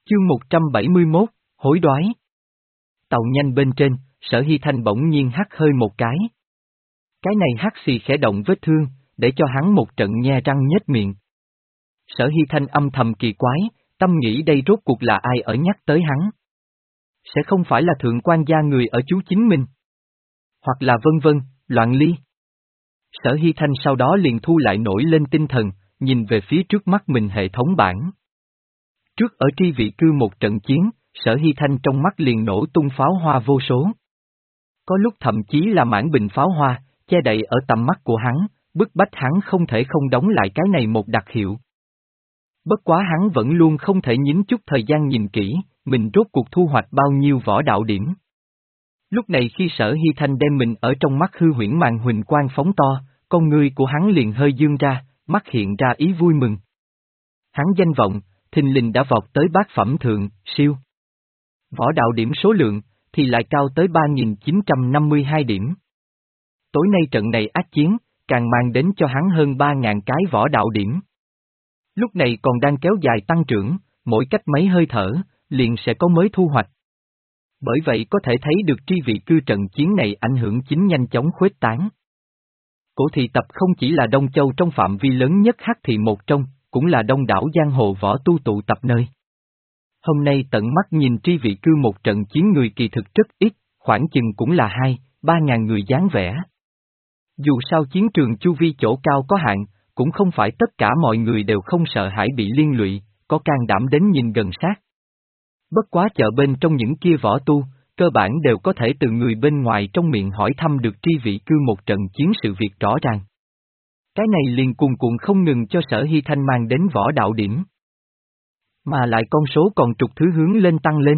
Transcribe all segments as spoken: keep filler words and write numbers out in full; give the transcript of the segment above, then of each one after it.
Chương một trăm bảy mươi mốt, hối đoái. Tàu nhanh bên trên, Sở Hy Thanh bỗng nhiên hắt hơi một cái. Cái này hắt xì khẽ động vết thương, để cho hắn một trận nhe răng nhếch miệng. Sở Hy Thanh âm thầm kỳ quái, tâm nghĩ đây rốt cuộc là ai ở nhắc tới hắn. Sẽ không phải là thượng quan gia người ở chú chính mình. Hoặc là vân vân, loạn ly. Sở Hy Thanh sau đó liền thu lại nổi lên tinh thần, nhìn về phía trước mắt mình hệ thống bảng. Trước ở tri vị cư một trận chiến, Sở Hy Thanh trong mắt liền nổ tung pháo hoa vô số. Có lúc thậm chí là mảng bình pháo hoa, che đậy ở tầm mắt của hắn, bức bách hắn không thể không đóng lại cái này một đặc hiệu. Bất quá hắn vẫn luôn không thể nhín chút thời gian nhìn kỹ, mình rốt cuộc thu hoạch bao nhiêu võ đạo điểm. Lúc này khi Sở Hy Thanh đem mình ở trong mắt hư huyễn màn huỳnh quang phóng to, con ngươi của hắn liền hơi dương ra, mắt hiện ra ý vui mừng. Hắn danh vọng, thình lình đã vọt tới bát phẩm thượng, siêu. Võ đạo điểm số lượng, thì lại cao tới ba nghìn chín trăm năm mươi hai điểm. Tối nay trận này ác chiến, càng mang đến cho hắn hơn ba nghìn cái võ đạo điểm. Lúc này còn đang kéo dài tăng trưởng, mỗi cách mấy hơi thở, liền sẽ có mới thu hoạch. Bởi vậy có thể thấy được tri vị cư trận chiến này ảnh hưởng chính nhanh chóng khuếch tán. Cổ thị tập không chỉ là Đông Châu trong phạm vi lớn nhất hắc thị một trong, cũng là đông đảo giang hồ võ tu tụ tập nơi. Hôm nay tận mắt nhìn tri vị cư một trận chiến người kỳ thực rất ít, khoảng chừng cũng là hai, ba ngàn người dáng vẻ. Dù sao chiến trường chu vi chỗ cao có hạn, cũng không phải tất cả mọi người đều không sợ hãi bị liên lụy, có can đảm đến nhìn gần sát. Bất quá chợ bên trong những kia võ tu, cơ bản đều có thể từ người bên ngoài trong miệng hỏi thăm được tri vị cư một trận chiến sự việc rõ ràng. Cái này liền cuồn cuộn không ngừng cho Sở Hy Thanh mang đến võ đạo điểm. Mà lại con số còn trục thứ hướng lên tăng lên.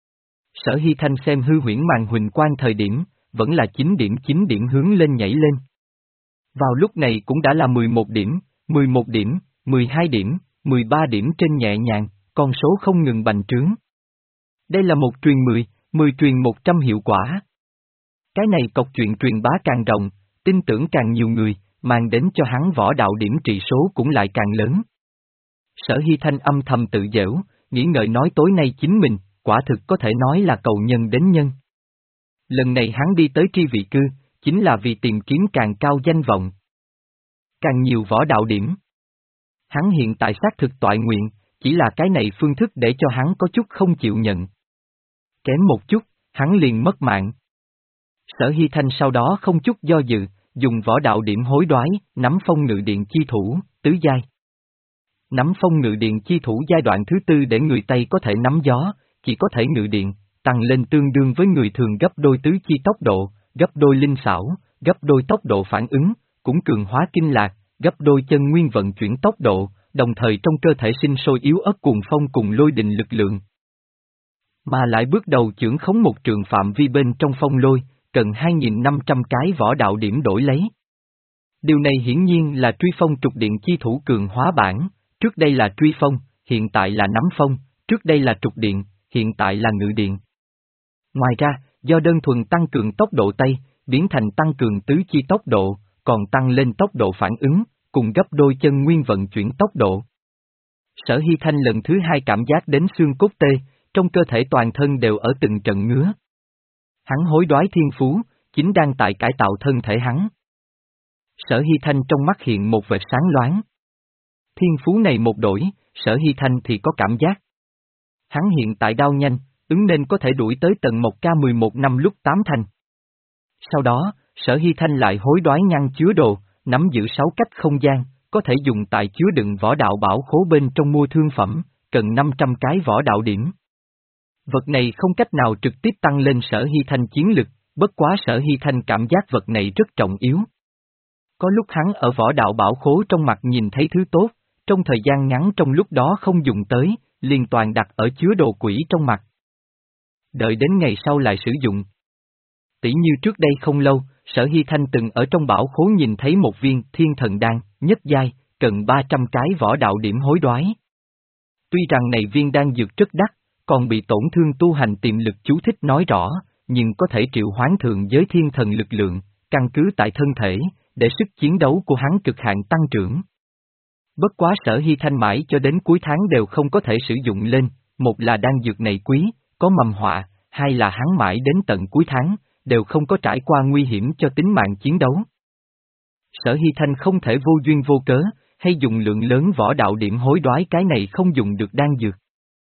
Sở Hy Thanh xem hư huyễn màn huỳnh quang thời điểm, vẫn là chín điểm chín điểm hướng lên nhảy lên. Vào lúc này cũng đã là mười một điểm, mười một điểm, mười hai điểm, mười ba điểm trên nhẹ nhàng, con số không ngừng bành trướng. Đây là một truyền mười, mười truyền một trăm hiệu quả. Cái này cọc chuyện truyền bá càng rộng, tin tưởng càng nhiều người, mang đến cho hắn võ đạo điểm trị số cũng lại càng lớn. Sở Hy Thanh âm thầm tự giễu, nghĩ ngợi nói tối nay chính mình, quả thực có thể nói là cầu nhân đến nhân. Lần này hắn đi tới tri vị cư, chính là vì tìm kiếm càng cao danh vọng. Càng nhiều võ đạo điểm. Hắn hiện tại xác thực toại nguyện, chỉ là cái này phương thức để cho hắn có chút không chịu nhận. Kém một chút, hắn liền mất mạng. Sở Hy Thanh sau đó không chút do dự, dùng võ đạo điểm hối đoái, nắm phong ngự điện chi thủ, tứ giai. Nắm phong ngự điện chi thủ giai đoạn thứ tư để người Tây có thể nắm gió, chỉ có thể ngự điện, tăng lên tương đương với người thường gấp đôi tứ chi tốc độ, gấp đôi linh xảo, gấp đôi tốc độ phản ứng, cũng cường hóa kinh lạc, gấp đôi chân nguyên vận chuyển tốc độ, đồng thời trong cơ thể sinh sôi yếu ớt cuồng phong cùng lôi đình lực lượng. Mà lại bước đầu chưởng khống một trường phạm vi bên trong phong lôi, cần hai nghìn năm trăm cái võ đạo điểm đổi lấy. Điều này hiển nhiên là truy phong trục điện chi thủ cường hóa bản, trước đây là truy phong, hiện tại là nắm phong, trước đây là trục điện, hiện tại là ngự điện. Ngoài ra, do đơn thuần tăng cường tốc độ tay, biến thành tăng cường tứ chi tốc độ, còn tăng lên tốc độ phản ứng, cùng gấp đôi chân nguyên vận chuyển tốc độ. Sở Hy Thanh lần thứ hai cảm giác đến xương cốt tê, trong cơ thể toàn thân đều ở từng trận ngứa. Hắn hối đoái thiên phú, chính đang tại cải tạo thân thể hắn. Sở Hy Thanh trong mắt hiện một vệt sáng loáng. Thiên phú này một đổi, Sở Hy Thanh thì có cảm giác. Hắn hiện tại đao nhanh, ứng nên có thể đuổi tới tận một K mười một năm lúc tám thành. Sau đó, Sở Hy Thanh lại hối đoái ngăn chứa đồ, nắm giữ sáu cách không gian, có thể dùng tại chứa đựng võ đạo bảo khố bên trong mua thương phẩm, cần năm trăm cái võ đạo điểm. Vật này không cách nào trực tiếp tăng lên Sở Hy Thanh chiến lực, bất quá Sở Hy Thanh cảm giác vật này rất trọng yếu. Có lúc hắn ở võ đạo bảo khố trong mặt nhìn thấy thứ tốt, trong thời gian ngắn trong lúc đó không dùng tới, liền toàn đặt ở chứa đồ quỷ trong mặt. Đợi đến ngày sau lại sử dụng. Tỷ như trước đây không lâu, Sở Hy Thanh từng ở trong bảo khố nhìn thấy một viên thiên thần đan, nhất giai, cần ba trăm cái võ đạo điểm hối đoái. Tuy rằng này viên đan dược rất đắt, còn bị tổn thương tu hành tiềm lực chú thích nói rõ, nhưng có thể triệu hoán thượng giới thiên thần lực lượng, căn cứ tại thân thể, để sức chiến đấu của hắn cực hạn tăng trưởng. Bất quá Sở Hy Thanh mãi cho đến cuối tháng đều không có thể sử dụng lên, một là đan dược này quý, có mầm họa, hai là hắn mãi đến tận cuối tháng, đều không có trải qua nguy hiểm cho tính mạng chiến đấu. Sở Hy Thanh không thể vô duyên vô cớ, hay dùng lượng lớn võ đạo điểm hối đoái cái này không dùng được đan dược.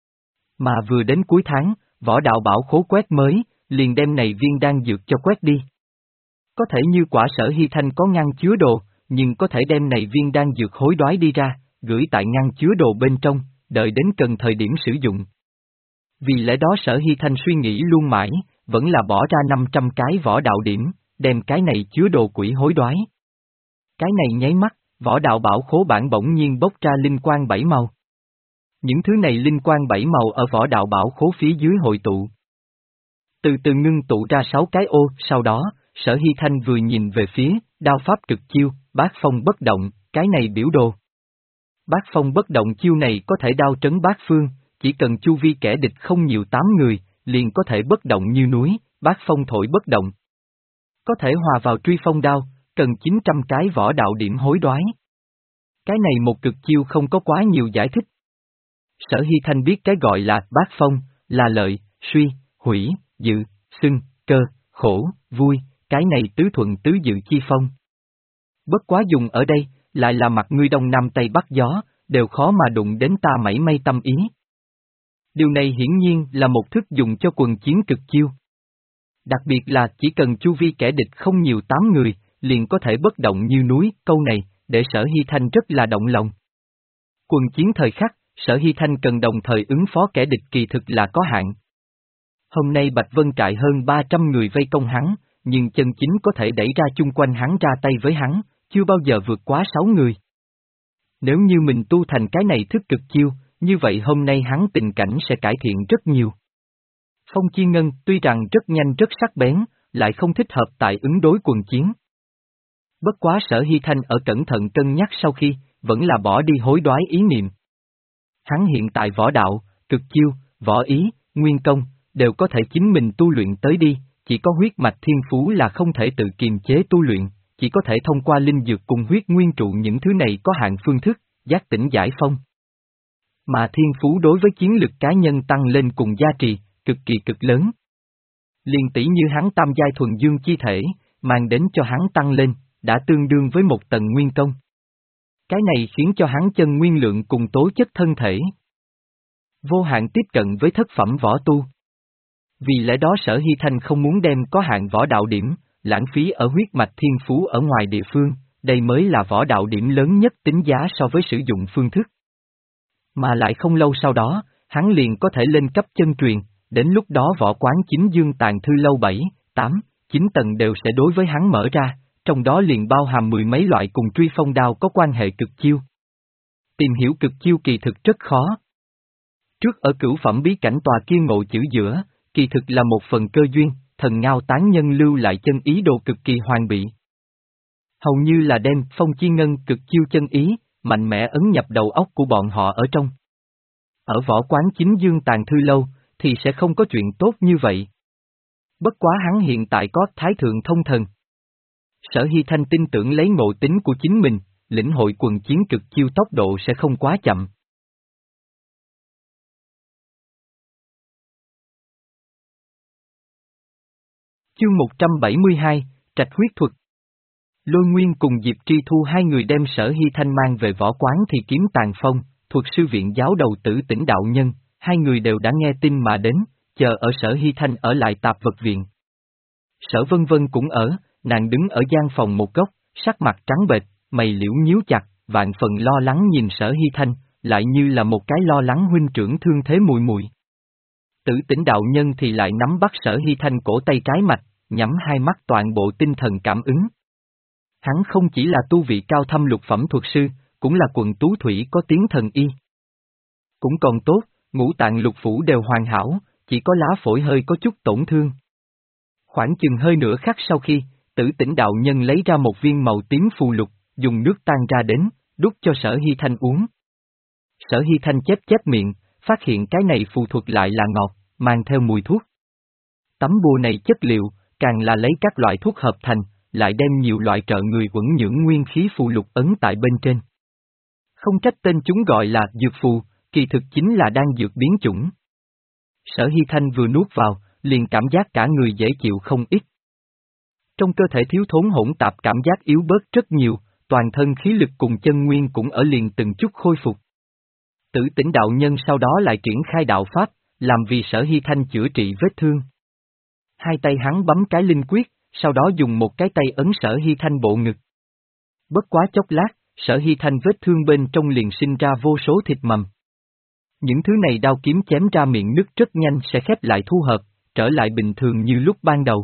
Mà vừa đến cuối tháng, võ đạo bảo khố quét mới, liền đem này viên đan dược cho quét đi. Có thể như quả Sở Hy Thanh có ngăn chứa đồ, nhưng có thể đem này viên đan dược hối đoái đi ra, gửi tại ngăn chứa đồ bên trong, đợi đến cần thời điểm sử dụng. Vì lẽ đó Sở Hy Thanh suy nghĩ luôn mãi, vẫn là bỏ ra năm trăm cái võ đạo điểm, đem cái này chứa đồ quỷ hối đoái. Cái này nháy mắt, võ đạo bảo khố bản bỗng nhiên bốc ra linh quang bảy màu. Những thứ này linh quang bảy màu ở võ đạo bảo khố phía dưới hội tụ. Từ từ ngưng tụ ra sáu cái ô, sau đó, Sở Hy Thanh vừa nhìn về phía, đao pháp cực chiêu, bát phong bất động, cái này biểu đồ. Bát phong bất động chiêu này có thể đao trấn bát phương, chỉ cần chu vi kẻ địch không nhiều tám người, liền có thể bất động như núi, bát phong thổi bất động. Có thể hòa vào truy phong đao, cần chín trăm cái võ đạo điểm hối đoái. Cái này một cực chiêu không có quá nhiều giải thích. Sở Hy Thanh biết cái gọi là bát phong, là lợi, suy, hủy, dự, xưng, cơ, khổ, vui, cái này tứ thuận tứ dự chi phong. Bất quá dùng ở đây, lại là mặt ngươi đông nam tây bắc gió, đều khó mà đụng đến ta mảy may tâm ý. Điều này hiển nhiên là một thức dùng cho quần chiến cực chiêu. Đặc biệt là chỉ cần chu vi kẻ địch không nhiều tám người, liền có thể bất động như núi, câu này, để Sở Hy Thanh rất là động lòng. Quần chiến thời khắc, Sở Hy Thanh cần đồng thời ứng phó kẻ địch kỳ thực là có hạn. Hôm nay Bạch Vân trại hơn ba trăm người vây công hắn, nhưng chân chính có thể đẩy ra chung quanh hắn ra tay với hắn, chưa bao giờ vượt quá sáu người. Nếu như mình tu thành cái này thức cực chiêu, như vậy hôm nay hắn tình cảnh sẽ cải thiện rất nhiều. Phong Chi Ngân tuy rằng rất nhanh rất sắc bén, lại không thích hợp tại ứng đối quần chiến. Bất quá Sở Hy Thanh ở cẩn thận cân nhắc sau khi, vẫn là bỏ đi hối đoái ý niệm. Hắn hiện tại võ đạo, cực chiêu, võ ý, nguyên công, đều có thể chính mình tu luyện tới đi, chỉ có huyết mạch thiên phú là không thể tự kiềm chế tu luyện, chỉ có thể thông qua linh dược cùng huyết nguyên trụ những thứ này có hạn phương thức, giác tỉnh giải phong. Mà thiên phú đối với chiến lực cá nhân tăng lên cùng gia trì, cực kỳ cực lớn. Liền tỷ như hắn tam giai thuần dương chi thể, mang đến cho hắn tăng lên, đã tương đương với một tầng nguyên công. Cái này khiến cho hắn chân nguyên lượng cùng tố chất thân thể vô hạn tiếp cận với thất phẩm võ tu. Vì lẽ đó Sở Hy Thanh không muốn đem có hạn võ đạo điểm, lãng phí ở huyết mạch thiên phú ở ngoài địa phương, đây mới là võ đạo điểm lớn nhất tính giá so với sử dụng phương thức. Mà lại không lâu sau đó, hắn liền có thể lên cấp chân truyền, đến lúc đó võ quán chính dương tàn thư lâu bảy, tám, chín tầng đều sẽ đối với hắn mở ra, trong đó liền bao hàm mười mấy loại cùng truy phong đao có quan hệ cực chiêu. Tìm hiểu cực chiêu kỳ thực rất khó. Trước ở cửu phẩm bí cảnh tòa kia ngộ chữ giữa, kỳ thực là một phần cơ duyên, thần ngao tán nhân lưu lại chân ý đồ cực kỳ hoàn bị. Hầu như là đem Phong Chi Ngân cực chiêu chân ý, mạnh mẽ ấn nhập đầu óc của bọn họ ở trong. Ở võ quán chính dương tàn thư lâu, thì sẽ không có chuyện tốt như vậy. Bất quá hắn hiện tại có thái thượng thông thần. Sở Hy Thanh tin tưởng lấy ngộ tính của chính mình, lĩnh hội quần chiến cực chiêu tốc độ sẽ không quá chậm. Chương một trăm bảy mươi hai, Trạch huyết thuật. Lôi Nguyên cùng Diệp Tri Thu hai người đem Sở Hy Thanh mang về võ quán thì kiếm Tàn Phong, thuật sư viện giáo đầu Tử Tỉnh đạo nhân, hai người đều đã nghe tin mà đến, chờ ở Sở Hy Thanh ở lại tạp vật viện. Sở Vân Vân cũng ở, nàng đứng ở gian phòng một góc, sắc mặt trắng bệch, mày liễu nhíu chặt, vạn phần lo lắng nhìn Sở Hy Thanh, lại như là một cái lo lắng huynh trưởng thương thế mùi mùi. Tử Tỉnh đạo nhân thì lại nắm bắt Sở Hy Thanh cổ tay trái mạch, nhắm hai mắt toàn bộ tinh thần cảm ứng. Hắn không chỉ là tu vị cao thâm lục phẩm thuật sư, cũng là quận tú thủy có tiếng thần y. Cũng còn tốt, ngũ tạng lục phủ đều hoàn hảo, chỉ có lá phổi hơi có chút tổn thương. Khoảng chừng hơi nửa khắc sau khi, Tử Tỉnh đạo nhân lấy ra một viên màu tím phù lục, dùng nước tan ra đến, đút cho Sở Hy Thanh uống. Sở Hy Thanh chép chép miệng, phát hiện cái này phù thuật lại là ngọt, mang theo mùi thuốc. Tấm bùa này chất liệu, càng là lấy các loại thuốc hợp thành, lại đem nhiều loại trợ người uẩn nhưỡng nguyên khí phù lục ấn tại bên trên. Không trách tên chúng gọi là dược phù, kỳ thực chính là đang dược biến chủng. Sở Hy Thanh vừa nuốt vào, liền cảm giác cả người dễ chịu không ít. Trong cơ thể thiếu thốn hỗn tạp cảm giác yếu bớt rất nhiều, toàn thân khí lực cùng chân nguyên cũng ở liền từng chút khôi phục. Tử Tỉnh đạo nhân sau đó lại triển khai đạo pháp, làm vì Sở Hy Thanh chữa trị vết thương. Hai tay hắn bấm cái linh quyết, sau đó dùng một cái tay ấn Sở Hy Thanh bộ ngực. Bất quá chốc lát, Sở Hy Thanh vết thương bên trong liền sinh ra vô số thịt mầm. Những thứ này đao kiếm chém ra miệng nứt rất nhanh sẽ khép lại thu hợp, trở lại bình thường như lúc ban đầu.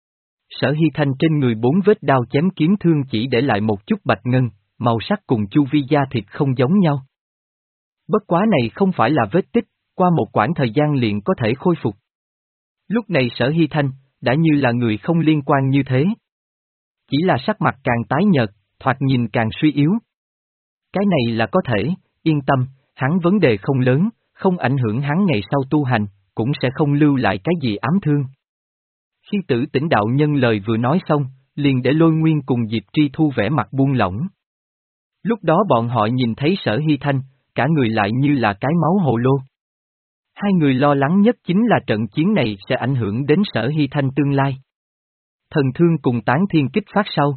Sở Hy Thanh trên người bốn vết đao chém kiếm thương chỉ để lại một chút bạch ngân, màu sắc cùng chu vi da thịt không giống nhau. Bất quá này không phải là vết tích, qua một quãng thời gian liền có thể khôi phục. Lúc này Sở Hy Thanh, đã như là người không liên quan như thế. Chỉ là sắc mặt càng tái nhợt, thoạt nhìn càng suy yếu. Cái này là có thể, yên tâm, hắn vấn đề không lớn, không ảnh hưởng hắn ngày sau tu hành, cũng sẽ không lưu lại cái gì ám thương. Khi Tử Tỉnh đạo nhân lời vừa nói xong, liền để Lôi Nguyên cùng Diệp Tri Thu vẻ mặt buông lỏng. Lúc đó bọn họ nhìn thấy Sở Hy Thanh, cả người lại như là cái máu hồ lô. Hai người lo lắng nhất chính là trận chiến này sẽ ảnh hưởng đến Sở Hy Thanh tương lai. Thần thương cùng tán thiên kích phát sau.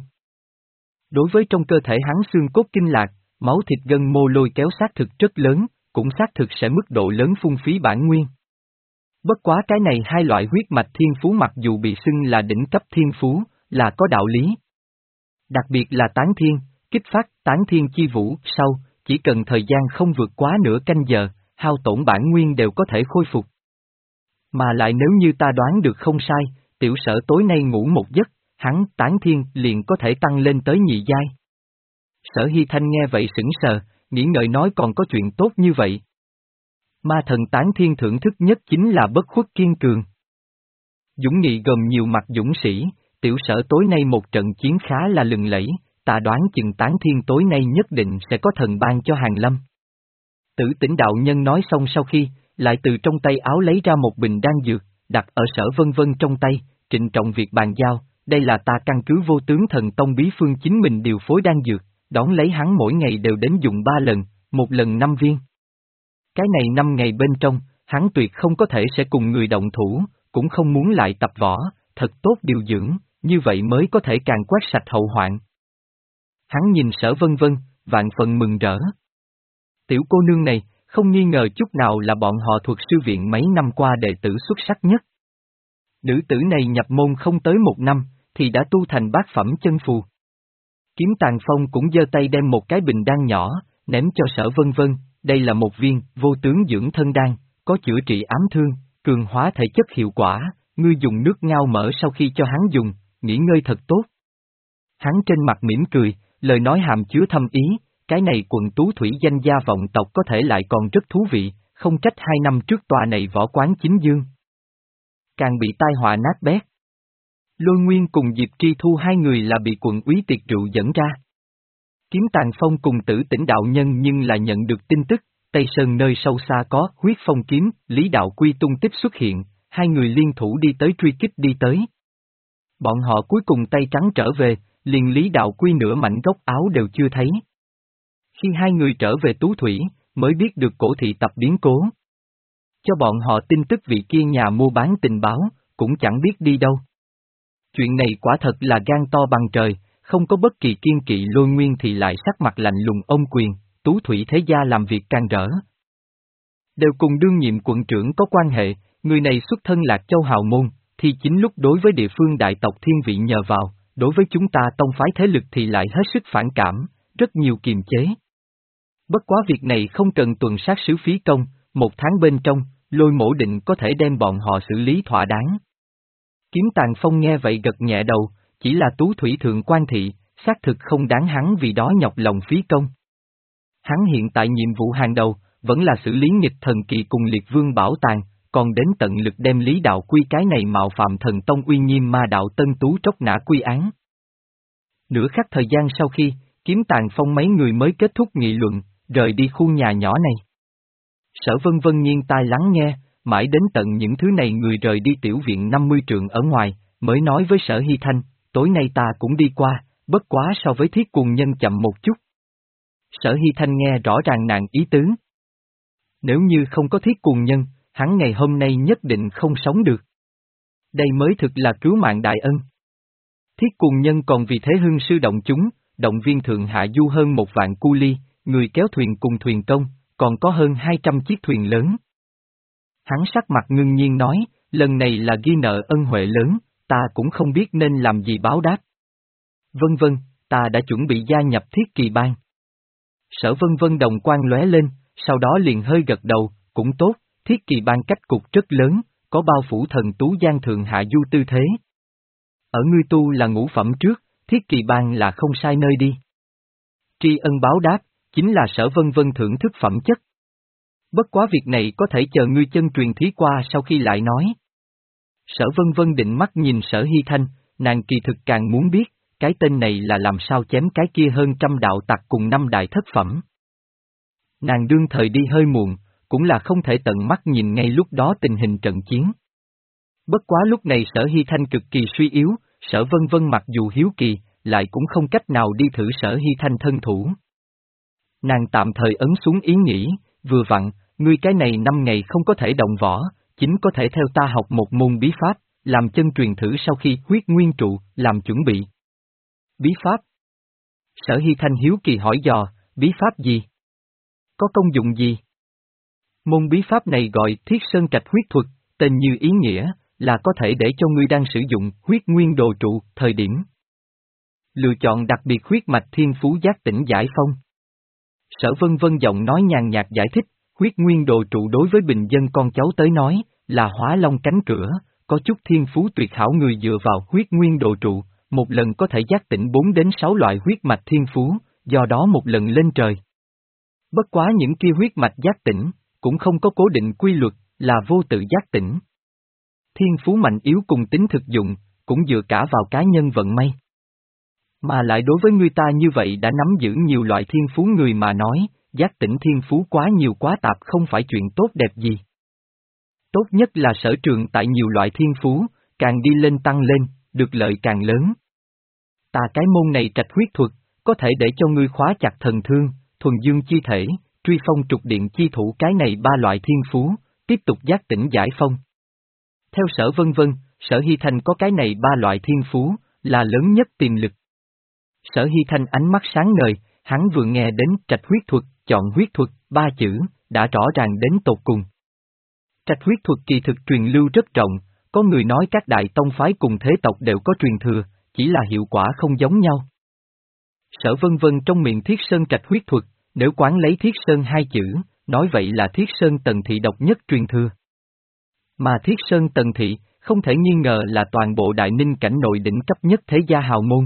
Đối với trong cơ thể hắn xương cốt kinh lạc, máu thịt gân mô lôi kéo xác thực rất lớn, cũng xác thực sẽ mức độ lớn phung phí bản nguyên. Bất quá cái này hai loại huyết mạch thiên phú mặc dù bị xưng là đỉnh cấp thiên phú, là có đạo lý. Đặc biệt là tán thiên, kích phát tán thiên chi vũ sau, chỉ cần thời gian không vượt quá nửa canh giờ, hao tổn bản nguyên đều có thể khôi phục. Mà lại nếu như ta đoán được không sai, tiểu Sở tối nay ngủ một giấc, hắn tán thiên liền có thể tăng lên tới nhị giai. Sở Hy Thanh nghe vậy sững sờ, nghĩ ngợi nói còn có chuyện tốt như vậy. Ma thần tán thiên thưởng thức nhất chính là bất khuất kiên cường. Dũng nghị gồm nhiều mặt dũng sĩ, tiểu Sở tối nay một trận chiến khá là lừng lẫy, ta đoán chừng tán thiên tối nay nhất định sẽ có thần ban cho Hàng Lâm. Tử Tỉnh đạo nhân nói xong sau khi, lại từ trong tay áo lấy ra một bình đan dược, đặt ở Sở Vân Vân trong tay, trịnh trọng việc bàn giao, đây là ta căn cứ Vô Tướng Thần Tông bí phương chính mình điều phối đan dược, đón lấy hắn mỗi ngày đều đến dùng ba lần, một lần năm viên. Cái này năm ngày bên trong, hắn tuyệt không có thể sẽ cùng người động thủ, cũng không muốn lại tập võ, thật tốt điều dưỡng, như vậy mới có thể càng quét sạch hậu hoạn. Hắn nhìn Sở Vân Vân, vạn phần mừng rỡ. Tiểu cô nương này, không nghi ngờ chút nào là bọn họ thuật sư viện mấy năm qua đệ tử xuất sắc nhất. Nữ tử này nhập môn không tới một năm, thì đã tu thành bát phẩm chân phù. Kiếm Tàn Phong cũng giơ tay đem một cái bình đan nhỏ, ném cho Sở Vân Vân, đây là một viên vô tướng dưỡng thân đan, có chữa trị ám thương, cường hóa thể chất hiệu quả, ngươi dùng nước ngao mỡ sau khi cho hắn dùng, nghỉ ngơi thật tốt. Hắn trên mặt mỉm cười, lời nói hàm chứa thâm ý, cái này quận tú thủy danh gia vọng tộc có thể lại còn rất thú vị, không trách hai năm trước tòa này võ quán chính dương. Càng bị tai họa nát bét. Lôi Nguyên cùng Diệp Tri Thu hai người là bị quận úy tiệc rượu dẫn ra. Kiếm Tàn Phong cùng Tử Tỉnh đạo nhân nhưng là nhận được tin tức, Tây Sơn nơi sâu xa có huyết phong kiếm, Lý Đạo Quy tung tích xuất hiện, hai người liên thủ đi tới truy kích đi tới. Bọn họ cuối cùng tay trắng trở về, liền Lý Đạo Quy nửa mảnh góc áo đều chưa thấy. Khi hai người trở về Tú Thủy, mới biết được cổ thị tập biến cố. Cho bọn họ tin tức vị kia nhà mua bán tình báo, cũng chẳng biết đi đâu. Chuyện này quả thật là gan to bằng trời, không có bất kỳ kiên kỵ. Lôi Nguyên thì lại sắc mặt lạnh lùng ôm quyền, Tú Thủy thế gia làm việc can rỡ. Đều cùng đương nhiệm quận trưởng có quan hệ, người này xuất thân Lạc Châu hào môn, thì chính lúc đối với địa phương đại tộc thiên vị nhờ vào, đối với chúng ta tông phái thế lực thì lại hết sức phản cảm, rất nhiều kiềm chế. Bất quá việc này không cần tuần sát sứ phí công, một tháng bên trong, Lôi Mổ định có thể đem bọn họ xử lý thỏa đáng. Kiếm Tàn Phong nghe vậy gật nhẹ đầu, chỉ là Tú Thủy thượng quan thị, xác thực không đáng hắn vì đó nhọc lòng phí công. Hắn hiện tại nhiệm vụ hàng đầu, vẫn là xử lý nghịch thần kỳ cùng liệt vương bảo tàng, còn đến tận lực đem Lý Đạo Quy cái này mạo phạm thần tông uy nghiêm ma đạo Tân Tú tróc nã quy án. Nửa khắc thời gian sau khi, Kiếm Tàn Phong mấy người mới kết thúc nghị luận, rời đi khu nhà nhỏ này. Sở Vân Vân nghiêng tai lắng nghe, mãi đến tận những thứ này người rời đi tiểu viện năm mươi trượng ở ngoài, mới nói với Sở Hy Thanh, tối nay ta cũng đi qua, bất quá so với Thiết Cuồng Nhân chậm một chút. Sở Hy Thanh nghe rõ ràng nàng ý tứ. Nếu như không có Thiết Cuồng Nhân, hắn ngày hôm nay nhất định không sống được. Đây mới thực là cứu mạng đại ân. Thiết Cuồng Nhân còn vì thế hưng sư động chúng, động viên thượng hạ du hơn một vạn cu ly, người kéo thuyền cùng thuyền công, còn có hơn hai trăm chiếc thuyền lớn. Hắn sắc mặt ngưng nhiên nói, lần này là ghi nợ ân huệ lớn, ta cũng không biết nên làm gì báo đáp. Vân vân, ta đã chuẩn bị gia nhập Thiết Kỳ Bang. Sở Vân Vân đồng quang lóe lên, sau đó liền hơi gật đầu, cũng tốt, Thiết Kỳ Bang cách cục rất lớn, có bao phủ thần tú giang thượng hạ du tư thế. Ở ngươi tu là ngũ phẩm trước, Thiết Kỳ Bang là không sai nơi đi. Tri ân báo đáp, chính là Sở Vân Vân thưởng thức phẩm chất. Bất quá việc này có thể chờ ngươi chân truyền thí qua sau khi lại nói. Sở Vân Vân định mắt nhìn Sở Hy Thanh, nàng kỳ thực càng muốn biết, cái tên này là làm sao chém cái kia hơn trăm đạo tặc cùng năm đại thất phẩm. Nàng đương thời đi hơi muộn, cũng là không thể tận mắt nhìn ngay lúc đó tình hình trận chiến. Bất quá lúc này Sở Hy Thanh cực kỳ suy yếu, Sở Vân Vân mặc dù hiếu kỳ, lại cũng không cách nào đi thử Sở Hy Thanh thân thủ. Nàng tạm thời ấn xuống ý nghĩ, vừa vặn, ngươi cái này năm ngày không có thể động võ, chính có thể theo ta học một môn bí pháp, làm chân truyền thử sau khi huyết nguyên trụ, làm chuẩn bị. Bí pháp? Sở Hy Thanh hiếu kỳ hỏi dò, bí pháp gì? Có công dụng gì? Môn bí pháp này gọi Thiết Sơn Trạch huyết thuật, tên như ý nghĩa, là có thể để cho ngươi đang sử dụng huyết nguyên đồ trụ, thời điểm lựa chọn đặc biệt huyết mạch thiên phú giác tỉnh giải phong. Sở Vân Vân giọng nói nhàn nhạt giải thích, huyết nguyên đồ trụ đối với bình dân con cháu tới nói, là hóa long cánh cửa, có chút thiên phú tuyệt hảo người dựa vào huyết nguyên đồ trụ, một lần có thể giác tỉnh bốn đến sáu loại huyết mạch thiên phú, do đó một lần lên trời. Bất quá những kia huyết mạch giác tỉnh, cũng không có cố định quy luật, là vô tự giác tỉnh. Thiên phú mạnh yếu cùng tính thực dụng, cũng dựa cả vào cá nhân vận may. Mà lại đối với người ta như vậy đã nắm giữ nhiều loại thiên phú người mà nói, giác tỉnh thiên phú quá nhiều quá tạp không phải chuyện tốt đẹp gì. Tốt nhất là sở trường tại nhiều loại thiên phú, càng đi lên tăng lên, được lợi càng lớn. Ta cái môn này trạch huyết thuật, có thể để cho ngươi khóa chặt thần thương, thuần dương chi thể, truy phong trục điện chi thủ cái này ba loại thiên phú, tiếp tục giác tỉnh giải phong. Theo Sở Vân Vân, Sở Hy Thanh có cái này ba loại thiên phú, là lớn nhất tiềm lực. Sở Hy Thanh ánh mắt sáng ngời, hắn vừa nghe đến trạch huyết thuật, chọn huyết thuật, ba chữ, đã rõ ràng đến tột cùng. Trạch huyết thuật kỳ thực truyền lưu rất rộng, có người nói các đại tông phái cùng thế tộc đều có truyền thừa, chỉ là hiệu quả không giống nhau. Sở Vân Vân trong miệng Thiết Sơn trạch huyết thuật, nếu quán lấy Thiết Sơn hai chữ, nói vậy là Thiết Sơn Tần Thị độc nhất truyền thừa. Mà Thiết Sơn Tần Thị, không thể nghi ngờ là toàn bộ Đại Ninh cảnh nội đỉnh cấp nhất thế gia hào môn.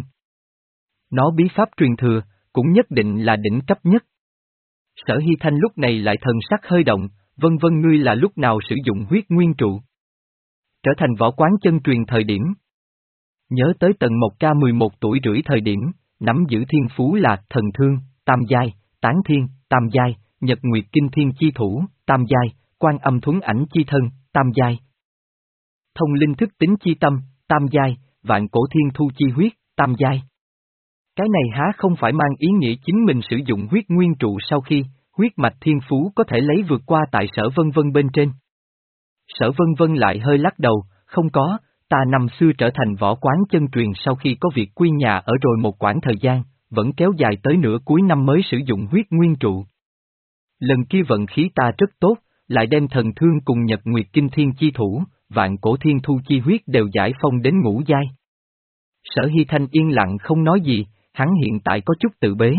Nó bí pháp truyền thừa, cũng nhất định là đỉnh cấp nhất. Sở Hy Thanh lúc này lại thần sắc hơi động, Vân Vân ngươi là lúc nào sử dụng huyết nguyên trụ? Trở thành võ quán chân truyền thời điểm. Nhớ tới Tần Mộc Ca mười một tuổi rưỡi thời điểm, nắm giữ thiên phú là thần thương, tam giai, tán thiên, tam giai, nhật nguyệt kinh thiên chi thủ, tam giai, quan âm thuấn ảnh chi thân, tam giai. Thông linh thức tính chi tâm, tam giai, vạn cổ thiên thu chi huyết, tam giai. Cái này há không phải mang ý nghĩa chính mình sử dụng huyết nguyên trụ sau khi, huyết mạch thiên phú có thể lấy vượt qua tại Sở Vân Vân bên trên. Sở Vân Vân lại hơi lắc đầu, không có, ta năm xưa trở thành võ quán chân truyền sau khi có việc quy nhà ở rồi một quãng thời gian, vẫn kéo dài tới nửa cuối năm mới sử dụng huyết nguyên trụ. Lần kia vận khí ta rất tốt, lại đem thần thương cùng nhật nguyệt kinh thiên chi thủ, vạn cổ thiên thu chi huyết đều giải phong đến ngũ giai. Sở Hy Thanh yên lặng không nói gì, hắn hiện tại có chút tự bế.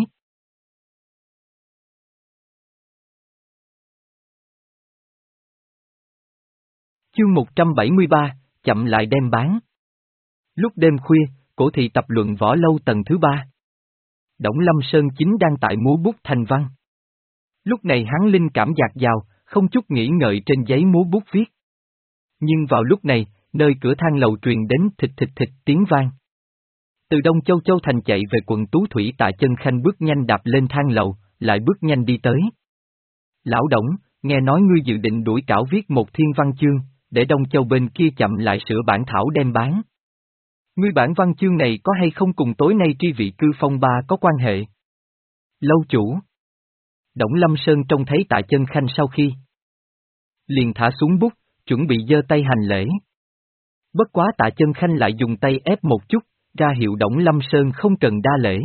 Chương một trăm bảy mươi ba, chậm lại đem bán. Lúc đêm khuya, cổ thị tập luận võ lâu tầng thứ ba. Đổng Lâm Sơn chính đang tại múa bút thành văn. Lúc này hắn linh cảm dạt dào, không chút nghĩ ngợi trên giấy múa bút viết. Nhưng vào lúc này, nơi cửa thang lầu truyền đến thịch thịch thịch tiếng vang. Từ Đông Châu Châu Thành chạy về quận Tú Thủy Tạ Chân Khanh bước nhanh đạp lên thang lầu, lại bước nhanh đi tới. Lão Đổng, nghe nói ngươi dự định đuổi cảo viết một thiên văn chương, để Đông Châu bên kia chậm lại sửa bản thảo đem bán. Ngươi bản văn chương này có hay không cùng tối nay tri vị cư phong ba có quan hệ? Lâu chủ. Đổng Lâm Sơn trông thấy Tạ Chân Khanh sau khi liền thả xuống bút, chuẩn bị giơ tay hành lễ. Bất quá Tạ Chân Khanh lại dùng tay ép một chút, ra hiệu Đổng Lâm Sơn không cần đa lễ.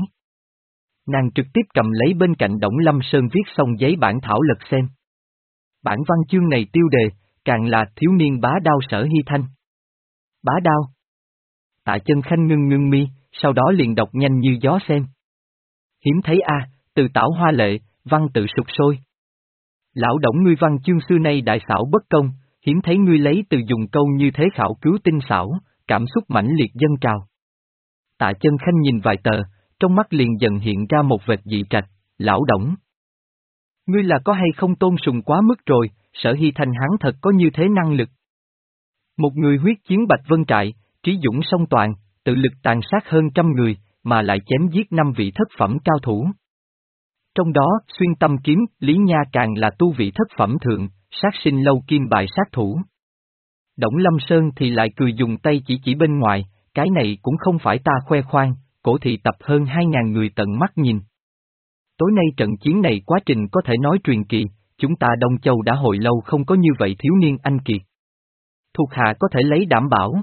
Nàng trực tiếp cầm lấy bên cạnh Đổng Lâm Sơn viết xong giấy bản thảo lật xem. Bản văn chương này tiêu đề, càng là thiếu niên bá đao Sở Hy Thanh. Bá đao. Tạ Chân Khanh ngưng ngưng mi, sau đó liền đọc nhanh như gió xem. Hiếm thấy a, từ tảo hoa lệ, văn tự sục sôi. Lão Đổng ngươi văn chương xưa nay đại xảo bất công, hiếm thấy ngươi lấy từ dùng câu như thế khảo cứu tinh xảo, cảm xúc mãnh liệt dâng trào. Tạ Chân Khanh nhìn vài tờ, trong mắt liền dần hiện ra một vệt dị trạch, lão Đổng. Ngươi là có hay không tôn sùng quá mức rồi, Sở Hy Thanh hắn thật có như thế năng lực. Một người huyết chiến Bạch Vân Trại, trí dũng song toàn, tự lực tàn sát hơn trăm người, mà lại chém giết năm vị thất phẩm cao thủ. Trong đó, xuyên tâm kiếm, Lý Nha càng là tu vị thất phẩm thượng, sát sinh lâu kim bài sát thủ. Đổng Lâm Sơn thì lại cười dùng tay chỉ chỉ bên ngoài, cái này cũng không phải ta khoe khoang, cổ thị tập hơn hai ngàn người tận mắt nhìn. Tối nay trận chiến này quá trình có thể nói truyền kỳ, chúng ta Đông Châu đã hồi lâu không có như vậy thiếu niên anh kiệt. Thuộc hạ có thể lấy đảm bảo.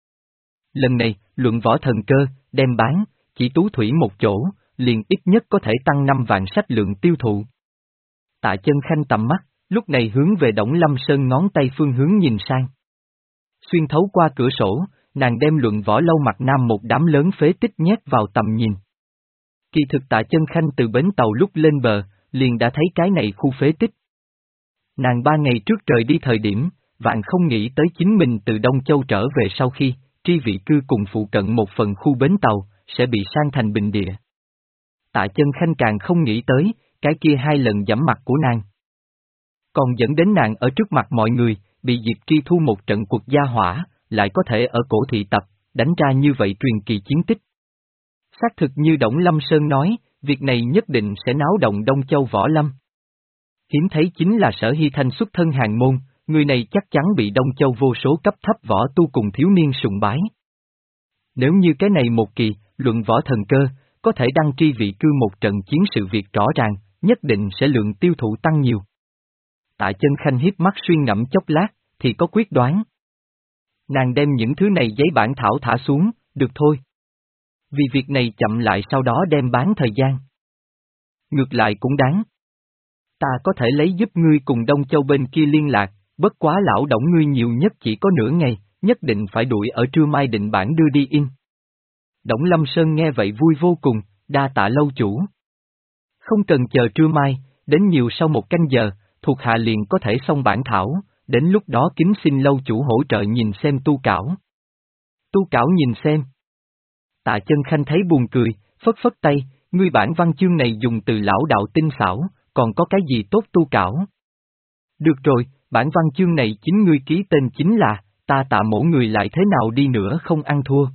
Lần này, luận võ thần cơ, đem bán, chỉ tú thủy một chỗ, liền ít nhất có thể tăng năm vạn sách lượng tiêu thụ. Tạ Chân Khanh tầm mắt, lúc này hướng về Đổng Lâm Sơn ngón tay phương hướng nhìn sang. Xuyên thấu qua cửa sổ, nàng đem luận võ lâu mặt nam một đám lớn phế tích nhét vào tầm nhìn. Kỳ thực Tạ Chân Khanh từ bến tàu lúc lên bờ, liền đã thấy cái này khu phế tích. Nàng ba ngày trước trời đi thời điểm, vạn không nghĩ tới chính mình từ Đông Châu trở về sau khi, tri vị cư cùng phụ cận một phần khu bến tàu, sẽ bị sang thành bình địa. Tạ Chân Khanh càng không nghĩ tới, cái kia hai lần giẫm mặt của nàng. Còn dẫn đến nàng ở trước mặt mọi người, bị Diệp Tri Thu một trận cuộc gia hỏa, lại có thể ở cổ thị tập, đánh ra như vậy truyền kỳ chiến tích. Xác thực như Đổng Lâm Sơn nói, việc này nhất định sẽ náo động Đông Châu võ lâm. Hiếm thấy chính là Sở Hy Thanh xuất thân hàng môn, người này chắc chắn bị Đông Châu vô số cấp thấp võ tu cùng thiếu niên sùng bái. Nếu như cái này một kỳ, luận võ thần cơ, có thể đăng tri vị cư một trận chiến sự việc rõ ràng, nhất định sẽ lượng tiêu thụ tăng nhiều. Tạ Chân Khanh hiếp mắt suy ngẫm chốc lát, thì có quyết đoán. Nàng đem những thứ này giấy bản thảo thả xuống, được thôi. Vì việc này chậm lại sau đó đem bán thời gian. Ngược lại cũng đáng. Ta có thể lấy giúp ngươi cùng Đông Châu bên kia liên lạc, bất quá lão Đổng ngươi nhiều nhất chỉ có nửa ngày, nhất định phải đuổi ở trưa mai định bản đưa đi in. Đổng Lâm Sơn nghe vậy vui vô cùng, đa tạ lâu chủ. Không cần chờ trưa mai, đến nhiều sau một canh giờ, thuộc hạ liền có thể xong bản thảo, đến lúc đó kính xin lâu chủ hỗ trợ nhìn xem tu cảo. Tu cảo nhìn xem. Tạ Chân Khanh thấy buồn cười, phất phất tay, ngươi bản văn chương này dùng từ lão đạo tinh xảo, còn có cái gì tốt tu cảo? Được rồi, bản văn chương này chính ngươi ký tên chính là, ta Tạ mỗ người lại thế nào đi nữa không ăn thua.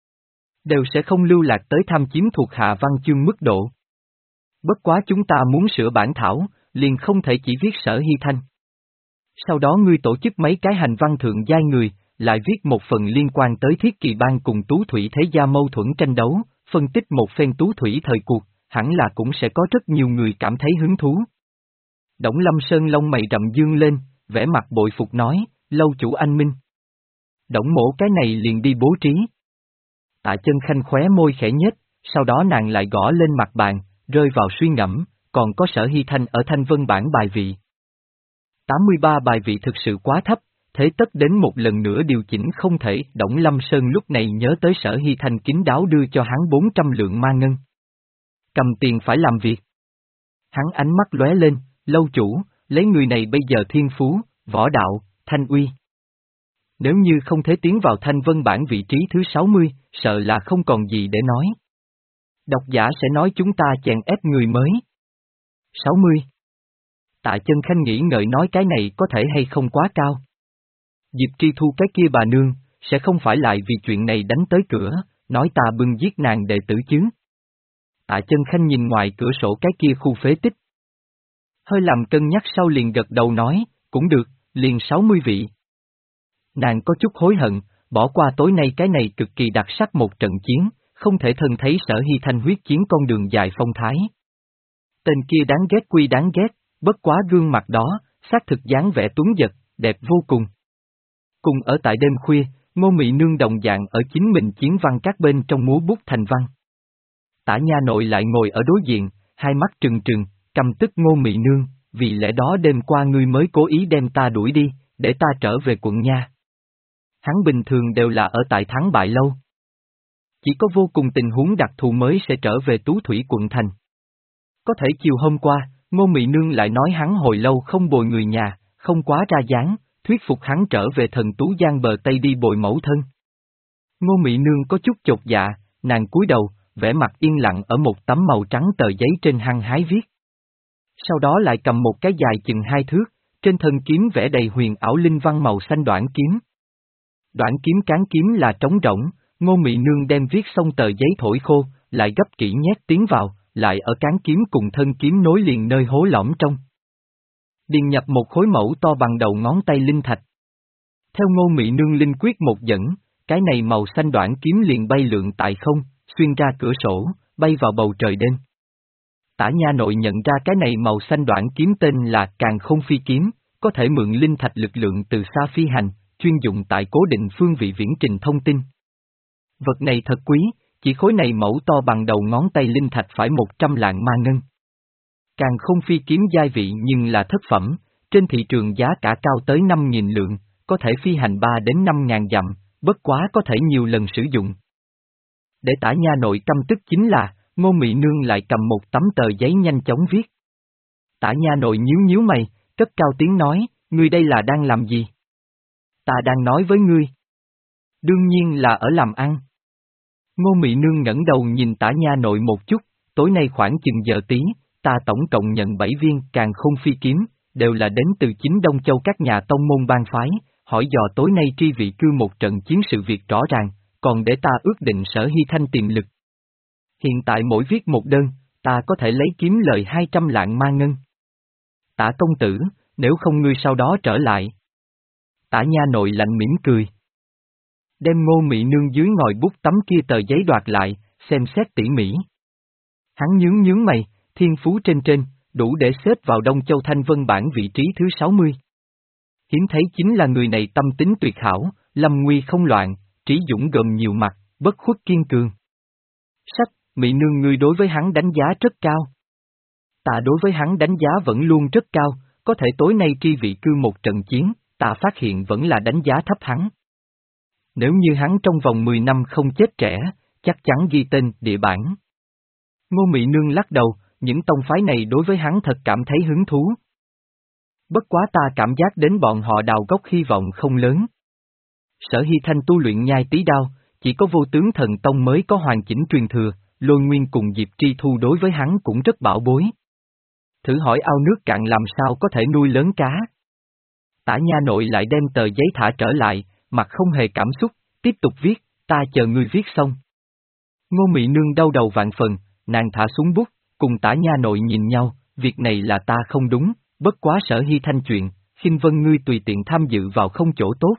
Đều sẽ không lưu lạc tới tham chiếm thuộc hạ văn chương mức độ. Bất quá chúng ta muốn sửa bản thảo, liền không thể chỉ viết Sở Hy Thanh. Sau đó ngươi tổ chức mấy cái hành văn thượng giai người, lại viết một phần liên quan tới Thiết Kỳ Bang cùng Tú Thủy Thế Gia mâu thuẫn tranh đấu, phân tích một phen Tú Thủy thời cuộc, hẳn là cũng sẽ có rất nhiều người cảm thấy hứng thú. Đổng Lâm Sơn lông mày rậm dương lên, vẻ mặt bội phục nói, lâu chủ anh minh. Đổng mỗ cái này liền đi bố trí. Tạ Chân Khanh khóe môi khẽ nhếch, sau đó nàng lại gõ lên mặt bàn, rơi vào suy ngẫm, còn có Sở Hy Thanh ở Thanh Vân bản bài vị. tám mươi ba bài vị thực sự quá thấp, thế tất đến một lần nữa điều chỉnh không thể. Đổng Lâm Sơn lúc này nhớ tới Sở Hy Thanh kín đáo đưa cho hắn bốn trăm lượng ma ngân. Cầm tiền phải làm việc. Hắn ánh mắt lóe lên, lâu chủ, lấy người này bây giờ thiên phú, võ đạo, thanh uy. Nếu như không thể tiến vào Thanh Vân bản vị trí thứ sáu mươi, sợ là không còn gì để nói. Độc giả sẽ nói chúng ta chèn ép người mới. sáu mươi. Tạ Chân Khanh nghĩ ngợi nói cái này có thể hay không quá cao. Diệp Tri Thu cái kia bà nương, sẽ không phải lại vì chuyện này đánh tới cửa, nói ta bưng giết nàng đệ tử chứ. Tạ Chân Khanh nhìn ngoài cửa sổ cái kia khu phế tích. Hơi làm cân nhắc sau liền gật đầu nói, cũng được, liền sáu mươi vị. Nàng có chút hối hận, bỏ qua tối nay cái này cực kỳ đặc sắc một trận chiến, không thể thân thấy Sở Hy Thanh huyết chiến con đường dài phong thái. Tên kia đáng ghét quy đáng ghét, bất quá gương mặt đó, xác thực dáng vẻ tuấn giật, đẹp vô cùng. Cùng ở tại đêm khuya, Ngô Mị Nương đồng dạng ở chính mình chiến văn các bên trong múa bút thành văn. Tả Nha Nội lại ngồi ở đối diện, hai mắt trừng trừng, căm tức Ngô Mị Nương, vì lẽ đó đêm qua ngươi mới cố ý đem ta đuổi đi, để ta trở về quận nha. Hắn bình thường đều là ở tại Thắng Bại Lâu. Chỉ có vô cùng tình huống đặc thù mới sẽ trở về Tú Thủy quận thành. Có thể chiều hôm qua, Ngô Mị Nương lại nói hắn hồi lâu không bồi người nhà, không quá ra dáng, thuyết phục hắn trở về Thần Tú Giang bờ Tây đi bồi mẫu thân. Ngô Mị Nương có chút chột dạ, nàng cúi đầu, vẻ mặt yên lặng ở một tấm màu trắng tờ giấy trên hăng hái viết. Sau đó lại cầm một cái dài chừng hai thước, trên thân kiếm vẽ đầy huyền ảo linh văn màu xanh đoạn kiếm. Đoạn kiếm cán kiếm là trống rỗng, Ngô Mị Nương đem viết xong tờ giấy thổi khô, lại gấp kỹ nhét tiến vào, lại ở cán kiếm cùng thân kiếm nối liền nơi hố lõm trong. Điền nhập một khối mẫu to bằng đầu ngón tay linh thạch. Theo Ngô Mị Nương linh quyết một dẫn, cái này màu xanh đoạn kiếm liền bay lượn tại không, xuyên ra cửa sổ, bay vào bầu trời đêm. Tả Nha Nội nhận ra cái này màu xanh đoạn kiếm tên là Càn Khôn Phi Kiếm, có thể mượn linh thạch lực lượng từ xa phi hành, chuyên dụng tại cố định phương vị viễn trình thông tin. Vật này thật quý, chỉ khối này mẫu to bằng đầu ngón tay linh thạch phải một trăm lạng ma ngân. Càn Khôn Phi Kiếm giai vị nhưng là thất phẩm, trên thị trường giá cả cao tới năm nghìn lượng, có thể phi hành ba đến năm ngàn dặm, bất quá có thể nhiều lần sử dụng. Để Tả Nha Nội căm tức chính là, Ngô Mị Nương lại cầm một tấm tờ giấy nhanh chóng viết. Tả Nha Nội nhíu nhíu mày, cất cao tiếng nói, ngươi đây là đang làm gì? Ta đang nói với ngươi. Đương nhiên là ở làm ăn. Ngô Mị Nương ngẩng đầu nhìn Tả Nha Nội một chút, tối nay khoảng chừng giờ tí, ta tổng cộng nhận bảy viên Càn Khôn Phi Kiếm, đều là đến từ chính Đông Châu các nhà tông môn bang phái, hỏi dò tối nay tri vị cư một trận chiến sự việc rõ ràng, còn để ta ước định Sở Hy Thanh tiềm lực. Hiện tại mỗi viết một đơn, ta có thể lấy kiếm lời hai trăm lạng ma ngân. Tả công tử, nếu không ngươi sau đó trở lại. Tả Nha Nội lạnh mỉm cười. Đem Ngô Mị Nương dưới ngòi bút tấm kia tờ giấy đoạt lại, xem xét tỉ mỉ. Hắn nhướng nhướng mày, thiên phú trên trên, đủ để xếp vào Đông Châu Thanh Vân bảng vị trí thứ sáu mươi. Hiếm thấy chính là người này tâm tính tuyệt hảo, lâm nguy không loạn, trí dũng gồm nhiều mặt, bất khuất kiên cường. Sách, Mị Nương ngươi đối với hắn đánh giá rất cao. Ta đối với hắn đánh giá vẫn luôn rất cao, có thể tối nay tri vị cư một trận chiến, ta phát hiện vẫn là đánh giá thấp hắn. Nếu như hắn trong vòng mười năm không chết trẻ, chắc chắn ghi tên, địa bản. Ngô Mị Nương lắc đầu, những tông phái này đối với hắn thật cảm thấy hứng thú. Bất quá ta cảm giác đến bọn họ đào gốc hy vọng không lớn. Sở Hy Thanh tu luyện nhai tí đao, chỉ có vô tướng thần tông mới có hoàn chỉnh truyền thừa, Lôi Nguyên cùng Diệp Tri Thu đối với hắn cũng rất bảo bối. Thử hỏi ao nước cạn làm sao có thể nuôi lớn cá. Tả Nha Nội lại đem tờ giấy thả trở lại, mặt không hề cảm xúc, tiếp tục viết, ta chờ ngươi viết xong. Ngô Mị Nương đau đầu vạn phần, nàng thả xuống bút, cùng Tả Nha Nội nhìn nhau, việc này là ta không đúng, bất quá Sở Hy Thanh chuyện, Khinh Vân ngươi tùy tiện tham dự vào không chỗ tốt.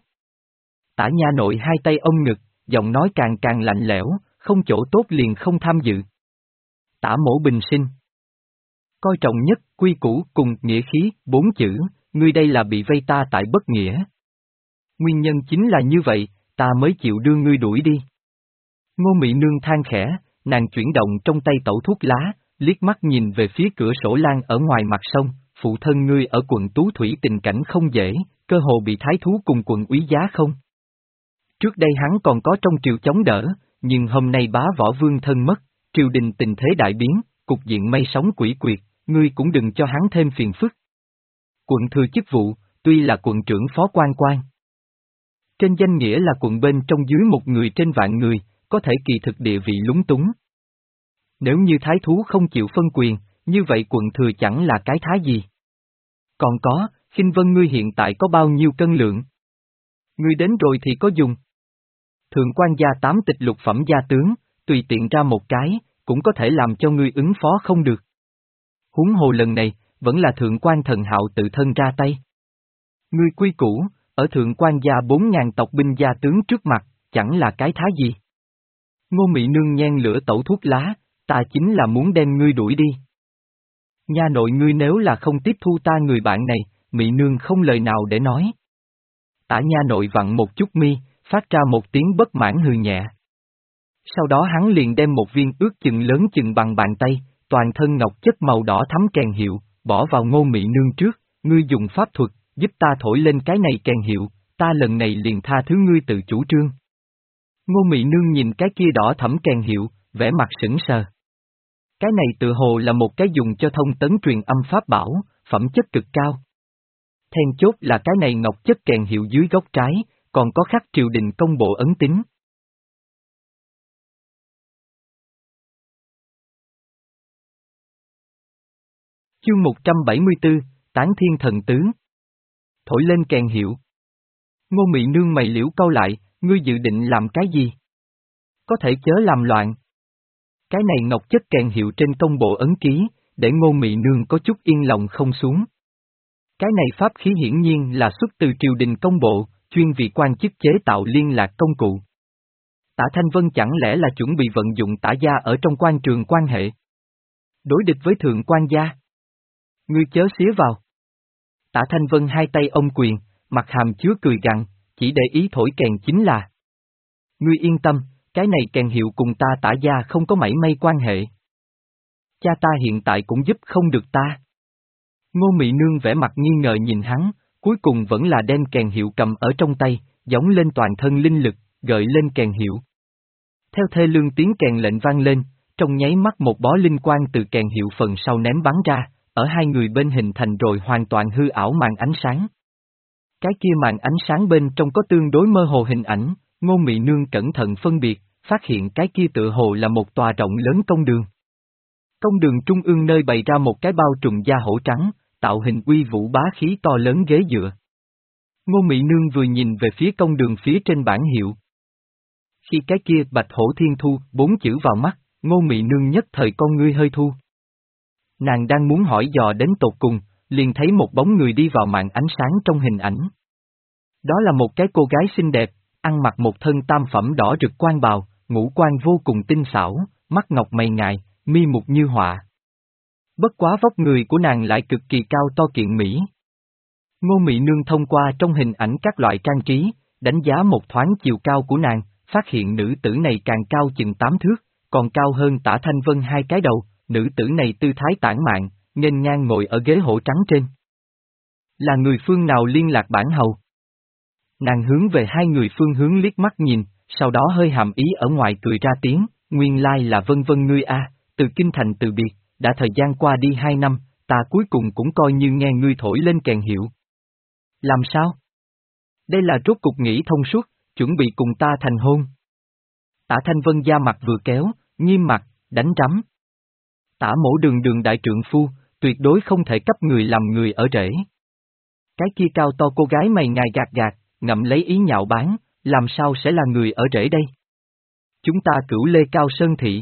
Tả Nha Nội hai tay ôm ngực, giọng nói càng càng lạnh lẽo, không chỗ tốt liền không tham dự. Tả Mỗ bình sinh. Coi trọng nhất, quy củ cùng nghĩa khí, bốn chữ, ngươi đây là bị vây ta tại bất nghĩa. Nguyên nhân chính là như vậy, ta mới chịu đưa ngươi đuổi đi. Ngô Mị Nương than khẽ, nàng chuyển động trong tay tẩu thuốc lá, liếc mắt nhìn về phía cửa sổ lan ở ngoài mặt sông, phụ thân ngươi ở quận Tú Thủy tình cảnh không dễ, cơ hồ bị thái thú cùng quận úy giá không. Trước đây hắn còn có trong triều chống đỡ, nhưng hôm nay bá võ vương thân mất, triều đình tình thế đại biến, cục diện mây sóng quỷ quyệt, ngươi cũng đừng cho hắn thêm phiền phức. Quận thừa chức vụ, tuy là quận trưởng phó quan quan. Trên danh nghĩa là quận bên trong dưới một người trên vạn người, có thể kỳ thực địa vị lúng túng. Nếu như thái thú không chịu phân quyền, như vậy quận thừa chẳng là cái thái gì. Còn có, Khinh Vân ngươi hiện tại có bao nhiêu cân lượng? Ngươi đến rồi thì có dùng. Thượng quan gia tám tịch lục phẩm gia tướng, tùy tiện ra một cái, cũng có thể làm cho ngươi ứng phó không được. Huống hồ lần này, vẫn là thượng quan thần hạo tự thân ra tay. Ngươi quy củ, ở thượng quan gia bốn ngàn tộc binh gia tướng trước mặt, chẳng là cái thái gì. Ngô Mị Nương nhen lửa tẩu thuốc lá, ta chính là muốn đem ngươi đuổi đi. Nha nội ngươi nếu là không tiếp thu ta người bạn này, Mị Nương không lời nào để nói. Tả Nha nội vặn một chút mi, phát ra một tiếng bất mãn hừ nhẹ. Sau đó hắn liền đem một viên ước chừng lớn chừng bằng bàn tay, toàn thân ngọc chất màu đỏ thắm kèn hiệu, bỏ vào Ngô Mị Nương trước, ngươi dùng pháp thuật, giúp ta thổi lên cái này kèn hiệu, ta lần này liền tha thứ ngươi tự chủ trương. Ngô Mị Nương nhìn cái kia đỏ thẫm kèn hiệu, vẻ mặt sững sờ. Cái này tự hồ là một cái dùng cho thông tấn truyền âm pháp bảo, phẩm chất cực cao. Then chốt là cái này ngọc chất kèn hiệu dưới góc trái, còn có khắc triều đình công bộ ấn tín. Chương một trăm bảy mươi tư, Tán Thiên Thần Tứ. Thổi lên kèn hiệu. Ngô Mị Nương mày liễu cau lại, ngươi dự định làm cái gì? Có thể chớ làm loạn. Cái này ngọc chất kèn hiệu trên công bộ ấn ký, để Ngô Mị Nương có chút yên lòng không xuống. Cái này pháp khí hiển nhiên là xuất từ triều đình công bộ, chuyên vì quan chức chế tạo liên lạc công cụ. Tả Thanh Vân chẳng lẽ là chuẩn bị vận dụng Tả gia ở trong quan trường quan hệ? Đối địch với thượng quan gia? Ngươi chớ xía vào. Tả Thanh Vân hai tay ôm quyền, mặt hàm chứa cười gằn, chỉ để ý thổi kèn chính là. Ngươi yên tâm, cái này kèn hiệu cùng ta Tả gia không có mảy may quan hệ. Cha ta hiện tại cũng giúp không được ta. Ngô Mị Nương vẻ mặt nghi ngờ nhìn hắn, cuối cùng vẫn là đem kèn hiệu cầm ở trong tay, gióng lên toàn thân linh lực, gợi lên kèn hiệu. Theo thê lương tiếng kèn lệnh vang lên, trong nháy mắt một bó linh quang từ kèn hiệu phần sau ném bắn ra, ở hai người bên hình thành rồi hoàn toàn hư ảo màn ánh sáng. Cái kia màn ánh sáng bên trong có tương đối mơ hồ hình ảnh, Ngô Mị Nương cẩn thận phân biệt, phát hiện cái kia tựa hồ là một tòa rộng lớn công đường. Công đường trung ương nơi bày ra một cái bao trùm da hổ trắng, tạo hình uy vũ bá khí to lớn ghế dựa. Ngô Mị Nương vừa nhìn về phía công đường phía trên bảng hiệu. Khi cái kia Bạch Hổ Thiên Thu bốn chữ vào mắt, Ngô Mị Nương nhất thời con ngươi hơi thu. Nàng đang muốn hỏi dò đến tột cùng, liền thấy một bóng người đi vào màn ánh sáng trong hình ảnh. Đó là một cái cô gái xinh đẹp, ăn mặc một thân tam phẩm đỏ rực quan bào, ngũ quan vô cùng tinh xảo, mắt ngọc mày ngài, mi mục như họa. Bất quá vóc người của nàng lại cực kỳ cao to kiện mỹ. Ngô Mị Nương thông qua trong hình ảnh các loại trang trí, đánh giá một thoáng chiều cao của nàng, phát hiện nữ tử này càng cao chừng tám thước, còn cao hơn Tả Thanh Vân hai cái đầu, nữ tử này tư thái tản mạn, nghênh ngang ngồi ở ghế hổ trắng trên. Là người phương nào liên lạc bản hầu? Nàng hướng về hai người phương hướng liếc mắt nhìn, sau đó hơi hàm ý ở ngoài cười ra tiếng, nguyên lai là Vân Vân ngươi a, từ kinh thành từ biệt, đã thời gian qua đi hai năm, ta cuối cùng cũng coi như nghe ngươi thổi lên kèn hiệu. Làm sao? Đây là rốt cục nghĩ thông suốt, chuẩn bị cùng ta thành hôn. Tả Thanh Vân da mặt vừa kéo, nghiêm mặt, đánh rắm. Tả Mỗ Đường Đường đại trượng phu, tuyệt đối không thể cấp người làm người ở rễ. Cái kia cao to cô gái mày ngài gạt gạt, ngậm lấy ý nhạo báng, làm sao sẽ là người ở rễ đây? Chúng ta Cửu Lê Cao Sơn Thị.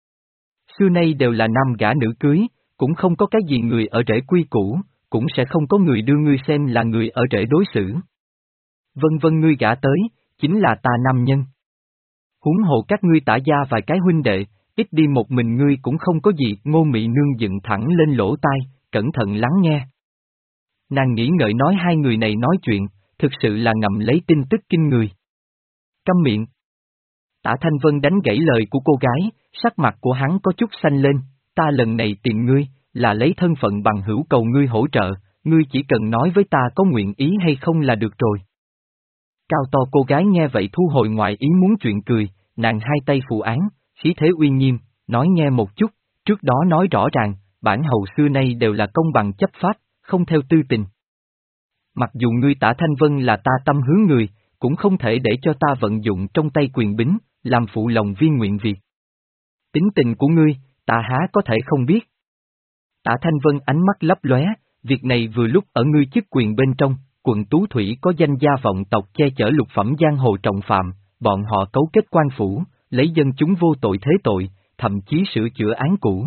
Xưa nay đều là nam gả nữ cưới, cũng không có cái gì người ở rễ quy củ, cũng sẽ không có người đưa ngươi xem là người ở rễ đối xử. Vân Vân ngươi gả tới, chính là ta nam nhân. Huống hộ các ngươi Tả gia vài cái huynh đệ, ít đi một mình ngươi cũng không có gì. Ngô Mị Nương dựng thẳng lên lỗ tai, cẩn thận lắng nghe. Nàng nghĩ ngợi nói hai người này nói chuyện, thực sự là ngậm lấy tin tức kinh người. Câm miệng. Tả Thanh Vân đánh gãy lời của cô gái, sắc mặt của hắn có chút xanh lên, ta lần này tìm ngươi, là lấy thân phận bằng hữu cầu ngươi hỗ trợ, ngươi chỉ cần nói với ta có nguyện ý hay không là được rồi. Cao to cô gái nghe vậy thu hồi ngoại ý muốn chuyện cười, nàng hai tay phụ án, khí thế uy nghiêm, nói nghe một chút, trước đó nói rõ ràng, bản hầu xưa nay đều là công bằng chấp pháp, không theo tư tình. Mặc dù ngươi Tả Thanh Vân là ta tâm hướng người, cũng không thể để cho ta vận dụng trong tay quyền bính, làm phụ lòng viên nguyện việc. Tính tình của ngươi, ta há có thể không biết. Tả Thanh Vân ánh mắt lấp lóe, việc này vừa lúc ở ngươi chức quyền bên trong, quận Tú Thủy có danh gia vọng tộc che chở lục phẩm giang hồ trọng phạm, bọn họ cấu kết quan phủ, lấy dân chúng vô tội thế tội, thậm chí sửa chữa án cũ.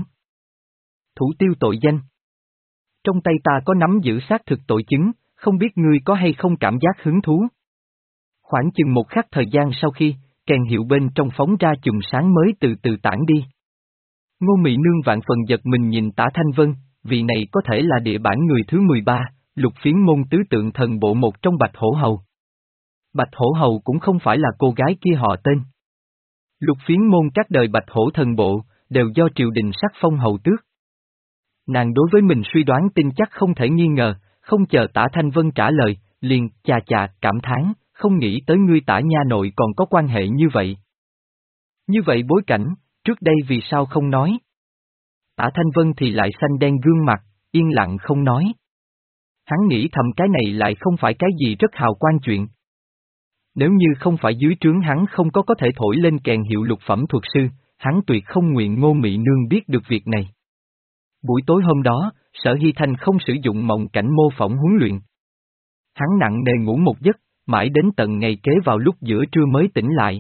Thủ tiêu tội danh. Trong tay ta có nắm giữ xác thực tội chứng, không biết ngươi có hay không cảm giác hứng thú. Khoảng chừng một khắc thời gian sau khi, kèn hiệu bên trong phóng ra chùm sáng mới từ từ tản đi. Ngô Mị Nương vạn phần giật mình nhìn Tả Thanh Vân, vị này có thể là địa bản người thứ mười ba, lục phiến môn tứ tượng thần bộ một trong Bạch Hổ Hầu. Bạch Hổ Hầu cũng không phải là cô gái kia họ tên. Lục Phiến Môn các đời Bạch Hổ thần bộ, đều do triều đình sắc phong hầu tước. Nàng đối với mình suy đoán tin chắc không thể nghi ngờ, không chờ Tả Thanh Vân trả lời, liền chà chà cảm thán, không nghĩ tới ngươi Tả nha nội còn có quan hệ như vậy. Như vậy bối cảnh, trước đây vì sao không nói? Tả Thanh Vân thì lại xanh đen gương mặt, yên lặng không nói. Hắn nghĩ thầm cái này lại không phải cái gì rất hào quan chuyện. Nếu như không phải dưới trướng hắn không có có thể thổi lên kèn hiệu lục phẩm thuật sư, hắn tuyệt không nguyện Ngô Mị Nương biết được việc này. Buổi tối hôm đó, Sở Hy Thanh không sử dụng mộng cảnh mô phỏng huấn luyện. Hắn nặng nề ngủ một giấc, mãi đến tận ngày kế vào lúc giữa trưa mới tỉnh lại.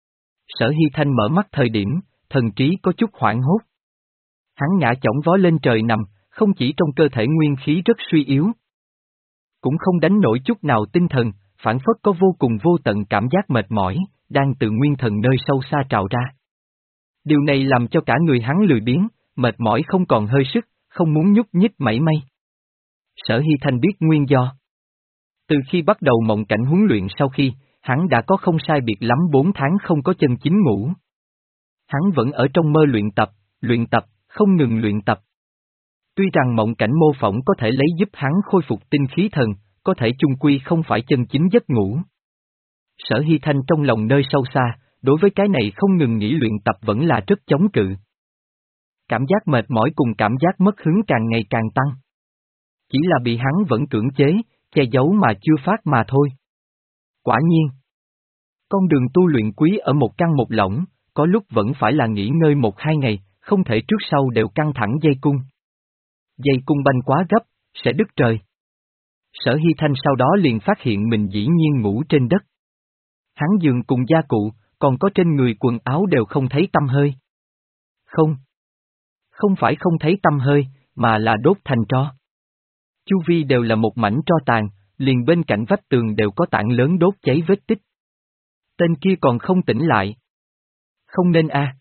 Sở Hy Thanh mở mắt thời điểm, thần trí có chút hoảng hốt. Hắn ngã chỏng vó lên trời nằm, không chỉ trong cơ thể nguyên khí rất suy yếu. Cũng không đánh nổi chút nào tinh thần, phản phất có vô cùng vô tận cảm giác mệt mỏi, đang từ nguyên thần nơi sâu xa trào ra. Điều này làm cho cả người hắn lười biếng, mệt mỏi không còn hơi sức, không muốn nhúc nhích mảy may. Sở Hy Thanh biết nguyên do. Từ khi bắt đầu mộng cảnh huấn luyện sau khi, hắn đã có không sai biệt lắm bốn tháng không có chân chính ngủ. Hắn vẫn ở trong mơ luyện tập, luyện tập, không ngừng luyện tập. Tuy rằng mộng cảnh mô phỏng có thể lấy giúp hắn khôi phục tinh khí thần, có thể chung quy không phải chân chính giấc ngủ. Sở Hy Thanh trong lòng nơi sâu xa, đối với cái này không ngừng nghỉ luyện tập vẫn là rất chống cự. Cảm giác mệt mỏi cùng cảm giác mất hứng càng ngày càng tăng. Chỉ là bị hắn vẫn cưỡng chế, che giấu mà chưa phát mà thôi. Quả nhiên, con đường tu luyện quý ở một căn một lỏng, có lúc vẫn phải là nghỉ ngơi một hai ngày, không thể trước sau đều căng thẳng dây cung. Dây cung banh quá gấp, sẽ đứt trời. Sở Hy Thanh sau đó liền phát hiện mình dĩ nhiên ngủ trên đất. Hắn giường cùng gia cụ, còn có trên người quần áo đều không thấy tăm hơi. Không. Không phải không thấy tăm hơi, mà là đốt thành tro. Chu vi đều là một mảnh tro tàn, liền bên cạnh vách tường đều có tảng lớn đốt cháy vết tích. Tên kia còn không tỉnh lại. Không nên a. À.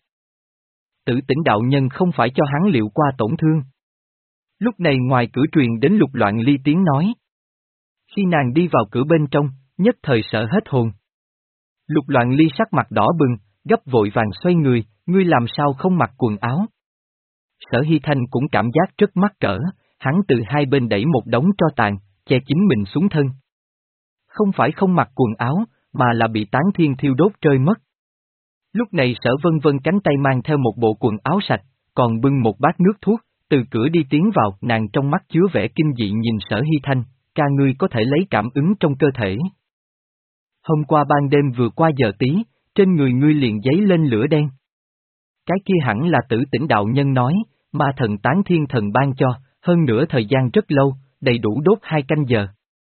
Tử Tỉnh đạo nhân không phải cho hắn liệu qua tổn thương. Lúc này ngoài cửa truyền đến Lục Loạn Ly tiếng nói. Khi nàng đi vào cửa bên trong, nhất thời sợ hết hồn. Lục Loạn Ly sắc mặt đỏ bừng, gấp vội vàng xoay người, ngươi làm sao không mặc quần áo. Sở Hy Thanh cũng cảm giác rất mắc cỡ, hắn từ hai bên đẩy một đống tro tàn, che chính mình xuống thân. Không phải không mặc quần áo, mà là bị Tán Thiên thiêu đốt rơi mất. Lúc này Sở Vân Vân cánh tay mang theo một bộ quần áo sạch, còn bưng một bát nước thuốc, từ cửa đi tiến vào, nàng trong mắt chứa vẻ kinh dị nhìn Sở Hy Thanh, ca ngươi có thể lấy cảm ứng trong cơ thể. Hôm qua ban đêm vừa qua giờ tí, trên người ngươi liền giấy lên lửa đen. Cái kia hẳn là Tử Tỉnh đạo nhân nói, ma thần Tán Thiên thần ban cho, hơn nữa thời gian rất lâu, đầy đủ đốt hai canh giờ.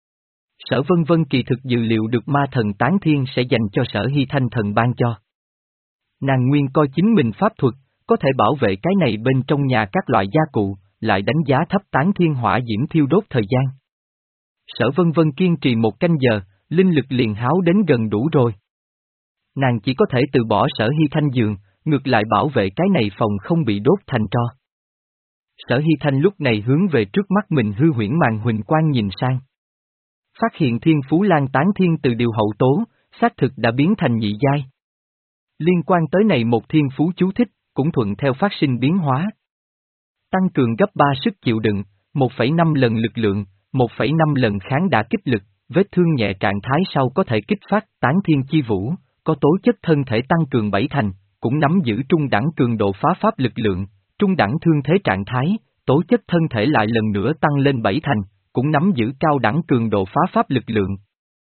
Sở Vân Vân kỳ thực dự liệu được ma thần Tán Thiên sẽ dành cho Sở Hy Thanh thần ban cho. Nàng nguyên coi chính mình pháp thuật, có thể bảo vệ cái này bên trong nhà các loại gia cụ, lại đánh giá thấp Tán Thiên hỏa diễm thiêu đốt thời gian. Sở Vân Vân kiên trì một canh giờ, linh lực liền háo đến gần đủ rồi. Nàng chỉ có thể từ bỏ Sở Hy Thanh giường, ngược lại bảo vệ cái này phòng không bị đốt thành tro. Sở Hy Thanh lúc này hướng về trước mắt mình hư huyễn màn huỳnh quang nhìn sang. Phát hiện Thiên Phú Lan Tán Thiên từ điều hậu tố, xác thực đã biến thành nhị giai. Liên quan tới này một thiên phú chú thích, cũng thuận theo phát sinh biến hóa. Tăng cường gấp ba sức chịu đựng, một phẩy năm lần lực lượng, một phẩy năm lần kháng đả kích lực, vết thương nhẹ trạng thái sau có thể kích phát Tán Thiên chi vũ, có tố chất thân thể tăng cường bảy thành, cũng nắm giữ trung đẳng cường độ phá pháp lực lượng, trung đẳng thương thế trạng thái, tố chất thân thể lại lần nữa tăng lên bảy thành, cũng nắm giữ cao đẳng cường độ phá pháp lực lượng.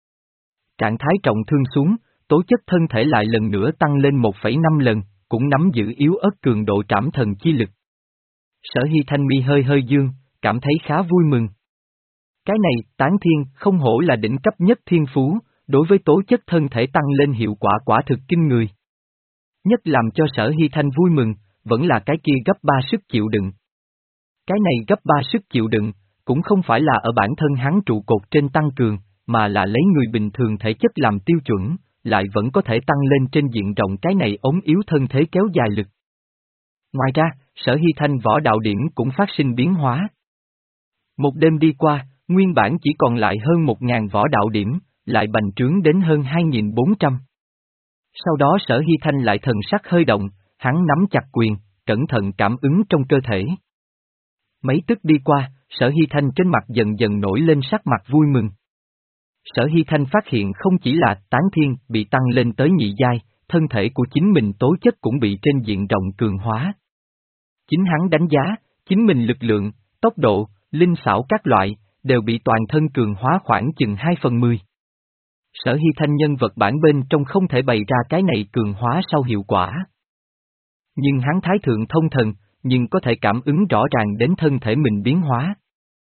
Trạng thái trọng thương xuống, tố chất thân thể lại lần nữa tăng lên một phẩy năm lần, cũng nắm giữ yếu ớt cường độ trảm thần chi lực. Sở Hy Thanh mi hơi hơi dương, cảm thấy khá vui mừng. Cái này, Tán Thiên, không hổ là đỉnh cấp nhất thiên phú, đối với tố chất thân thể tăng lên hiệu quả quả thực kinh người. Nhất làm cho Sở Hy Thanh vui mừng, vẫn là cái kia gấp ba sức chịu đựng. Cái này gấp ba sức chịu đựng, cũng không phải là ở bản thân hắn trụ cột trên tăng cường, mà là lấy người bình thường thể chất làm tiêu chuẩn, lại vẫn có thể tăng lên trên diện rộng cái này ốm yếu thân thế kéo dài lực. Ngoài ra, Sở Hy Thanh võ đạo điểm cũng phát sinh biến hóa. Một đêm đi qua, nguyên bản chỉ còn lại hơn một ngàn võ đạo điểm, lại bành trướng đến hơn hai nghìn bốn trăm. Sau đó Sở Hy Thanh lại thần sắc hơi động, hắn nắm chặt quyền, cẩn thận cảm ứng trong cơ thể. Mấy tức đi qua, Sở Hy Thanh trên mặt dần dần nổi lên sắc mặt vui mừng. Sở Hy Thanh phát hiện không chỉ là tán thiên bị tăng lên tới nhị giai, thân thể của chính mình tố chất cũng bị trên diện rộng cường hóa. Chính hắn đánh giá, chính mình lực lượng, tốc độ, linh xảo các loại, đều bị toàn thân cường hóa khoảng chừng hai phần mười. Sở Hy Thanh nhân vật bản bên trong không thể bày ra cái này cường hóa sau hiệu quả. Nhưng hắn thái thượng thông thần, nhưng có thể cảm ứng rõ ràng đến thân thể mình biến hóa.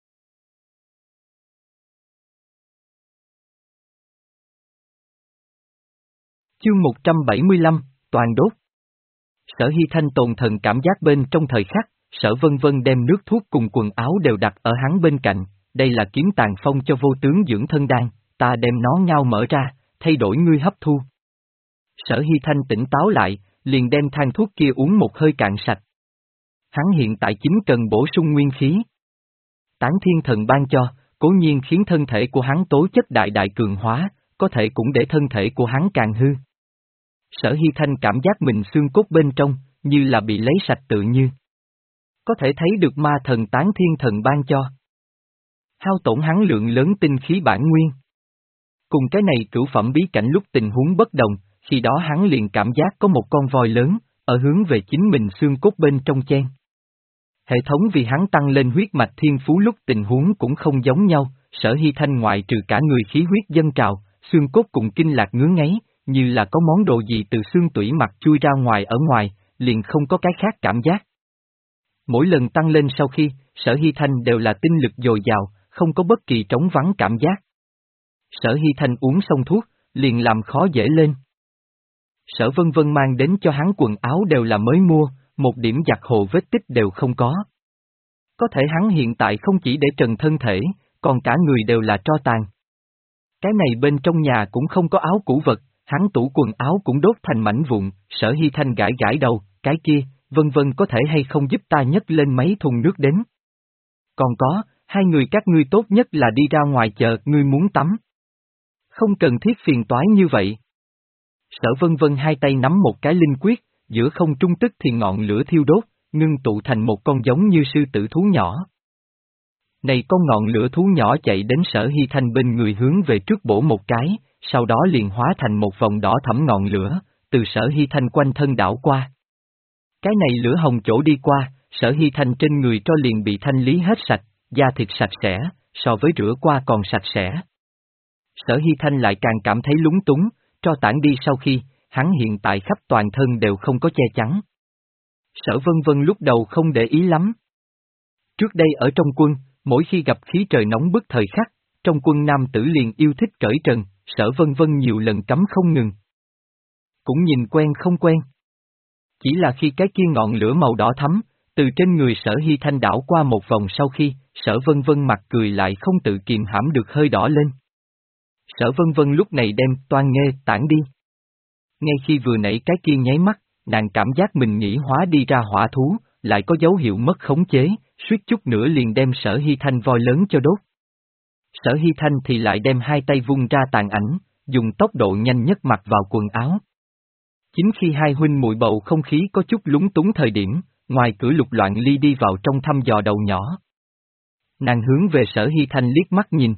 Chương một trăm bảy mươi lăm, Toàn đốt. Sở Hy Thanh tồn thần cảm giác bên trong thời khắc, Sở Vân Vân đem nước thuốc cùng quần áo đều đặt ở hắn bên cạnh, đây là kiếm tàn phong cho vô tướng dưỡng thân đan, ta đem nó ngao mở ra, thay đổi ngươi hấp thu. Sở Hy Thanh tỉnh táo lại, liền đem thang thuốc kia uống một hơi cạn sạch. Hắn hiện tại chính cần bổ sung nguyên khí. Tán thiên thần ban cho, cố nhiên khiến thân thể của hắn tố chất đại đại cường hóa, có thể cũng để thân thể của hắn càng hư. Sở Hy Thanh cảm giác mình xương cốt bên trong, như là bị lấy sạch tự như. Có thể thấy được ma thần tán thiên thần ban cho. Hao tổn hắn lượng lớn tinh khí bản nguyên. Cùng cái này cửu phẩm bí cảnh lúc tình huống bất đồng, khi đó hắn liền cảm giác có một con voi lớn, ở hướng về chính mình xương cốt bên trong chen. Hệ thống vì hắn tăng lên huyết mạch thiên phú lúc tình huống cũng không giống nhau, Sở Hy Thanh ngoại trừ cả người khí huyết dâng trào, xương cốt cùng kinh lạc ngứa ngáy, như là có món đồ gì từ xương tủy mặt chui ra ngoài ở ngoài, liền không có cái khác cảm giác. Mỗi lần tăng lên sau khi, Sở Hy Thanh đều là tinh lực dồi dào, không có bất kỳ trống vắng cảm giác. Sở Hy Thanh uống xong thuốc, liền làm khó dễ lên. Sở Vân Vân mang đến cho hắn quần áo đều là mới mua, một điểm giặt hồ vết tích đều không có. Có thể hắn hiện tại không chỉ để trần thân thể, còn cả người đều là tro tàn. Cái này bên trong nhà cũng không có áo cũ vật, hắn tủ quần áo cũng đốt thành mảnh vụn, Sở Hy Thanh gãi gãi đầu, cái kia, Vân Vân có thể hay không giúp ta nhấc lên mấy thùng nước đến. Còn có, hai người các ngươi tốt nhất là đi ra ngoài chợ, ngươi muốn tắm. Không cần thiết phiền toái như vậy. Sở Vân Vân hai tay nắm một cái linh quyết, giữa không trung tức thì ngọn lửa thiêu đốt, ngưng tụ thành một con giống như sư tử thú nhỏ. Này con ngọn lửa thú nhỏ chạy đến Sở Hy Thanh bên người hướng về trước bổ một cái, sau đó liền hóa thành một vòng đỏ thẫm ngọn lửa, từ Sở Hy Thanh quanh thân đảo qua. Cái này lửa hồng chỗ đi qua, Sở Hy Thanh trên người tro liền bị thanh lý hết sạch, da thịt sạch sẽ, so với rửa qua còn sạch sẽ. Sở Hy Thanh lại càng cảm thấy lúng túng, tro tản đi sau khi, hắn hiện tại khắp toàn thân đều không có che chắn. Sở Vân Vân lúc đầu không để ý lắm. Trước đây ở trong quân, mỗi khi gặp khí trời nóng bức thời khắc, trong quân nam tử liền yêu thích cởi trần, Sở Vân Vân nhiều lần cấm không ngừng. Cũng nhìn quen không quen. Chỉ là khi cái kia ngọn lửa màu đỏ thắm, từ trên người Sở Hy Thanh đảo qua một vòng sau khi, Sở Vân Vân mặt cười lại không tự kiềm hãm được hơi đỏ lên. Sở Vân Vân lúc này đem toan nghê tản đi. Ngay khi vừa nãy cái kia nháy mắt, nàng cảm giác mình nghĩ hóa đi ra hỏa thú, lại có dấu hiệu mất khống chế, suýt chút nữa liền đem Sở Hy Thanh voi lớn cho đốt. Sở Hy Thanh thì lại đem hai tay vung ra tàn ảnh, dùng tốc độ nhanh nhất mặc vào quần áo. Chính khi hai huynh muội bầu không khí có chút lúng túng thời điểm, ngoài cửa Lục Loạn Ly đi vào trong thăm dò đầu nhỏ. Nàng hướng về Sở Hy Thanh liếc mắt nhìn.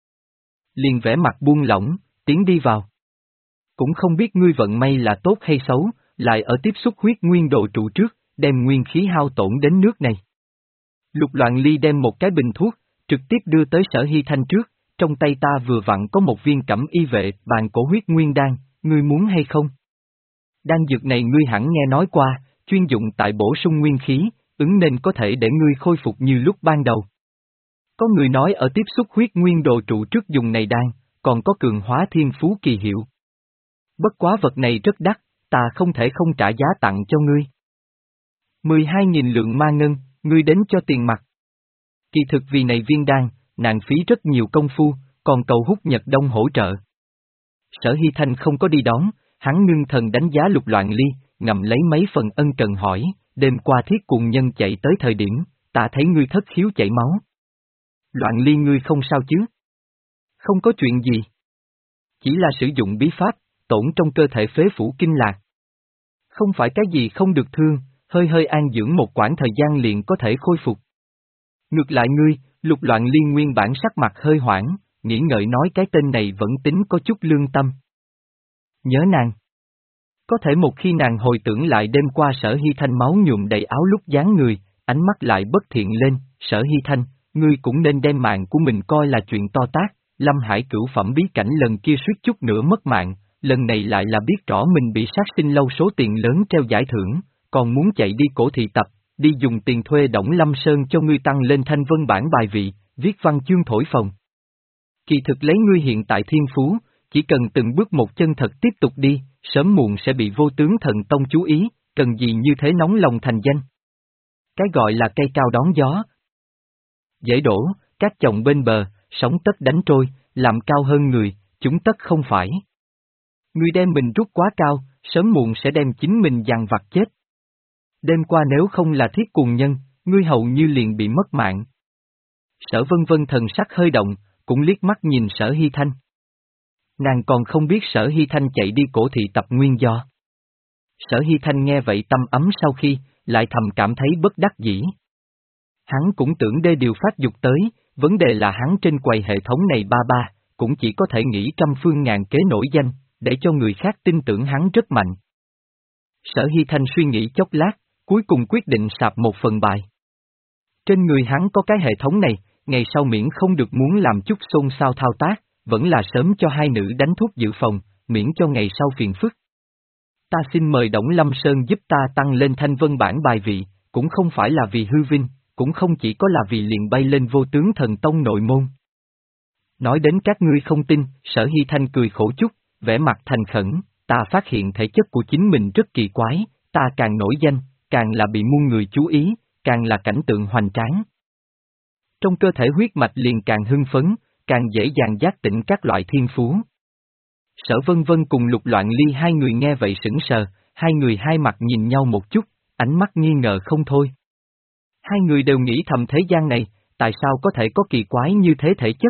Liền vẻ mặt buông lỏng, tiến đi vào. Cũng không biết ngươi vận may là tốt hay xấu, lại ở tiếp xúc huyết nguyên độ trụ trước, đem nguyên khí hao tổn đến nước này. Lục Loạn Ly đem một cái bình thuốc, trực tiếp đưa tới Sở Hy Thanh trước, trong tay ta vừa vặn có một viên cẩm y vệ bàn cổ huyết nguyên đan, ngươi muốn hay không? Đan dược này ngươi hẳn nghe nói qua, chuyên dụng tại bổ sung nguyên khí, ứng nên có thể để ngươi khôi phục như lúc ban đầu. Có người nói ở tiếp xúc huyết nguyên đồ trụ trước dùng này đan, còn có cường hóa thiên phú kỳ hiệu. Bất quá vật này rất đắt, ta không thể không trả giá tặng cho ngươi. mười hai nghìn lượng ma ngân, ngươi đến cho tiền mặt. Kỳ thực vì này viên đan, nàng phí rất nhiều công phu, còn cầu hút Nhật Đông hỗ trợ. Sở Hy Thanh không có đi đón, hắn ngưng thần đánh giá Lục Loạn Ly, ngầm lấy mấy phần ân cần hỏi, đêm qua thiết cùng nhân chạy tới thời điểm, ta thấy ngươi thất khiếu chảy máu. Loạn Ly ngươi không sao chứ? Không có chuyện gì. chỉ là sử dụng bí pháp, tổn trong cơ thể phế phủ kinh lạc. Không phải cái gì không được thương, hơi hơi an dưỡng một quãng thời gian liền có thể khôi phục. Ngược lại ngươi, Lục Loạn Ly nguyên bản sắc mặt hơi hoảng, nghĩ ngợi nói cái tên này vẫn tính có chút lương tâm. Nhớ nàng. Có thể một khi nàng hồi tưởng lại đêm qua Sở Hy Thanh máu nhuộm đầy áo lúc dáng người, ánh mắt lại bất thiện lên, Sở Hy Thanh, ngươi cũng nên đem mạng của mình coi là chuyện to tát, Lâm Hải cửu phẩm bí cảnh lần kia suýt chút nữa mất mạng, lần này lại là biết rõ mình bị sát sinh lâu số tiền lớn treo giải thưởng, còn muốn chạy đi cổ thị tập, đi dùng tiền thuê Đổng Lâm Sơn cho ngươi tăng lên thanh vân bản bài vị, viết văn chương thổi phồng. Kỳ thực lấy ngươi hiện tại thiên phú, chỉ cần từng bước một chân thật tiếp tục đi, sớm muộn sẽ bị vô tướng thần tông chú ý, cần gì như thế nóng lòng thành danh. Cái gọi là cây cao đón gió. Dễ đổ, các chồng bên bờ, sóng tất đánh trôi, làm cao hơn người, chúng tất không phải. Ngươi đem mình rút quá cao, sớm muộn sẽ đem chính mình dằn vặt chết. Đêm qua nếu không là thiết cuồng nhân, ngươi hầu như liền bị mất mạng. Sở Vân Vân thần sắc hơi động, cũng liếc mắt nhìn Sở Hy Thanh. Nàng còn không biết Sở Hy Thanh chạy đi cổ thị tập nguyên do. Sở Hy Thanh nghe vậy tâm ấm sau khi, lại thầm cảm thấy bất đắc dĩ. Hắn cũng tưởng đê điều phát dục tới, vấn đề là hắn trên quầy hệ thống này ba ba, cũng chỉ có thể nghĩ trăm phương ngàn kế nổi danh, để cho người khác tin tưởng hắn rất mạnh. Sở Hy Thanh suy nghĩ chốc lát, cuối cùng quyết định sạp một phần bài. Trên người hắn có cái hệ thống này, ngày sau miễn không được muốn làm chút xôn xao thao tác, vẫn là sớm cho hai nữ đánh thuốc dự phòng, miễn cho ngày sau phiền phức. Ta xin mời Đổng Lâm Sơn giúp ta tăng lên thanh vân bản bài vị, cũng không phải là vì hư vinh, cũng không chỉ có là vì liền bay lên vô tướng thần tông nội môn. Nói đến các ngươi không tin, Sở Hy Thanh cười khổ chút, vẻ mặt thành khẩn, ta phát hiện thể chất của chính mình rất kỳ quái, ta càng nổi danh, càng là bị muôn người chú ý, càng là cảnh tượng hoành tráng. Trong cơ thể huyết mạch liền càng hưng phấn, càng dễ dàng giác tỉnh các loại thiên phú. Sở Vân Vân cùng Lục Loạn Ly hai người nghe vậy sững sờ, hai người hai mặt nhìn nhau một chút, ánh mắt nghi ngờ không thôi. Hai người đều nghĩ thầm thế gian này, tại sao có thể có kỳ quái như thế thể chất?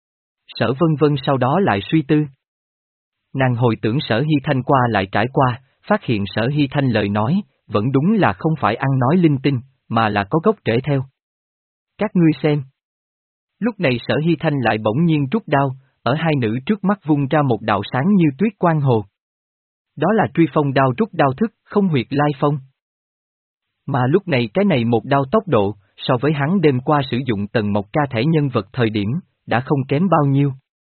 Sở Vân Vân sau đó lại suy tư. Nàng hồi tưởng Sở Hy Thanh qua lại trải qua, phát hiện Sở Hy Thanh lời nói, vẫn đúng là không phải ăn nói linh tinh, mà là có gốc rễ theo. Các ngươi xem. Lúc này Sở Hy Thanh lại bỗng nhiên rút đao, ở hai nữ trước mắt vung ra một đạo sáng như tuyết quang hồ. Đó là truy phong đao rút đao thức, không huyệt lai phong. Mà lúc này cái này một đao tốc độ, so với hắn đêm qua sử dụng tần một ca thể nhân vật thời điểm, đã không kém bao nhiêu.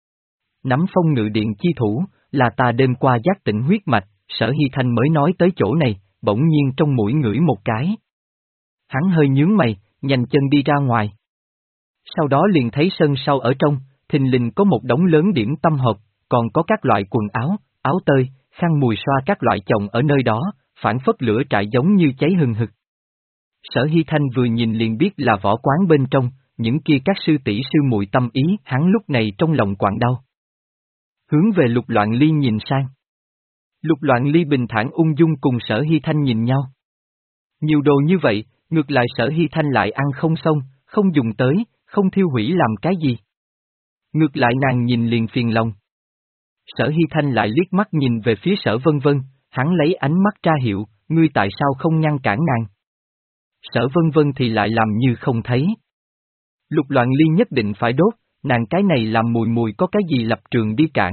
Nắm phong ngự điện chi thủ, là ta đêm qua giác tỉnh huyết mạch, Sở Hy Thanh mới nói tới chỗ này, bỗng nhiên trong mũi ngửi một cái. Hắn hơi nhướng mày, nhanh chân đi ra ngoài. Sau đó liền thấy sân sau ở trong, thình lình có một đống lớn điểm tâm hộp, còn có các loại quần áo, áo tơi, khăn mùi xoa các loại chồng ở nơi đó, phản phất lửa trại giống như cháy hừng hực. Sở Hy Thanh vừa nhìn liền biết là võ quán bên trong, những kia các sư tỷ sư muội tâm ý, hắn lúc này trong lòng quặn đau. Hướng về Lục Loạn Ly nhìn sang. Lục Loạn Ly bình thản ung dung cùng Sở Hy Thanh nhìn nhau. Nhiều đồ như vậy, ngược lại Sở Hy Thanh lại ăn không xong, không dùng tới, không thiêu hủy làm cái gì. Ngược lại nàng nhìn liền phiền lòng. Sở Hy Thanh lại liếc mắt nhìn về phía Sở Vân Vân, hắn lấy ánh mắt tra hiệu, ngươi tại sao không ngăn cản nàng. Sở Vân Vân thì lại làm như không thấy. Lục Loạn Ly nhất định phải đốt, nàng cái này làm mùi mùi có cái gì lập trường đi cản.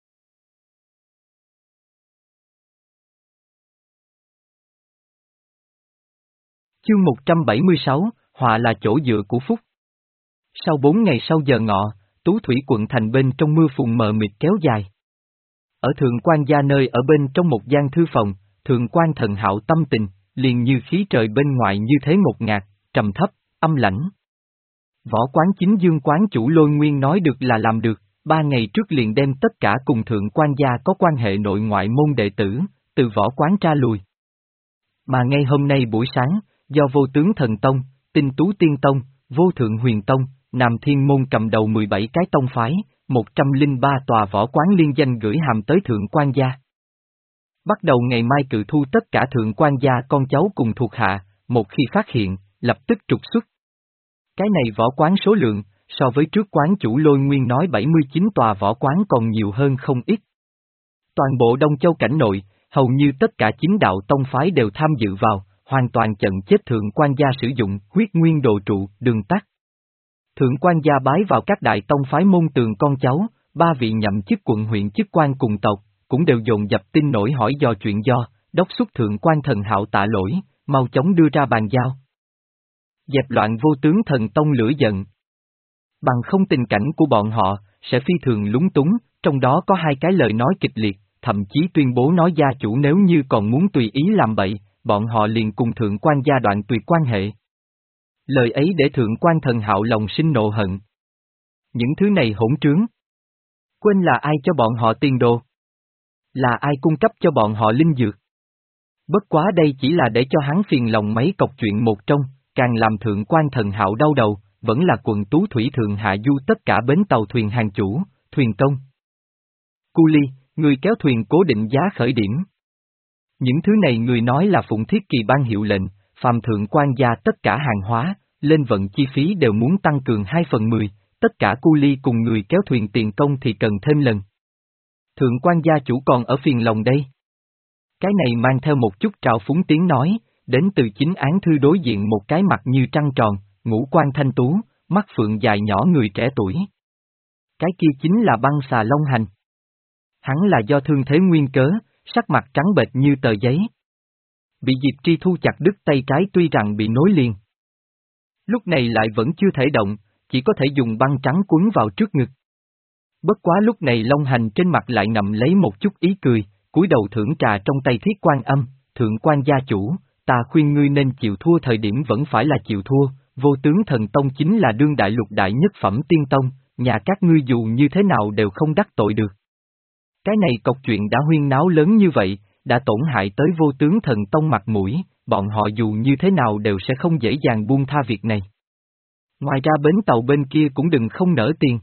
Chương một trăm bảy mươi sáu, họa là chỗ dựa của phúc. Sau bốn ngày sau giờ ngọ, Tú Thủy quận thành bên trong mưa phùn mờ mịt kéo dài. Ở Thượng Quan gia nơi ở bên trong một gian thư phòng, Thượng Quan Thần Hạo tâm tình, liền như khí trời bên ngoài như thế ngột ngạt, trầm thấp, âm lãnh. Võ quán chính dương quán chủ Lôi Nguyên nói được là làm được, ba ngày trước liền đem tất cả cùng Thượng Quan gia có quan hệ nội ngoại môn đệ tử, từ võ quán tra lùi. Mà ngay hôm nay buổi sáng, do Vô Tướng Thần Tông, Tinh Tú Tiên Tông, Vô Thượng Huyền Tông, Nam Thiên Môn cầm đầu mười bảy cái tông phái, một trăm lẻ ba tòa võ quán liên danh gửi hàm tới Thượng Quan gia. Bắt đầu ngày mai cự thu tất cả Thượng Quan gia con cháu cùng thuộc hạ, một khi phát hiện, lập tức trục xuất. Cái này võ quán số lượng, so với trước quán chủ Lôi Nguyên nói bảy mươi chín tòa võ quán còn nhiều hơn không ít. Toàn bộ Đông Châu cảnh nội, hầu như tất cả chính đạo tông phái đều tham dự vào, hoàn toàn chận chết Thượng Quan gia sử dụng huyết nguyên đồ trụ, đường tắt. Thượng Quan gia bái vào các đại tông phái môn tường con cháu, ba vị nhậm chức quận huyện chức quan cùng tộc, cũng đều dồn dập tin nổi hỏi do chuyện do, đốc thúc Thượng Quan Thần Hạo tạ lỗi, mau chóng đưa ra bàn giao. Dẹp loạn vô tướng thần tông lửa giận. Bằng không tình cảnh của bọn họ, sẽ phi thường lúng túng, trong đó có hai cái lời nói kịch liệt, thậm chí tuyên bố nói gia chủ nếu như còn muốn tùy ý làm bậy, bọn họ liền cùng Thượng Quan gia đoạn tuyệt quan hệ. Lời ấy để Thượng Quan Thần Hạo lòng sinh nộ hận. Những thứ này hỗn trướng. Quên là ai cho bọn họ tiền đồ? Là ai cung cấp cho bọn họ linh dược? Bất quá đây chỉ là để cho hắn phiền lòng mấy cọc chuyện một trong, càng làm Thượng Quan Thần Hạo đau đầu, vẫn là quận Tú Thủy Thượng Hạ Du tất cả bến tàu thuyền hàng chủ, thuyền công. Cu ly, người kéo thuyền cố định giá khởi điểm. Những thứ này người nói là Phụng Thiết Kỳ ban hiệu lệnh, phàm Thượng Quan gia tất cả hàng hóa, lên vận chi phí đều muốn tăng cường hai phần mười, tất cả cu ly cùng người kéo thuyền tiền công thì cần thêm lần. Thượng Quan gia chủ còn ở phiền lòng đây. Cái này mang theo một chút trào phúng tiếng nói, đến từ chính án thư đối diện một cái mặt như trăng tròn, ngũ quan thanh tú, mắt phượng dài nhỏ người trẻ tuổi. Cái kia chính là băng xà Long Hành. Hắn là do thương thế nguyên cớ, sắc mặt trắng bệch như tờ giấy. Bị Diệp Tri Thu chặt đứt tay trái tuy rằng bị nối liền. Lúc này lại vẫn chưa thể động, chỉ có thể dùng băng trắng quấn vào trước ngực. Bất quá lúc này Long Hành trên mặt lại ngậm lấy một chút ý cười, cúi đầu thưởng trà trong tay Thiết Quan Âm, Thượng Quan gia chủ, ta khuyên ngươi nên chịu thua thời điểm vẫn phải là chịu thua, vô tướng thần tông chính là đương đại lục đại nhất phẩm tiên tông, nhà các ngươi dù như thế nào đều không đắc tội được. Cái này cọc chuyện đã huyên náo lớn như vậy, đã tổn hại tới vô tướng thần tông mặt mũi, bọn họ dù như thế nào đều sẽ không dễ dàng buông tha việc này. Ngoài ra bến tàu bên kia cũng đừng không nỡ tiền.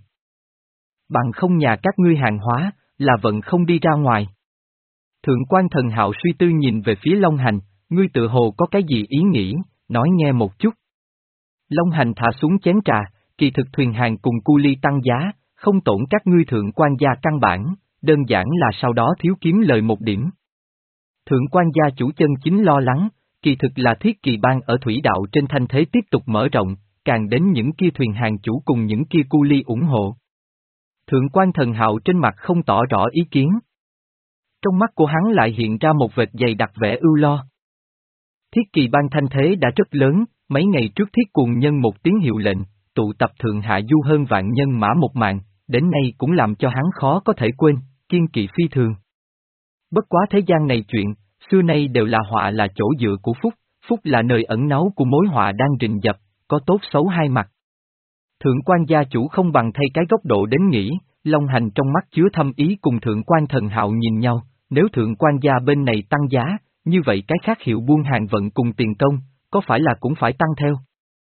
Bằng không nhà các ngươi hàng hóa, là vận không đi ra ngoài. Thượng Quan Thần Hạo suy tư nhìn về phía Long Hành, ngươi tự hồ có cái gì ý nghĩ, nói nghe một chút. Long Hành thả xuống chén trà, kỳ thực thuyền hàng cùng cu ly tăng giá, không tổn các ngươi Thượng Quan gia căn bản, đơn giản là sau đó thiếu kiếm lời một điểm. Thượng Quan gia chủ chân chính lo lắng, kỳ thực là Thiết Kỳ Bang ở thủy đạo trên thanh thế tiếp tục mở rộng, càng đến những kia thuyền hàng chủ cùng những kia cu ly ủng hộ. Thượng Quan Thần Hạo trên mặt không tỏ rõ ý kiến. Trong mắt của hắn lại hiện ra một vệt dày đặc vẻ ưu lo. Thiết Kỳ Bang thanh thế đã rất lớn, mấy ngày trước Thiết Cuồng Nhân một tiếng hiệu lệnh, tụ tập Thượng Hạ Du hơn vạn nhân mã một mạng, đến nay cũng làm cho hắn khó có thể quên, kiên kỵ phi thường. Bất quá thế gian này chuyện, xưa nay đều là họa là chỗ dựa của phúc, phúc là nơi ẩn náu của mối họa đang rình rập, có tốt xấu hai mặt. Thượng Quan gia chủ không bằng thay cái góc độ đến nghĩ, Long Hành trong mắt chứa thâm ý cùng Thượng Quan Thần Hạo nhìn nhau, nếu Thượng Quan gia bên này tăng giá, như vậy cái khác hiệu buôn hàng vận cùng tiền công, có phải là cũng phải tăng theo?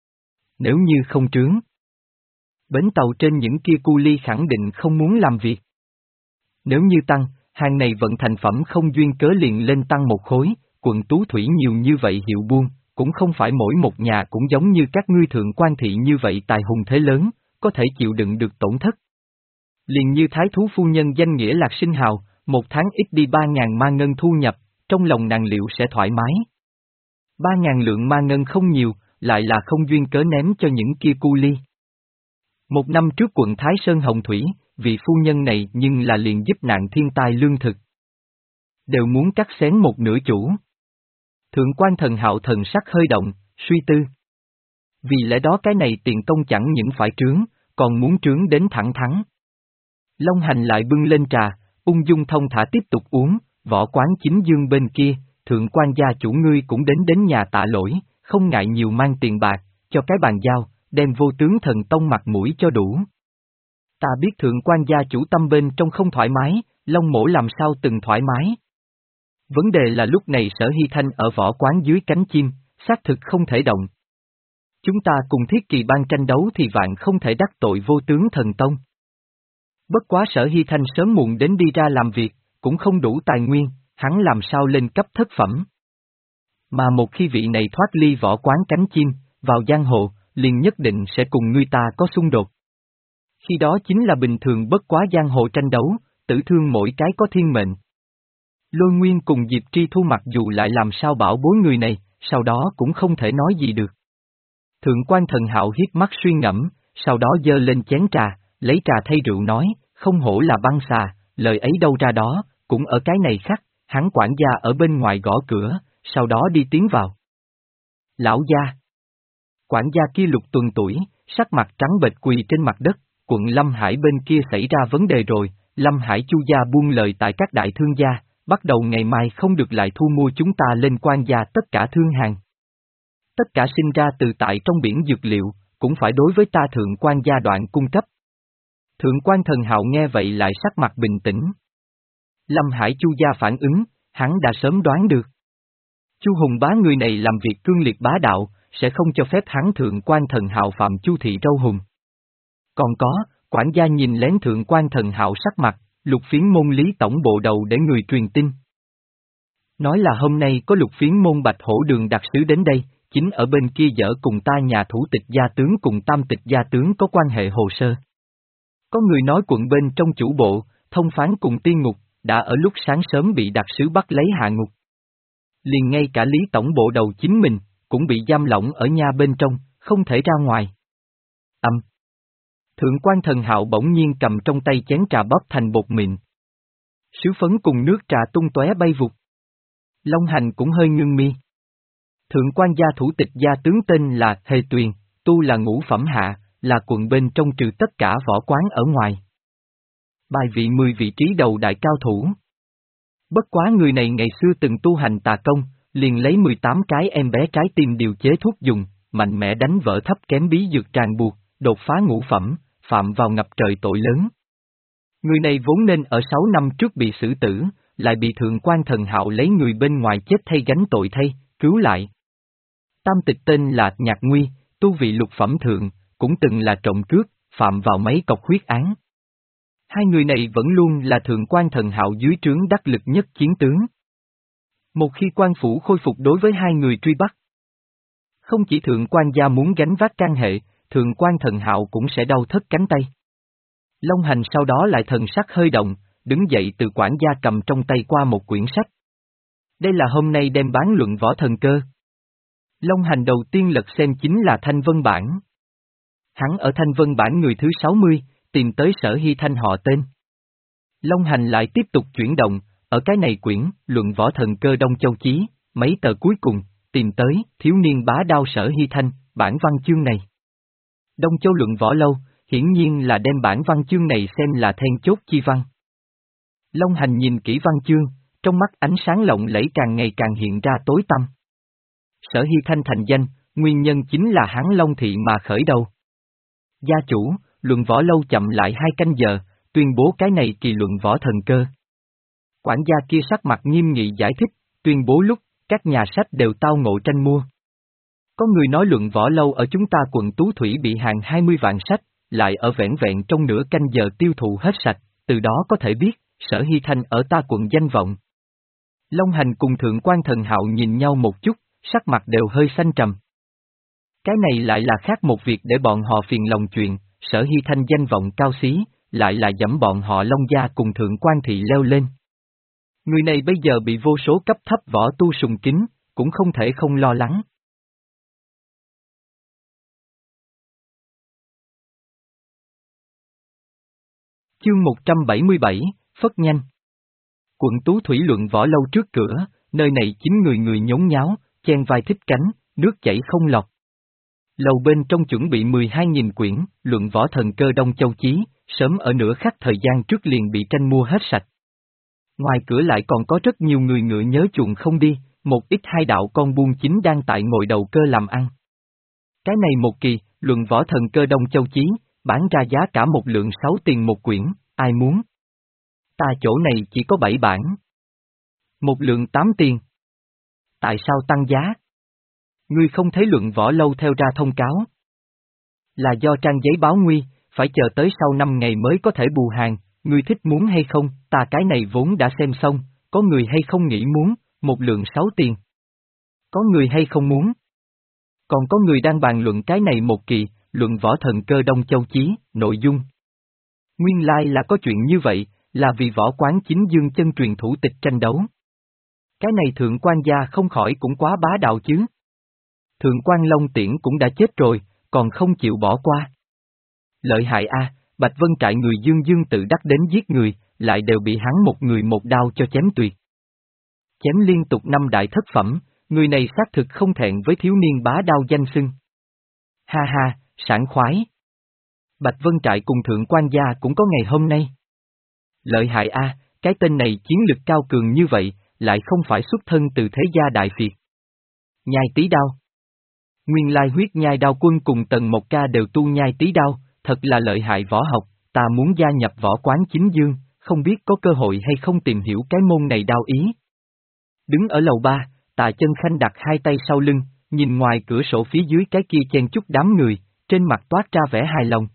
Nếu như không trướng, bến tàu trên những kia cu ly khẳng định không muốn làm việc. Nếu như tăng, hàng này vận thành phẩm không duyên cớ liền lên tăng một khối, quận Tú Thủy nhiều như vậy hiệu buôn, cũng không phải mỗi một nhà cũng giống như các ngươi Thượng Quan thị như vậy tài hùng thế lớn, có thể chịu đựng được tổn thất. Liền như thái thú phu nhân danh nghĩa Lạc Sinh Hào, một tháng ít đi ba ngàn ma ngân thu nhập, trong lòng nàng liệu sẽ thoải mái. Ba ngàn lượng ma ngân không nhiều, lại là không duyên cớ ném cho những kia cu ly. Một năm trước quận Thái Sơn Hồng Thủy, vị phu nhân này nhưng là liền giúp nạn thiên tai lương thực. Đều muốn cắt xén một nửa chủ. Thượng Quan Thần Hạo thần sắc hơi động, suy tư. Vì lẽ đó cái này tiền công chẳng những phải trướng, còn muốn trướng đến thẳng thắn. Long Hành lại bưng lên trà, ung dung thông thả tiếp tục uống, võ quán chính dương bên kia, Thượng Quan gia chủ ngươi cũng đến đến nhà tạ lỗi, không ngại nhiều mang tiền bạc, cho cái bàn giao, đem vô tướng thần tông mặt mũi cho đủ. Ta biết Thượng Quan gia chủ tâm bên trong không thoải mái, Long Mỗ làm sao từng thoải mái. Vấn đề là lúc này Sở Hy Thanh ở võ quán dưới cánh chim, xác thực không thể động. Chúng ta cùng Thiết Kỳ Bang tranh đấu thì vạn không thể đắc tội vô tướng thần tông. Bất quá Sở Hy Thanh sớm muộn đến đi ra làm việc, cũng không đủ tài nguyên, hắn làm sao lên cấp thất phẩm. Mà một khi vị này thoát ly võ quán cánh chim, vào giang hồ, liền nhất định sẽ cùng ngươi ta có xung đột. Khi đó chính là bình thường bất quá giang hồ tranh đấu, tử thương mỗi cái có thiên mệnh. Lôi Nguyên cùng Diệp Tri Thu mặc dù lại làm sao bảo bối người này, sau đó cũng không thể nói gì được. Thượng quan Thần Hạo hiếp mắt suy ngẫm, sau đó giơ lên chén trà, lấy trà thay rượu nói, không hổ là băng xà, lời ấy đâu ra đó, cũng ở cái này khắc, hắn quản gia ở bên ngoài gõ cửa, sau đó đi tiến vào. Lão gia. Quản gia kia lục tuần tuổi, sắc mặt trắng bệch quỳ trên mặt đất, quận Lâm Hải bên kia xảy ra vấn đề rồi, Lâm Hải Chu gia buông lời tại các đại thương gia, bắt đầu ngày mai không được lại thu mua chúng ta lên quan gia tất cả thương hàng. Tất cả sinh ra từ tại trong biển dược liệu, cũng phải đối với ta thượng quan gia đoạn cung cấp. Thượng quan Thần Hạo nghe vậy lại sắc mặt bình tĩnh. Lâm Hải Chu gia phản ứng, hắn đã sớm đoán được. Chu Hùng Bá người này làm việc cương liệt bá đạo, sẽ không cho phép hắn thượng quan Thần Hạo phạm Chu thị râu hùng. Còn có, quản gia nhìn lén thượng quan Thần Hạo sắc mặt, lục phiến môn Lý tổng bộ đầu để người truyền tin. Nói là hôm nay có lục phiến môn Bạch Hổ Đường đặc sứ đến đây, chính ở bên kia dở cùng ta nhà thủ tịch gia tướng cùng tam tịch gia tướng có quan hệ hồ sơ. Có người nói quận bên trong chủ bộ, thông phán cùng tiên ngục, đã ở lúc sáng sớm bị đặc sứ bắt lấy hạ ngục. Liền ngay cả Lý tổng bộ đầu chính mình, cũng bị giam lỏng ở nhà bên trong, không thể ra ngoài. Âm. Thượng quan Thần Hạo bỗng nhiên cầm trong tay chén trà bóp thành bột mịn. Sứ phấn cùng nước trà tung tóe bay vụt. Long Hành cũng hơi ngưng mi. Thượng quan gia thủ tịch gia tướng tên là Hề Tuyền, tu là ngũ phẩm hạ, là quận bên trong trừ tất cả võ quán ở ngoài. Bài vị mười vị trí đầu đại cao thủ. Bất quá người này ngày xưa từng tu hành tà công, liền lấy mười tám cái em bé trái tim điều chế thuốc dùng, mạnh mẽ đánh vỡ thấp kém bí dược tràn buộc, đột phá ngũ phẩm, phạm vào ngập trời tội lớn. Người này vốn nên ở sáu năm trước bị xử tử, lại bị thượng quan Thần Hạo lấy người bên ngoài chết thay gánh tội thay, cứu lại. Tam tịch tên là Nhạc Nguy, tu vị lục phẩm thượng, cũng từng là trộm cướp, phạm vào mấy cọc huyết án. Hai người này vẫn luôn là thượng quan Thần Hạo dưới trướng đắc lực nhất chiến tướng. Một khi quan phủ khôi phục đối với hai người truy bắt, không chỉ thượng quan gia muốn gánh vác can hệ, thượng quan Thần Hạo cũng sẽ đau thất cánh tay. Long Hành sau đó lại thần sắc hơi động, đứng dậy từ quản gia cầm trong tay qua một quyển sách. Đây là hôm nay đem bán luận võ thần cơ. Long Hành đầu tiên lật xem chính là Thanh Vân Bản. Hắn ở Thanh Vân Bản người thứ sáu mươi, tìm tới Sở Hy Thanh họ tên. Long Hành lại tiếp tục chuyển động, ở cái này quyển, luận võ thần cơ Đông Châu Chí, mấy tờ cuối cùng, tìm tới, thiếu niên bá đao Sở Hy Thanh, bản văn chương này. Đông Châu luận võ lâu, hiển nhiên là đem bản văn chương này xem là then chốt chi văn. Long Hành nhìn kỹ văn chương, trong mắt ánh sáng lộng lẫy càng ngày càng hiện ra tối tăm. Sở Hy Thanh thành danh, nguyên nhân chính là hắn Long Thị mà khởi đầu. Gia chủ, luận võ lâu chậm lại hai canh giờ, tuyên bố cái này kỳ luận võ thần cơ. Quản gia kia sắc mặt nghiêm nghị giải thích, tuyên bố lúc, các nhà sách đều tao ngộ tranh mua. Có người nói luận võ lâu ở chúng ta quận Tú Thủy bị hàng hai mươi vạn sách, lại ở vẻn vẹn trong nửa canh giờ tiêu thụ hết sạch, từ đó có thể biết, Sở Hy Thanh ở ta quận danh vọng. Long Hành cùng thượng quan Thần Hạo nhìn nhau một chút, sắc mặt đều hơi xanh trầm. Cái này lại là khác một việc để bọn họ phiền lòng chuyện, Sở Hy Thanh danh vọng cao xí, lại là dẫm bọn họ Long gia cùng thượng quan thị leo lên. Người này bây giờ bị vô số cấp thấp võ tu sùng kính, cũng không thể không lo lắng. Chương một trăm bảy mươi bảy, Phất Nhanh. Quận Tú Thủy luận võ lâu trước cửa, nơi này chín người người nhốn nháo, chen vai thích cánh, nước chảy không lọt. Lầu bên trong chuẩn bị mười hai nghìn quyển, luận võ thần cơ Đông Châu Chí, sớm ở nửa khắc thời gian trước liền bị tranh mua hết sạch. Ngoài cửa lại còn có rất nhiều người ngựa nhớ chuộng không đi, một ít hai đạo con buôn chính đang tại ngồi đầu cơ làm ăn. Cái này một kỳ, luận võ thần cơ Đông Châu Chí, bán ra giá cả một lượng sáu tiền một quyển, ai muốn? Ta chỗ này chỉ có bảy bản. Một lượng tám tiền. Tại sao tăng giá? Ngươi không thấy luận võ lâu theo ra thông cáo? Là do trang giấy báo nguy, phải chờ tới sau năm ngày mới có thể bù hàng, ngươi thích muốn hay không, ta cái này vốn đã xem xong, có người hay không nghĩ muốn, một lượng sáu tiền. Có người hay không muốn? Còn có người đang bàn luận cái này một kỳ, luận võ thần cơ Đông Châu Chí, nội dung. Nguyên lai là có chuyện như vậy, là vì Võ Quán Chính Dương chân truyền thủ tịch tranh đấu. Cái này thượng quan gia không khỏi cũng quá bá đạo chứ. Thượng quan Long Tiễn cũng đã chết rồi, còn không chịu bỏ qua. Lợi hại a, Bạch Vân Trại người Dương Dương tự đắc đến giết người, lại đều bị hắn một người một đao cho chém tuyệt. Chém liên tục năm đại thất phẩm, người này xác thực không thẹn với thiếu niên bá đao danh xưng. Ha ha, sảng khoái. Bạch Vân Trại cùng Thượng quan gia cũng có ngày hôm nay. Lợi hại a, cái tên này chiến lực cao cường như vậy, lại không phải xuất thân từ thế gia đại phiệt. Nhai tí đao. Nguyên lai huyết nhai đao quân cùng Tần Mộc Ca đều tu nhai tí đao, thật là lợi hại võ học, ta muốn gia nhập Võ Quán Chính Dương, không biết có cơ hội hay không tìm hiểu cái môn này đao ý. Đứng ở lầu ba, Tạ Chân Khanh đặt hai tay sau lưng, nhìn ngoài cửa sổ phía dưới cái kia chen chúc đám người, trên mặt toát ra vẻ hài lòng.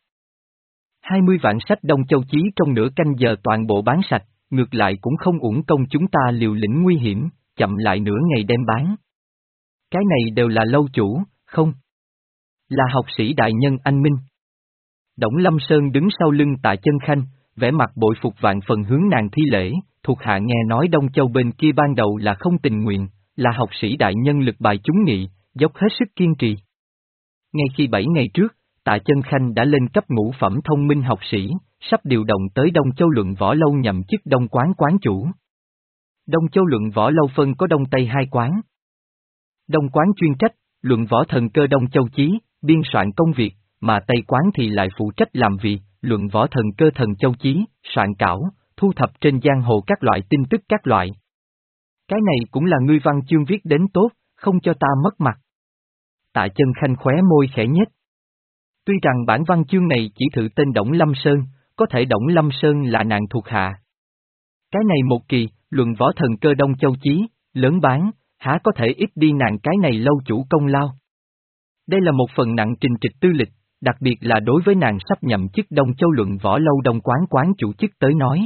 Hai mươi vạn sách Đông Châu Chí trong nửa canh giờ toàn bộ bán sạch, ngược lại cũng không uổng công chúng ta liều lĩnh nguy hiểm, chậm lại nửa ngày đem bán. Cái này đều là lâu chủ, không? Là học sĩ đại nhân anh Minh. Đổng Lâm Sơn đứng sau lưng Tạ Chân Khanh, vẻ mặt bội phục vạn phần hướng nàng thi lễ, thuộc hạ nghe nói Đông Châu bên kia ban đầu là không tình nguyện, là học sĩ đại nhân lực bài chúng nghị, dốc hết sức kiên trì. Ngay khi bảy ngày trước, Tạ Chân Khanh đã lên cấp ngũ phẩm thông minh học sĩ, sắp điều động tới Đông Châu Luận Võ Lâu nhậm chức Đông Quán quán chủ. Đông Châu Luận Võ Lâu phân có Đông Tây hai quán. Đông quán chuyên trách, luận võ thần cơ Đông Châu Chí, biên soạn công việc, mà Tây quán thì lại phụ trách làm việc, luận võ thần cơ Thần Châu Chí, soạn cảo, thu thập trên giang hồ các loại tin tức các loại. Cái này cũng là ngươi văn chương viết đến tốt, không cho ta mất mặt. Tạ Chân Khanh khóe môi khẽ nhếch. Tuy rằng bản văn chương này chỉ thử tên Đổng Lâm Sơn, có thể Đổng Lâm Sơn là nàng thuộc hạ. Cái này một kỳ, luận võ thần cơ Đông Châu Chí, lớn bán, há có thể ít đi nàng cái này lâu chủ công lao. Đây là một phần nặng trình trịch tư lịch, đặc biệt là đối với nàng sắp nhậm chức Đông Châu Luận Võ Lâu Đông Quán quán chủ chức tới nói.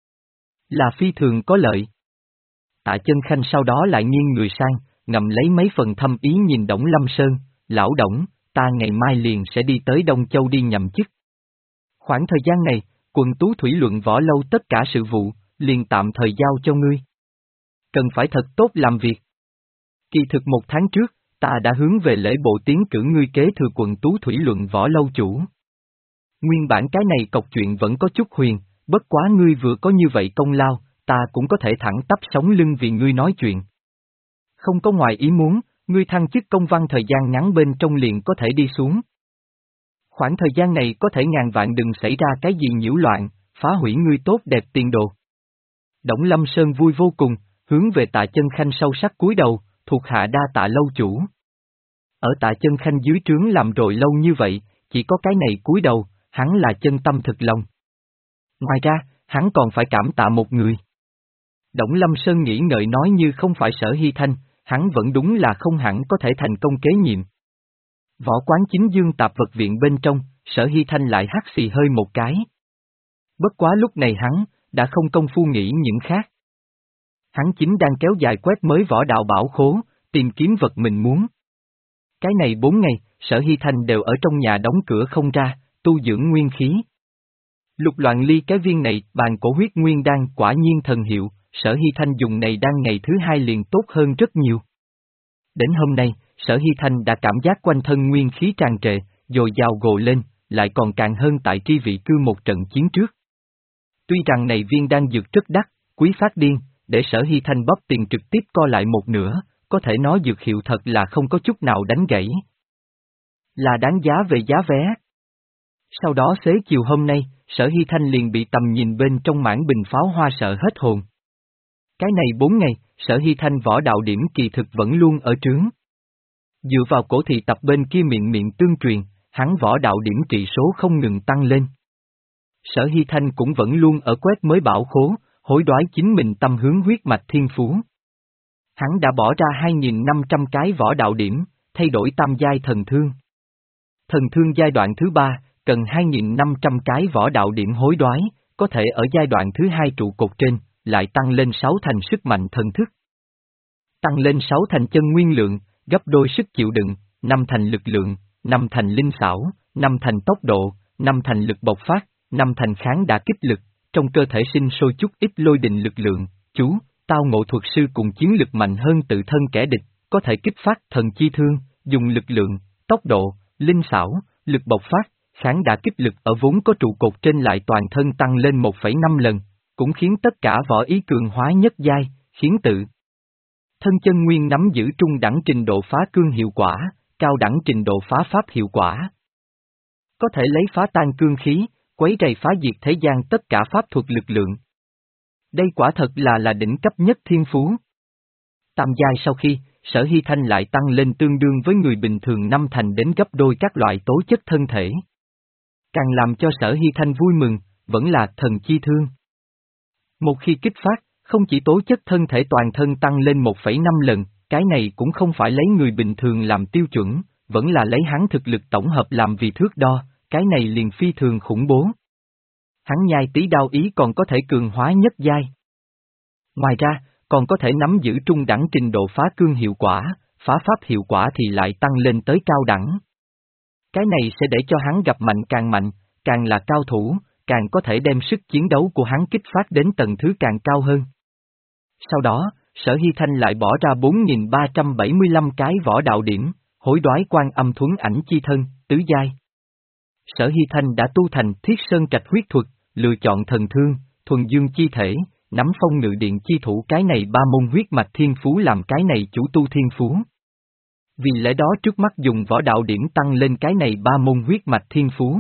Là phi thường có lợi. Tạ Chân Khanh sau đó lại nghiêng người sang, ngầm lấy mấy phần thâm ý nhìn Đổng Lâm Sơn, lão Đổng, ta ngày mai liền sẽ đi tới Đông Châu đi nhậm chức. Khoảng thời gian này, quận Tú Thủy Luận Võ Lâu tất cả sự vụ, liền tạm thời giao cho ngươi. Cần phải thật tốt làm việc. Kỳ thực một tháng trước, ta đã hướng về lễ bộ tiến cử ngươi kế thừa quận Tú Thủy Luận Võ Lâu chủ. Nguyên bản cái này cọc chuyện vẫn có chút huyền, bất quá ngươi vừa có như vậy công lao, ta cũng có thể thẳng tắp sống lưng vì ngươi nói chuyện. Không có ngoài ý muốn, ngươi thăng chức công văn thời gian ngắn bên trong liền có thể đi xuống. Khoảng thời gian này có thể ngàn vạn đừng xảy ra cái gì nhiễu loạn, phá hủy ngươi tốt đẹp tiền đồ. Đổng Lâm Sơn vui vô cùng, hướng về Tạ Chân Khanh sâu sắc cúi đầu, thuộc hạ đa tạ lâu chủ. Ở Tạ Chân Khanh dưới trướng làm rồi lâu như vậy, chỉ có cái này cúi đầu, hắn là chân tâm thực lòng. Ngoài ra, hắn còn phải cảm tạ một người. Đổng Lâm Sơn nghĩ ngợi nói như không phải Sở Hy Thanh, hắn vẫn đúng là không hẳn có thể thành công kế nhiệm. Võ Quán Chính Dương tạp vật viện bên trong, Sở Hy Thanh lại hắt xì hơi một cái. Bất quá lúc này hắn, đã không công phu nghĩ những khác. Hắn chính đang kéo dài quét mới võ đạo bảo khố, tìm kiếm vật mình muốn. Cái này bốn ngày, Sở Hy Thanh đều ở trong nhà đóng cửa không ra, tu dưỡng nguyên khí. Lục loạn ly cái viên này, bàn cổ huyết nguyên đan quả nhiên thần hiệu, Sở Hy Thanh dùng này đan ngày thứ hai liền tốt hơn rất nhiều. Đến hôm nay, Sở Hy Thanh đã cảm giác quanh thân nguyên khí tràn trề, dồi dào gồ lên, lại còn càng hơn tại tri vị cư một trận chiến trước. Tuy rằng này viên đan dược rất đắt, quý phát điên, để Sở Hy Thanh bóp tiền trực tiếp co lại một nửa, có thể nói dược hiệu thật là không có chút nào đánh gãy. Là đáng giá về giá vé. Sau đó xế chiều hôm nay, Sở Hy Thanh liền bị tầm nhìn bên trong mảng bình pháo hoa sợ hết hồn. Cái này bốn ngày, Sở Hy Thanh võ đạo điểm kỳ thực vẫn luôn ở trướng. Dựa vào cổ thị tập bên kia miệng miệng tương truyền, hắn võ đạo điểm trị số không ngừng tăng lên. Sở Hy Thanh cũng vẫn luôn ở quét mới bảo khố, hối đoái chính mình tâm hướng huyết mạch thiên phú. Hắn đã bỏ ra hai nghìn năm trăm cái võ đạo điểm, thay đổi tam giai thần thương. Thần thương giai đoạn thứ ba, cần hai nghìn năm trăm cái võ đạo điểm hối đoái, có thể ở giai đoạn thứ hai trụ cột trên, lại tăng lên sáu thành sức mạnh thần thức. Tăng lên sáu thành chân nguyên lượng, gấp đôi sức chịu đựng, năm thành lực lượng, năm thành linh xảo, năm thành tốc độ, năm thành lực bộc phát, năm thành kháng đã kích lực, trong cơ thể sinh sôi chút ít lôi đình lực lượng, chú, tao ngộ thuật sư cùng chiến lực mạnh hơn tự thân kẻ địch, có thể kích phát thần chi thương, dùng lực lượng, tốc độ, linh xảo, lực bộc phát, kháng đã kích lực ở vốn có trụ cột trên lại toàn thân tăng lên một phẩy năm lần, cũng khiến tất cả võ ý cường hóa nhất giai, khiến tự thân chân nguyên nắm giữ trung đẳng trình độ phá cương hiệu quả, cao đẳng trình độ phá pháp hiệu quả. Có thể lấy phá tan cương khí, quấy rầy phá diệt thế gian tất cả pháp thuật lực lượng. Đây quả thật là là đỉnh cấp nhất thiên phú. Tam giai sau khi, Sở Hy Thanh lại tăng lên tương đương với người bình thường năm thành đến gấp đôi các loại tố chất thân thể. Càng làm cho Sở Hy Thanh vui mừng, vẫn là thần chi thương. Một khi kích phát, không chỉ tố chất thân thể toàn thân tăng lên một phẩy năm lần, cái này cũng không phải lấy người bình thường làm tiêu chuẩn, vẫn là lấy hắn thực lực tổng hợp làm vì thước đo, cái này liền phi thường khủng bố. Hắn nhai tí đao ý còn có thể cường hóa nhất giai. Ngoài ra, còn có thể nắm giữ trung đẳng trình độ phá cương hiệu quả, phá pháp hiệu quả thì lại tăng lên tới cao đẳng. Cái này sẽ để cho hắn gặp mạnh càng mạnh, càng là cao thủ, càng có thể đem sức chiến đấu của hắn kích phát đến tầng thứ càng cao hơn. Sau đó, Sở Hy Thanh lại bỏ ra bốn nghìn ba trăm bảy mươi lăm cái võ đạo điểm, hối đoái quan âm thuấn ảnh chi thân, tứ giai. Sở Hy Thanh đã tu thành Thiết Sơn Trạch huyết thuật, lựa chọn thần thương, thuần dương chi thể, nắm phong ngự điện chi thủ cái này ba môn huyết mạch thiên phú làm cái này chủ tu thiên phú. Vì lẽ đó trước mắt dùng võ đạo điểm tăng lên cái này ba môn huyết mạch thiên phú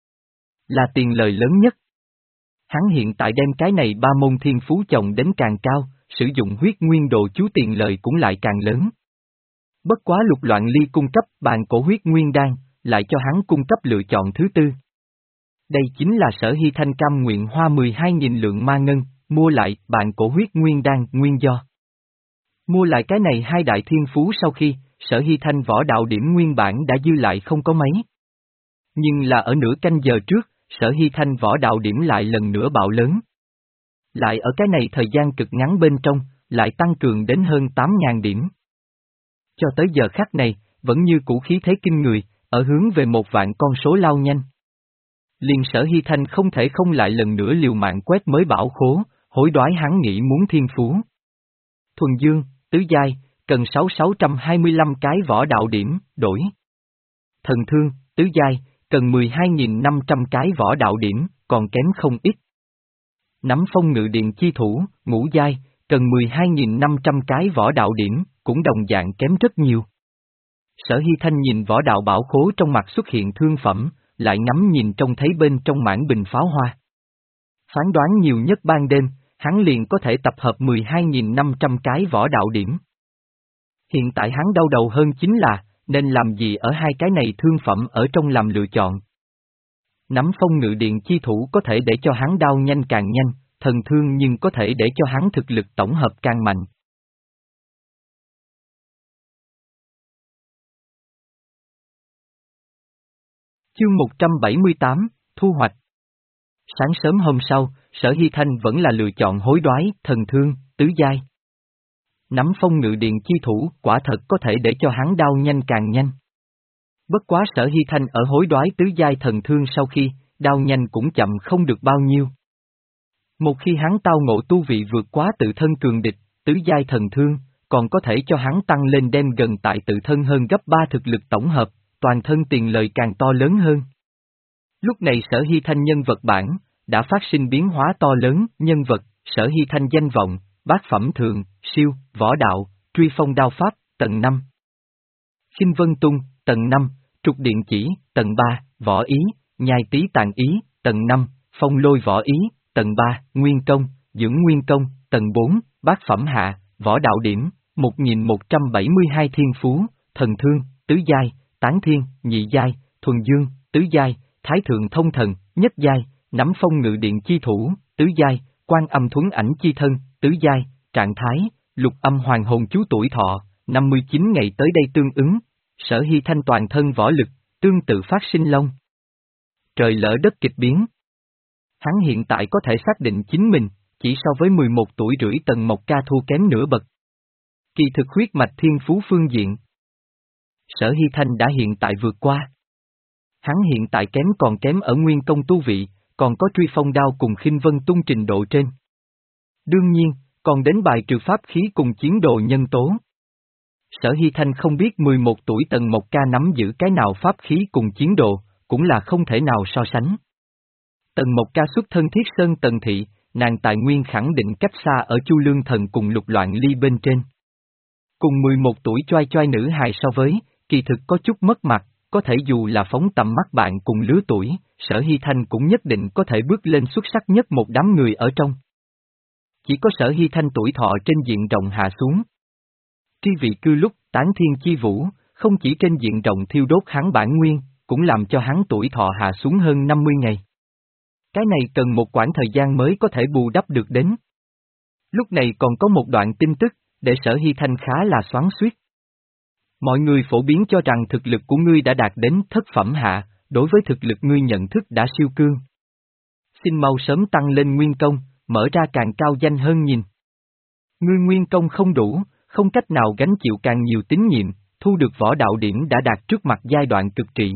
là tiền lời lớn nhất. Hắn hiện tại đem cái này ba môn thiên phú chồng đến càng cao, sử dụng huyết nguyên đồ chú tiền lời cũng lại càng lớn. Bất quá Lục Loạn Ly cung cấp bàn cổ huyết nguyên đan, lại cho hắn cung cấp lựa chọn thứ tư. Đây chính là Sở Hy Thanh cam nguyện hoa mười hai nghìn lượng ma ngân, mua lại bàn cổ huyết nguyên đan nguyên do. Mua lại cái này hai đại thiên phú sau khi, Sở Hy Thanh võ đạo điểm nguyên bản đã dư lại không có mấy. Nhưng là ở nửa canh giờ trước, Sở Hy Thanh võ đạo điểm lại lần nữa bạo lớn. Lại ở cái này thời gian cực ngắn bên trong, lại tăng cường đến hơn tám nghìn điểm. Cho tới giờ khắc này, vẫn như cũ khí thế kinh người, ở hướng về một vạn con số lao nhanh. Liền Sở Hy Thanh không thể không lại lần nữa liều mạng quét mới bảo khố, hối đoái hắn nghĩ muốn thiên phú. Thuần Dương, tứ giai, cần sáu nghìn sáu trăm hai mươi lăm cái võ đạo điểm, đổi. Thần Thương, tứ giai, cần mười hai nghìn năm trăm cái võ đạo điểm, còn kém không ít. Nắm phong ngự điện chi thủ, ngũ giai, cần mười hai nghìn năm trăm cái võ đạo điểm, cũng đồng dạng kém rất nhiều. Sở Hy Thanh nhìn võ đạo bảo khố trong mặt xuất hiện thương phẩm, lại ngắm nhìn trông thấy bên trong mảng bình pháo hoa. Phán đoán nhiều nhất ban đêm, hắn liền có thể tập hợp mười hai nghìn năm trăm cái võ đạo điểm. Hiện tại hắn đau đầu hơn chính là, nên làm gì ở hai cái này thương phẩm ở trong làm lựa chọn. Nắm phong ngự điện chi thủ có thể để cho hắn đau nhanh càng nhanh, thần thương nhưng có thể để cho hắn thực lực tổng hợp càng mạnh. Chương một trăm bảy mươi tám, Thu hoạch. Sáng sớm hôm sau, Sở Hy Thanh vẫn là lựa chọn hối đoái, thần thương, tứ giai. Nắm phong ngự điện chi thủ, quả thật có thể để cho hắn đau nhanh càng nhanh. Bất quá Sở Hy Thanh ở hối đoái tứ giai thần thương sau khi, đau nhanh cũng chậm không được bao nhiêu. Một khi hắn tao ngộ tu vị vượt quá tự thân cường địch, tứ giai thần thương, còn có thể cho hắn tăng lên đem gần tại tự thân hơn gấp ba thực lực tổng hợp, toàn thân tiền lợi càng to lớn hơn. Lúc này Sở Hy Thanh nhân vật bản, đã phát sinh biến hóa to lớn, nhân vật, Sở Hy Thanh danh vọng, bát phẩm thường, siêu, võ đạo, truy phong đao pháp, tầng năm. Khinh Vân Tung, tầng năm, trục điện chỉ, tầng ba, võ ý, nhai tí tàn ý, tầng năm, phong lôi võ ý, tầng ba, nguyên công, dưỡng nguyên công, tầng bốn, bát phẩm hạ, võ đạo điểm, một nghìn một trăm bảy mươi hai thiên phú, thần thương, tứ giai, tán thiên, nhị giai, thuần dương, tứ giai, thái thượng thông thần, nhất giai, nắm phong ngự điện chi thủ, tứ giai, quan âm thuấn ảnh chi thân, tứ giai, trạng thái, lục âm hoàng hồn chú tuổi thọ, năm mươi chín ngày tới đây tương ứng, Sở Hy Thanh toàn thân võ lực, tương tự phát sinh long. Trời lỡ đất kịch biến. Hắn hiện tại có thể xác định chính mình, chỉ so với mười một tuổi rưỡi Tần Mộc Ca thua kém nửa bậc. Kỳ thực huyết mạch thiên phú phương diện, Sở Hy Thanh đã hiện tại vượt qua. Hắn hiện tại kém còn kém ở nguyên công tu vị, còn có truy phong đao cùng khinh vân tung trình độ trên. Đương nhiên, còn đến bài trừ pháp khí cùng chiến đồ nhân tố. Sở Hy Thanh không biết mười một tuổi Tần Mộc Ca nắm giữ cái nào pháp khí cùng chiến đồ, cũng là không thể nào so sánh. Tần Mộc Ca xuất thân Thiết Sơn Tần Thị, nàng tài nguyên khẳng định cách xa ở Chu Lương Thần cùng Lục Loạn Ly bên trên. Cùng mười một tuổi choai choai nữ hài so với, kỳ thực có chút mất mặt, có thể dù là phóng tầm mắt bạn cùng lứa tuổi, Sở Hy Thanh cũng nhất định có thể bước lên xuất sắc nhất một đám người ở trong. Chỉ có Sở Hy Thanh tuổi thọ trên diện rộng hạ xuống. Tri vị cư lúc tán thiên chi vũ, không chỉ trên diện rộng thiêu đốt hắn bản nguyên, cũng làm cho hắn tuổi thọ hạ xuống hơn năm mươi ngày. Cái này cần một quãng thời gian mới có thể bù đắp được đến. Lúc này còn có một đoạn tin tức, để Sở Hy Thanh khá là xoắn xuýt. Mọi người phổ biến cho rằng thực lực của ngươi đã đạt đến thất phẩm hạ, đối với thực lực ngươi nhận thức đã siêu cương. Xin mau sớm tăng lên nguyên công, mở ra càng cao danh hơn nhìn. Ngươi nguyên công không đủ, không cách nào gánh chịu càng nhiều tín nhiệm, thu được võ đạo điểm đã đạt trước mặt giai đoạn cực trị.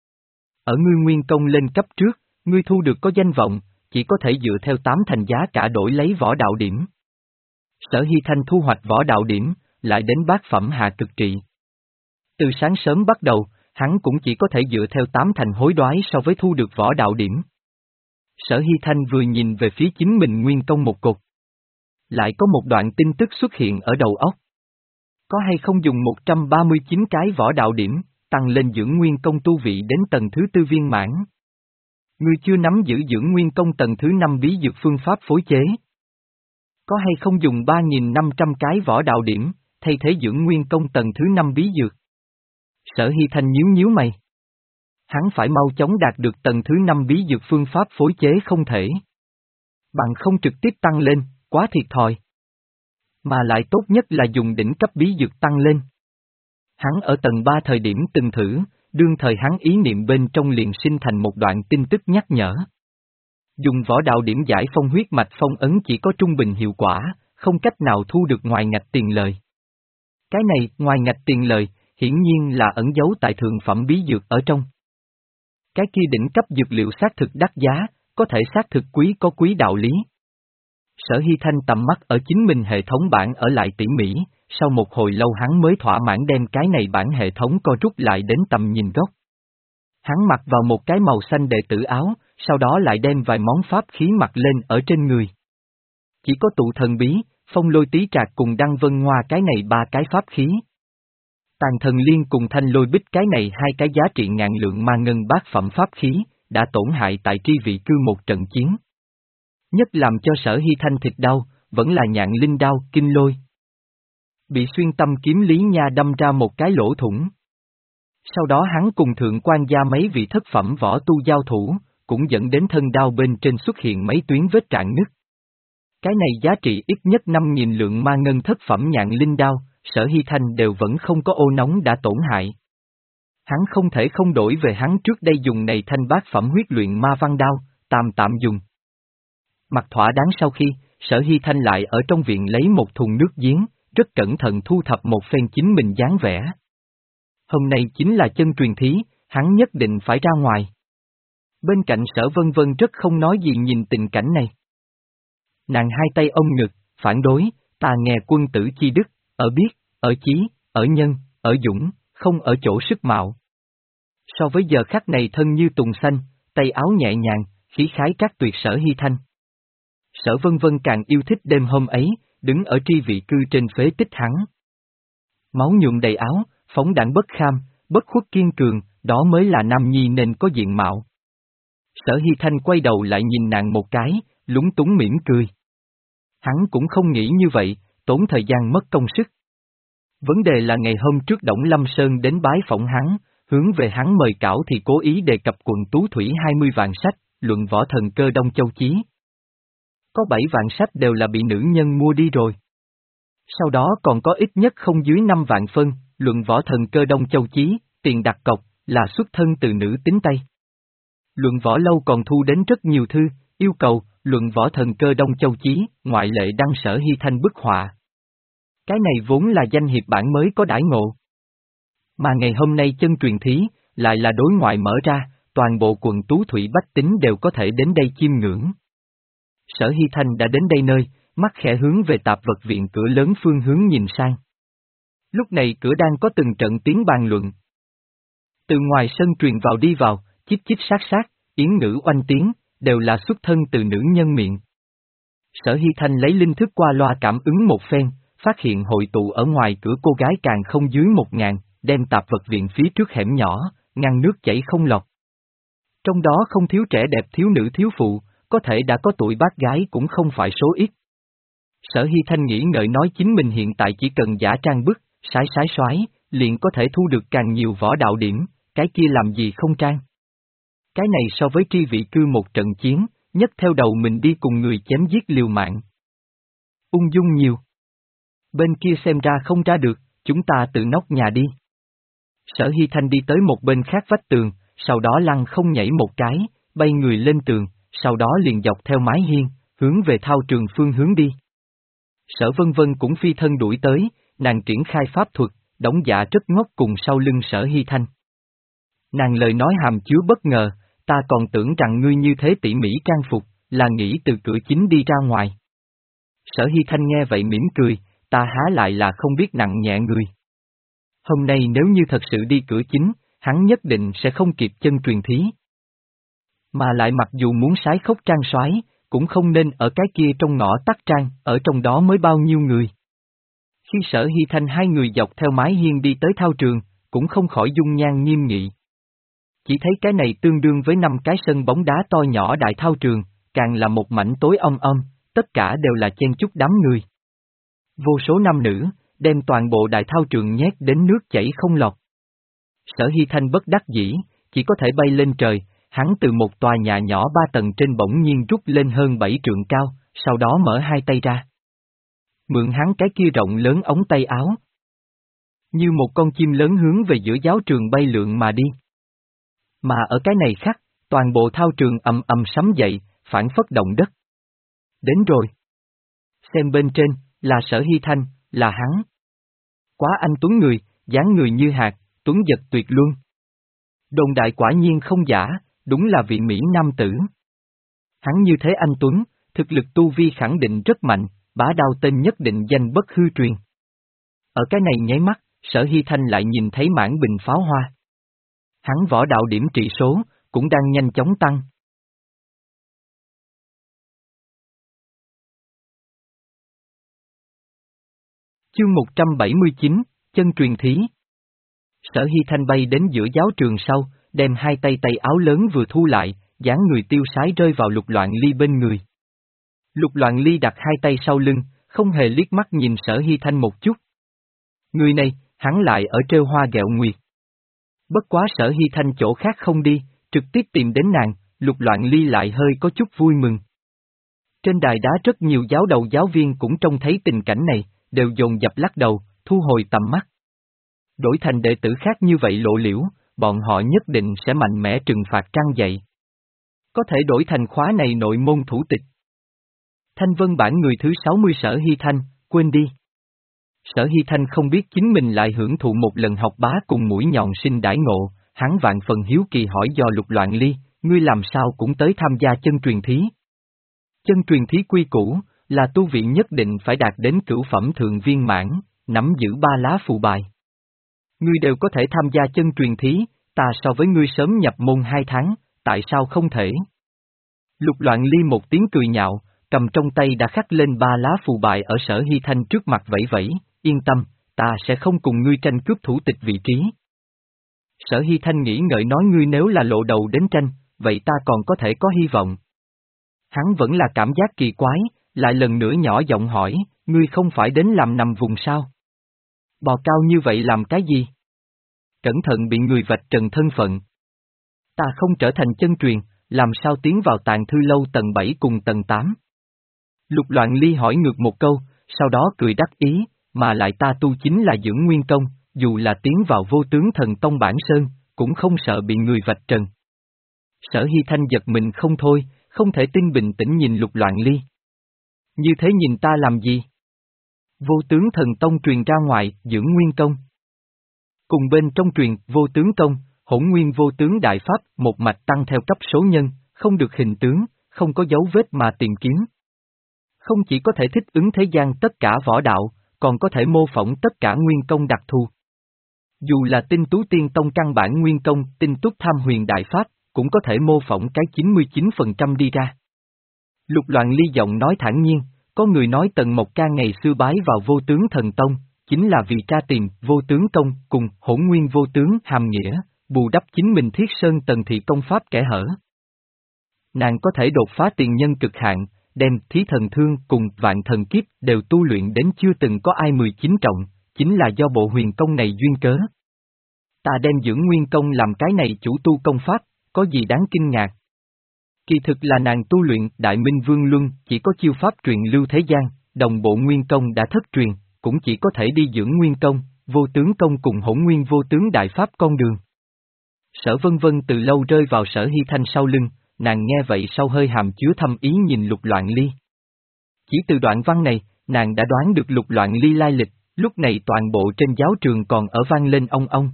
Ở ngươi nguyên công lên cấp trước, ngươi thu được có danh vọng, chỉ có thể dựa theo tám thành giá cả đổi lấy võ đạo điểm. Sở Hy Thanh thu hoạch võ đạo điểm, lại đến bát phẩm hạ cực trị. Từ sáng sớm bắt đầu, hắn cũng chỉ có thể dựa theo tám thành hối đoái so với thu được võ đạo điểm. Sở Hy Thanh vừa nhìn về phía chính mình nguyên công một cột. Lại có một đoạn tin tức xuất hiện ở đầu óc. Có hay không dùng một trăm ba mươi chín cái võ đạo điểm, tăng lên dưỡng nguyên công tu vị đến tầng thứ tư viên mãn. Ngươi chưa nắm giữ dưỡng nguyên công tầng thứ năm bí dược phương pháp phối chế. Có hay không dùng ba nghìn năm trăm cái võ đạo điểm, thay thế dưỡng nguyên công tầng thứ năm bí dược. Sở Hy Thanh nhíu nhíu mày. Hắn phải mau chóng đạt được tầng thứ năm bí dược phương pháp phối chế không thể. Bằng không trực tiếp tăng lên, quá thiệt thòi. Mà lại tốt nhất là dùng đỉnh cấp bí dược tăng lên. Hắn ở tầng ba thời điểm từng thử, đương thời hắn ý niệm bên trong liền sinh thành một đoạn tin tức nhắc nhở. Dùng võ đạo điểm giải phong huyết mạch phong ấn chỉ có trung bình hiệu quả, không cách nào thu được ngoài ngạch tiền lời. Cái này, ngoài ngạch tiền lời, hiển nhiên là ẩn giấu tại thượng phẩm bí dược ở trong. Cái kia đỉnh cấp dược liệu xác thực đắt giá, có thể xác thực quý có quý đạo lý. Sở Hy Thanh tầm mắt ở chính mình hệ thống bản ở lại tỉ mỉ, sau một hồi lâu hắn mới thỏa mãn đem cái này bản hệ thống co rút lại đến tầm nhìn gốc. Hắn mặc vào một cái màu xanh đệ tử áo, sau đó lại đem vài món pháp khí mặc lên ở trên người. Chỉ có tụ thần bí, phong lôi tí trạc cùng đăng vân hoa cái này ba cái pháp khí. Tàn thần liên cùng thanh lôi bích cái này hai cái giá trị ngàn lượng ma ngân bát phẩm pháp khí, đã tổn hại tại tri vị cư một trận chiến. Nhất làm cho Sở Hy Thanh thịt đau, vẫn là nhạn linh đao, kinh lôi. Bị xuyên tâm kiếm Lý Nha đâm ra một cái lỗ thủng. Sau đó hắn cùng thượng quan gia mấy vị thất phẩm võ tu giao thủ, cũng dẫn đến thân đao bên trên xuất hiện mấy tuyến vết rạn nứt. Cái này giá trị ít nhất năm nghìn lượng ma ngân thất phẩm nhạn linh đao, Sở Hy Thanh đều vẫn không có ô nóng đã tổn hại. Hắn không thể không đổi về hắn trước đây dùng này thanh bát phẩm huyết luyện ma văn đao, tạm tạm dùng. Mặc thỏa đáng sau khi, Sở Hy Thanh lại ở trong viện lấy một thùng nước giếng, rất cẩn thận thu thập một phen chính mình dáng vẻ. Hôm nay chính là chân truyền thí, hắn nhất định phải ra ngoài. Bên cạnh Sở Vân Vân rất không nói gì nhìn tình cảnh này. Nàng hai tay ôm ngực, phản đối, ta nghe quân tử chi đức, ở biết, ở chí, ở nhân, ở dũng, không ở chỗ sức mạo. So với giờ khắc này thân như tùng xanh, tay áo nhẹ nhàng, khí khái các tuyệt Sở Hy Thanh. Sở Vân Vân càng yêu thích đêm hôm ấy, đứng ở tri vị cư trên phế tích hắn. Máu nhuộm đầy áo, phóng đãng bất kham, bất khuất kiên cường, đó mới là nam nhi nên có diện mạo. Sở Hy Thanh quay đầu lại nhìn nàng một cái, lúng túng mỉm cười. Hắn cũng không nghĩ như vậy, tốn thời gian mất công sức. Vấn đề là ngày hôm trước Đổng Lâm Sơn đến bái phỏng hắn, hướng về hắn mời cảo thì cố ý đề cập quận Tú Thủy hai mươi vạn sách, luận võ thần cơ Đông Châu Chí. Có bảy vạn sách đều là bị nữ nhân mua đi rồi. Sau đó còn có ít nhất không dưới năm vạn phân, luận võ thần cơ Đông Châu Chí, tiền đặt cọc, là xuất thân từ nữ tính Tây. Luận võ lâu còn thu đến rất nhiều thư, yêu cầu, luận võ thần cơ Đông Châu Chí, ngoại lệ đăng Sở Hy Thanh bức họa. Cái này vốn là danh hiệp bản mới có đãi ngộ. Mà ngày hôm nay chân truyền thí, lại là đối ngoại mở ra, toàn bộ quận Tú Thủy bách tính đều có thể đến đây chiêm ngưỡng. Sở Hy Thanh đã đến đây nơi, mắt khẽ hướng về tạp vật viện cửa lớn phương hướng nhìn sang. Lúc này cửa đang có từng trận tiếng bàn luận. Từ ngoài sân truyền vào đi vào, chích chích sát sát, yến ngữ oanh tiếng, đều là xuất thân từ nữ nhân miệng. Sở Hy Thanh lấy linh thức qua loa cảm ứng một phen, phát hiện hội tụ ở ngoài cửa cô gái càng không dưới một ngàn, đem tạp vật viện phía trước hẻm nhỏ, ngăn nước chảy không lọt. Trong đó không thiếu trẻ đẹp thiếu nữ thiếu phụ, có thể đã có tuổi bác gái cũng không phải số ít. Sở Hy Thanh nghĩ ngợi nói chính mình hiện tại chỉ cần giả trang bức, sái sái soái, liền có thể thu được càng nhiều võ đạo điểm, cái kia làm gì không trang. Cái này so với tri vị cư một trận chiến, nhất theo đầu mình đi cùng người chém giết liều mạng. Ung dung nhiều. Bên kia xem ra không ra được, chúng ta tự nóc nhà đi. Sở Hy Thanh đi tới một bên khác vách tường, sau đó lăn không nhảy một cái, bay người lên tường, sau đó liền dọc theo mái hiên, hướng về thao trường phương hướng đi. Sở Vân Vân cũng phi thân đuổi tới, nàng triển khai pháp thuật, đóng dạ rất ngốc cùng sau lưng Sở Hy Thanh. Nàng lời nói hàm chứa bất ngờ, ta còn tưởng rằng ngươi như thế tỉ mỉ trang phục, là nghĩ từ cửa chính đi ra ngoài. Sở Hy Thanh nghe vậy mỉm cười, ta há lại là không biết nặng nhẹ người. Hôm nay nếu như thật sự đi cửa chính, hắn nhất định sẽ không kịp chân truyền thí. Mà lại mặc dù muốn sái khốc trang soái, cũng không nên ở cái kia trong ngõ tắt trang, ở trong đó mới bao nhiêu người. Khi Sở Hy Thanh hai người dọc theo mái hiên đi tới thao trường, cũng không khỏi dung nhan nghiêm nghị. Chỉ thấy cái này tương đương với năm cái sân bóng đá to nhỏ đại thao trường, càng là một mảnh tối om om, tất cả đều là chen chúc đám người. Vô số nam nữ, đem toàn bộ đại thao trường nhét đến nước chảy không lọt. Sở Hy Thanh bất đắc dĩ, chỉ có thể bay lên trời, hắn từ một tòa nhà nhỏ ba tầng trên bỗng nhiên rút lên hơn bảy trượng cao, sau đó mở hai tay ra. Mượn hắn cái kia rộng lớn ống tay áo. Như một con chim lớn hướng về giữa giáo trường bay lượn mà đi. Mà ở cái này khác, toàn bộ thao trường ầm ầm sấm dậy, phản phất động đất. Đến rồi. Xem bên trên, là Sở Hy Thanh, là hắn. Quá anh tuấn người, dáng người như hạt, tuấn giật tuyệt luân. Đồn đại quả nhiên không giả, đúng là vị Mỹ nam tử. Hắn như thế anh tuấn, thực lực tu vi khẳng định rất mạnh, bá đao tên nhất định danh bất hư truyền. Ở cái này nháy mắt, Sở Hy Thanh lại nhìn thấy mảng bình pháo hoa. Hắn võ đạo điểm trị số, cũng đang nhanh chóng tăng. Chương một trăm bảy mươi chín, chân truyền thí. Sở Hy Thanh bay đến giữa giáo trường sau, đem hai tay tay áo lớn vừa thu lại, dáng người tiêu sái rơi vào Lục Loạn Ly bên người. Lục Loạn Ly đặt hai tay sau lưng, không hề liếc mắt nhìn Sở Hy Thanh một chút. Người này, hắn lại ở trêu hoa ghẹo nguyệt. Bất quá Sở Hy Thanh chỗ khác không đi, trực tiếp tìm đến nàng, Lục Loạn Ly lại hơi có chút vui mừng. Trên đài đá rất nhiều giáo đầu giáo viên cũng trông thấy tình cảnh này, đều dồn dập lắc đầu, thu hồi tầm mắt. Đổi thành đệ tử khác như vậy lộ liễu, bọn họ nhất định sẽ mạnh mẽ trừng phạt trang dạy. Có thể đổi thành khóa này nội môn thủ tịch. Thanh vân bản người thứ sáu mươi Sở Hy Thanh, quên đi. Sở Hy Thanh không biết chính mình lại hưởng thụ một lần học bá cùng mũi nhọn sinh đãi ngộ, hắn vạn phần hiếu kỳ hỏi do Lục Loạn Ly, ngươi làm sao cũng tới tham gia chân truyền thí. Chân truyền thí quy củ, là tu vị nhất định phải đạt đến cửu phẩm thượng viên mãn, nắm giữ ba lá phù bài. Ngươi đều có thể tham gia chân truyền thí, ta so với ngươi sớm nhập môn hai tháng, tại sao không thể? Lục Loạn Ly một tiếng cười nhạo, cầm trong tay đã khắc lên ba lá phù bài ở Sở Hy Thanh trước mặt vẫy vẫy, yên tâm, ta sẽ không cùng ngươi tranh cướp thủ tịch vị trí. Sở Hy Thanh nghĩ ngợi nói ngươi nếu là lộ đầu đến tranh, vậy ta còn có thể có hy vọng. Hắn vẫn là cảm giác kỳ quái, lại lần nữa nhỏ giọng hỏi, ngươi không phải đến làm nằm vùng sao? Bò cao như vậy làm cái gì? Cẩn thận bị người vạch trần thân phận. Ta không trở thành chân truyền, làm sao tiến vào tàng thư lâu tầng bảy cùng tầng tám? Lục Loạn Ly hỏi ngược một câu, sau đó cười đắc ý, mà lại ta tu chính là dưỡng nguyên công, dù là tiến vào vô tướng thần tông bản sơn, cũng không sợ bị người vạch trần. Sở Hy Thanh giật mình không thôi, không thể tin bình tĩnh nhìn Lục Loạn Ly. Như thế nhìn ta làm gì? Vô tướng thần tông truyền ra ngoài, dưỡng nguyên công. Cùng bên trong truyền, vô tướng công, Hỗn Nguyên Vô Tướng Đại Pháp một mạch tăng theo cấp số nhân, không được hình tướng, không có dấu vết mà tìm kiếm. Không chỉ có thể thích ứng thế gian tất cả võ đạo, còn có thể mô phỏng tất cả nguyên công đặc thù. Dù là Tinh Tú Tiên Tông căn bản nguyên công Tinh Túc Tham Huyền Đại Pháp, cũng có thể mô phỏng cái chín mươi chín phần trăm đi ra. Lục Loạn Ly giọng nói thản nhiên, có người nói Tần Mộc Ca ngày xưa bái vào Vô Tướng Thần Tông, chính là vì tra tìm Vô Tướng Công cùng Hỗn Nguyên Vô Tướng hàm nghĩa, bù đắp chính mình Thiết Sơn Tần Thị công pháp kẽ hở. Nàng có thể đột phá tiền nhân cực hạn, đem Thí Thần Thương cùng Vạn Thần Kiếp đều tu luyện đến chưa từng có ai mười chín trọng, chính là do bộ huyền công này duyên cớ. Ta đem dưỡng nguyên công làm cái này chủ tu công pháp, có gì đáng kinh ngạc? Kỳ thực là nàng tu luyện Đại Minh Vương Luân chỉ có chiêu pháp truyền lưu thế gian, đồng bộ nguyên công đã thất truyền, cũng chỉ có thể đi dưỡng nguyên công, Vô Tướng Công cùng Hỗn Nguyên Vô Tướng Đại Pháp con đường. Sở Vân Vân từ lâu rơi vào Sở Hy Thanh sau lưng, nàng nghe vậy sau hơi hàm chứa thâm ý nhìn Lục Loạn Ly. Chỉ từ đoạn văn này, nàng đã đoán được Lục Loạn Ly lai lịch, lúc này toàn bộ trên giáo trường còn ở vang lên ong ong.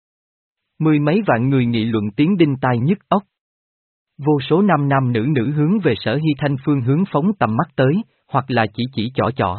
Mười mấy vạn người nghị luận tiếng đinh tai nhức óc. Vô số nam nam nữ nữ hướng về Sở Hy Thanh phương hướng phóng tầm mắt tới, hoặc là chỉ chỉ chỏ chỏ.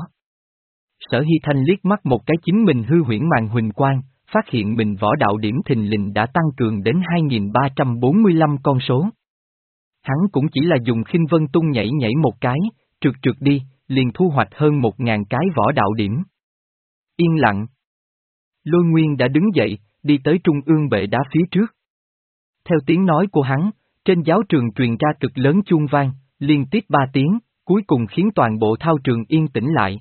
Sở Hy Thanh liếc mắt một cái chính mình hư huyễn màn huỳnh quang, phát hiện mình võ đạo điểm thình lình đã tăng cường đến hai nghìn ba trăm bốn mươi lăm con số. Hắn cũng chỉ là dùng khinh vân tung nhảy nhảy một cái, trượt trượt đi, liền thu hoạch hơn một ngàn cái võ đạo điểm. Yên lặng. Lôi Nguyên đã đứng dậy, đi tới trung ương bệ đá phía trước. Theo tiếng nói của hắn, trên giáo trường truyền ra cực lớn chuông vang, liên tiếp ba tiếng, cuối cùng khiến toàn bộ thao trường yên tĩnh lại.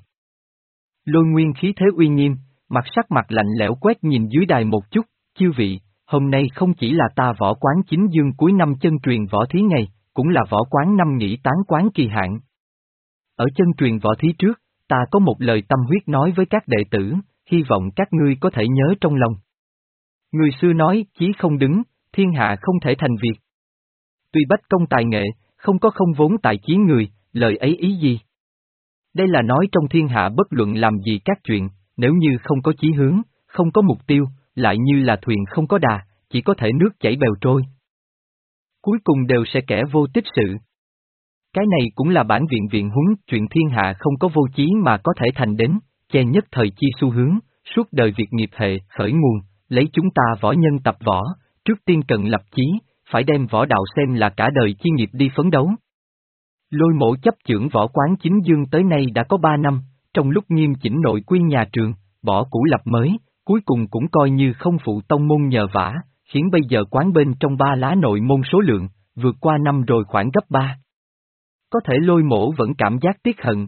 Lôi Nguyên khí thế uy nghiêm, mặt sắc mặt lạnh lẽo quét nhìn dưới đài một chút, chư vị, hôm nay không chỉ là ta võ quán chính dương cuối năm chân truyền võ thí ngày, cũng là võ quán năm nghỉ tán quán kỳ hạn. Ở chân truyền võ thí trước, ta có một lời tâm huyết nói với các đệ tử, hy vọng các ngươi có thể nhớ trong lòng. Người xưa nói, chí không đứng, thiên hạ không thể thành việc. Tuy bách công tài nghệ, không có không vốn tài chí người, lời ấy ý gì? Đây là nói trong thiên hạ bất luận làm gì các chuyện, nếu như không có chí hướng, không có mục tiêu, lại như là thuyền không có đà, chỉ có thể nước chảy bèo trôi. Cuối cùng đều sẽ kẻ vô tích sự. Cái này cũng là bản viện viện huấn, chuyện thiên hạ không có vô chí mà có thể thành đến, che nhất thời chi xu hướng, suốt đời việc nghiệp hệ, khởi nguồn, lấy chúng ta võ nhân tập võ, trước tiên cần lập chí, phải đem võ đạo xem là cả đời chi nghiệp đi phấn đấu. Lôi Mỗ chấp chưởng võ quán chính dương tới nay đã có ba năm, trong lúc nghiêm chỉnh nội quy nhà trường, bỏ cũ lập mới, cuối cùng cũng coi như không phụ tông môn nhờ vả, khiến bây giờ quán bên trong ba lá nội môn số lượng, vượt qua năm rồi khoảng gấp ba. Có thể Lôi Mỗ vẫn cảm giác tiếc hận.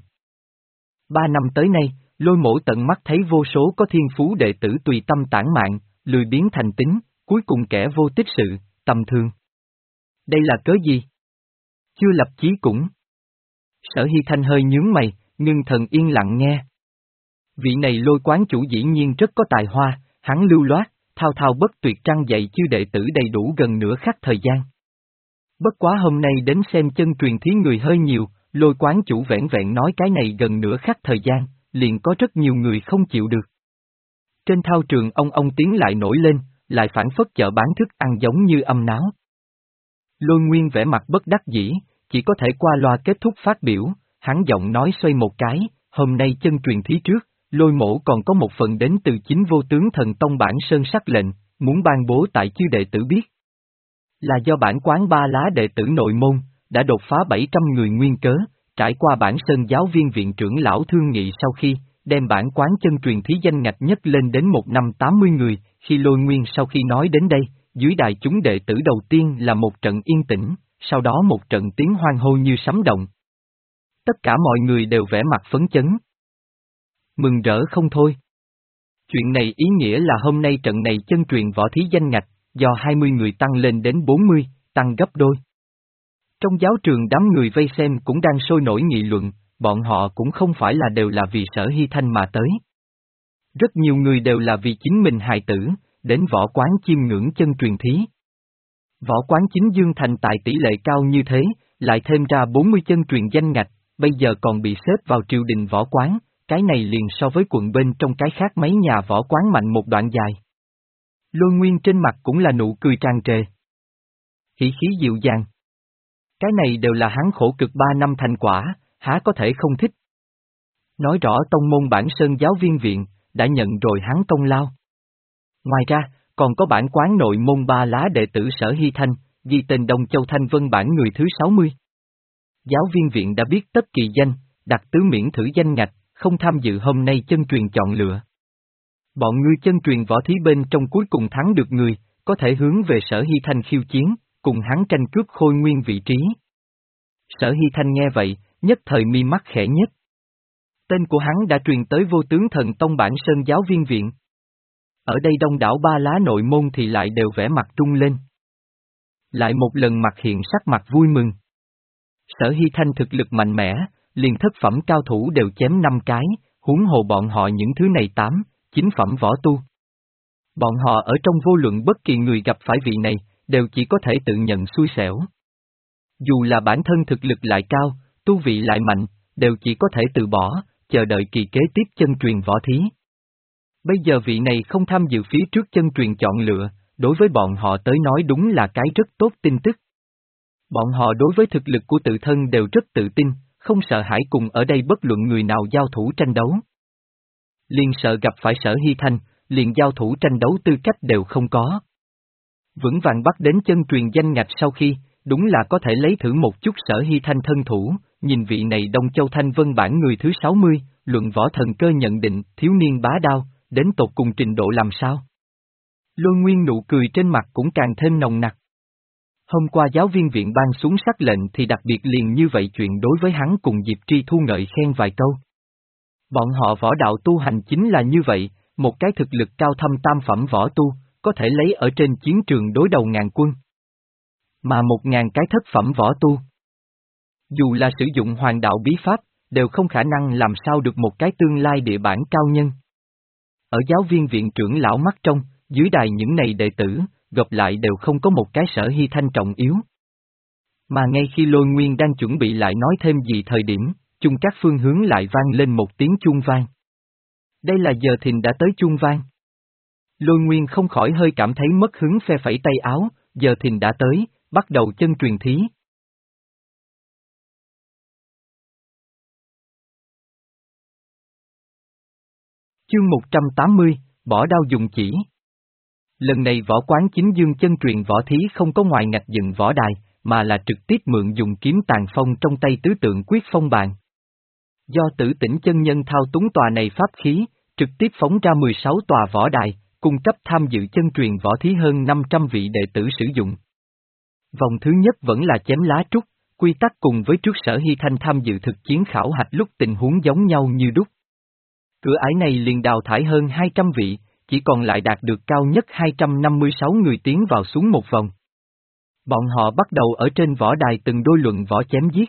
Ba năm tới nay, Lôi Mỗ tận mắt thấy vô số có thiên phú đệ tử tùy tâm tản mạn, lười biến thành tính, cuối cùng kẻ vô tích sự, tầm thường. Đây là cớ gì? Chưa lập chí cũng. Sở Hy Thanh hơi nhướng mày, ngưng thần yên lặng nghe. Vị này Lôi quán chủ dĩ nhiên rất có tài hoa, hắn lưu loát, thao thao bất tuyệt trăng dạy chư đệ tử đầy đủ gần nửa khắc thời gian. Bất quá hôm nay đến xem chân truyền thí người hơi nhiều, Lôi quán chủ vẻn vẹn nói cái này gần nửa khắc thời gian, liền có rất nhiều người không chịu được. Trên thao trường ông ông tiếng lại nổi lên, lại phản phất chợ bán thức ăn giống như âm náo. Lôi Nguyên vẻ mặt bất đắc dĩ, chỉ có thể qua loa kết thúc phát biểu, hắn giọng nói xoay một cái, hôm nay chân truyền thí trước, Lôi Mỗ còn có một phần đến từ chính Vô Tướng Thần Tông bản sơn sắc lệnh, muốn ban bố tại chư đệ tử biết. Là do bản quán ba lá đệ tử nội môn, đã đột phá bảy trăm người nguyên cớ, trải qua bản sơn giáo viên viện trưởng lão thương nghị sau khi, đem bản quán chân truyền thí danh ngạch nhất lên đến một năm tám mươi người, khi Lôi Nguyên sau khi nói đến đây, dưới đài chúng đệ tử đầu tiên là một trận yên tĩnh, sau đó một trận tiếng hoan hô như sấm động. Tất cả mọi người đều vẻ mặt phấn chấn. Mừng rỡ không thôi. Chuyện này ý nghĩa là hôm nay trận này chân truyền võ thí danh ngạch, do hai mươi người tăng lên đến bốn mươi, tăng gấp đôi. Trong giáo trường đám người vây xem cũng đang sôi nổi nghị luận, bọn họ cũng không phải là đều là vì Sở Hy Thanh mà tới. Rất nhiều người đều là vì chính mình hài tử, đến võ quán chiêm ngưỡng chân truyền thí. Võ quán chính dương thành tại tỷ lệ cao như thế, lại thêm ra bốn mươi chân truyền danh ngạch, bây giờ còn bị xếp vào triều đình võ quán, cái này liền so với quận bên trong cái khác mấy nhà võ quán mạnh một đoạn dài. Lôi Nguyên trên mặt cũng là nụ cười tràn trề. Hỉ khí dịu dàng. Cái này đều là hắn khổ cực ba năm thành quả, há có thể không thích. Nói rõ tông môn Bản Sơn giáo viên viện, đã nhận rồi hắn công lao. Ngoài ra, còn có bản quán nội môn ba lá đệ tử Sở Hy Thanh, ghi tên Đông Châu Thanh Vân bản người thứ sáu mươi. Giáo viên viện đã biết tất kỳ danh, đặt tứ miễn thử danh ngạch, không tham dự hôm nay chân truyền chọn lựa. Bọn ngươi chân truyền võ thí bên trong cuối cùng thắng được người, có thể hướng về Sở Hy Thanh khiêu chiến, cùng hắn tranh cướp khôi nguyên vị trí. Sở Hy Thanh nghe vậy, nhất thời mi mắt khẽ nhất. Tên của hắn đã truyền tới Vô Tướng Thần Tông Bản Sơn giáo viên viện. Ở đây đông đảo ba lá nội môn thì lại đều vẻ mặt trung lên. Lại một lần mặt hiện sắc mặt vui mừng. Sở Hy Thanh thực lực mạnh mẽ, liền thất phẩm cao thủ đều chém năm cái, huống hồ bọn họ những thứ này tám, chín phẩm võ tu. Bọn họ ở trong vô luận bất kỳ người gặp phải vị này, đều chỉ có thể tự nhận xui xẻo. Dù là bản thân thực lực lại cao, tu vị lại mạnh, đều chỉ có thể từ bỏ, chờ đợi kỳ kế tiếp chân truyền võ thí. Bây giờ vị này không tham dự phía trước chân truyền chọn lựa, đối với bọn họ tới nói đúng là cái rất tốt tin tức. Bọn họ đối với thực lực của tự thân đều rất tự tin, không sợ hãi cùng ở đây bất luận người nào giao thủ tranh đấu. Liền sợ gặp phải Sở Hy Thanh, liền giao thủ tranh đấu tư cách đều không có. Vững vàng bắt đến chân truyền danh ngạch sau khi, đúng là có thể lấy thử một chút Sở Hy Thanh thân thủ, nhìn vị này Đông Châu Thanh Vân bản người thứ sáu mươi, luận võ thần cơ nhận định thiếu niên bá đao, đến tột cùng trình độ làm sao. Lôi Nguyên nụ cười trên mặt cũng càng thêm nồng nặc. Hôm qua giáo viên viện ban xuống sắc lệnh thì đặc biệt liền như vậy chuyện đối với hắn cùng Diệp Tri Thu ngợi khen vài câu. Bọn họ võ đạo tu hành chính là như vậy, một cái thực lực cao thâm tam phẩm võ tu, có thể lấy ở trên chiến trường đối đầu ngàn quân. Mà một ngàn cái thất phẩm võ tu. Dù là sử dụng hoàng đạo bí pháp, đều không khả năng làm sao được một cái tương lai địa bản cao nhân. Ở giáo viên viện trưởng lão mắt trong, dưới đài những này đệ tử, gặp lại đều không có một cái Sở Hy Thanh trọng yếu. Mà ngay khi Lôi Nguyên đang chuẩn bị lại nói thêm gì thời điểm, chung các phương hướng lại vang lên một tiếng chuông vang. Đây là giờ thìn đã tới chuông vang. Lôi Nguyên không khỏi hơi cảm thấy mất hứng phe phẩy tay áo, giờ thìn đã tới, bắt đầu chân truyền thí. Chương một trăm tám mươi, bỏ đao dùng chỉ. Lần này võ quán chính dương chân truyền võ thí không có ngoài ngạch dựng võ đài, mà là trực tiếp mượn dùng kiếm tàn phong trong tay tứ tượng quyết phong bàn. Do Tử Tỉnh chân nhân thao túng tòa này pháp khí, trực tiếp phóng ra mười sáu tòa võ đài, cung cấp tham dự chân truyền võ thí hơn năm trăm vị đệ tử sử dụng. Vòng thứ nhất vẫn là chém lá trúc, quy tắc cùng với trước Sở Hy Thanh tham dự thực chiến khảo hạch lúc tình huống giống nhau như đúc. Cửa ải này liền đào thải hơn hai trăm vị, chỉ còn lại đạt được cao nhất hai trăm năm mươi sáu người tiến vào xuống một vòng. Bọn họ bắt đầu ở trên võ đài từng đôi luận võ chém giết.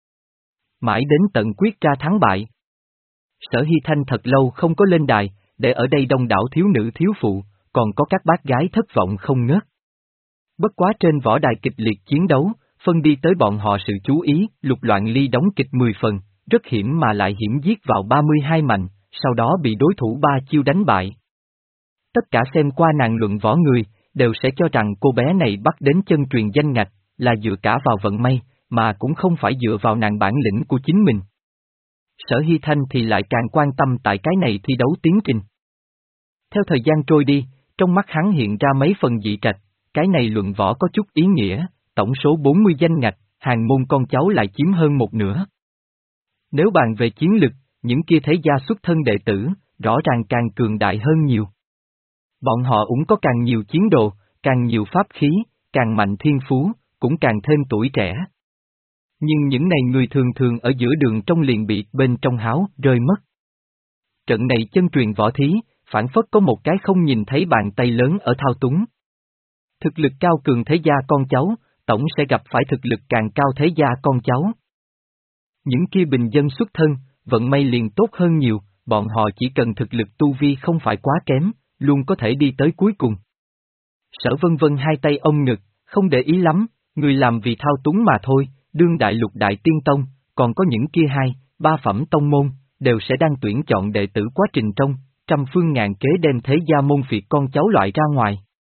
Mãi đến tận quyết ra thắng bại. Sở Hy Thanh thật lâu không có lên đài, để ở đây đông đảo thiếu nữ thiếu phụ, còn có các bác gái thất vọng không ngớt. Bất quá trên võ đài kịch liệt chiến đấu, phân đi tới bọn họ sự chú ý, Lục Loạn Ly đóng kịch mười phần, rất hiểm mà lại hiểm giết vào ba mươi hai mạnh, sau đó bị đối thủ ba chiêu đánh bại. Tất cả xem qua nàng luận võ người, đều sẽ cho rằng cô bé này bắt đến chân truyền danh ngạch, là dựa cả vào vận may, mà cũng không phải dựa vào nàng bản lĩnh của chính mình. Sở Hy Thanh thì lại càng quan tâm tại cái này thi đấu tiến trình. Theo thời gian trôi đi, trong mắt hắn hiện ra mấy phần dị trạch, cái này luận võ có chút ý nghĩa, tổng số bốn mươi danh ngạch, hàng môn con cháu lại chiếm hơn một nửa. Nếu bàn về chiến lực, những kia thế gia xuất thân đệ tử, rõ ràng càng cường đại hơn nhiều. Bọn họ cũng có càng nhiều chiến đồ, càng nhiều pháp khí, càng mạnh thiên phú, cũng càng thêm tuổi trẻ. Nhưng những này người thường thường ở giữa đường trong liền bị bên trong háo rơi mất. Trận này chân truyền võ thí, phản phất có một cái không nhìn thấy bàn tay lớn ở thao túng. Thực lực cao cường thế gia con cháu, tổng sẽ gặp phải thực lực càng cao thế gia con cháu. Những kia bình dân xuất thân, vận may liền tốt hơn nhiều, bọn họ chỉ cần thực lực tu vi không phải quá kém, luôn có thể đi tới cuối cùng. Sở Vân Vân hai tay ôm ngực, không để ý lắm, người làm vì thao túng mà thôi, đương đại lục đại tiên tông, còn có những kia hai, ba phẩm tông môn, đều sẽ đang tuyển chọn đệ tử quá trình trong, trăm phương ngàn kế đem thế gia môn phiệt con cháu loại ra ngoài.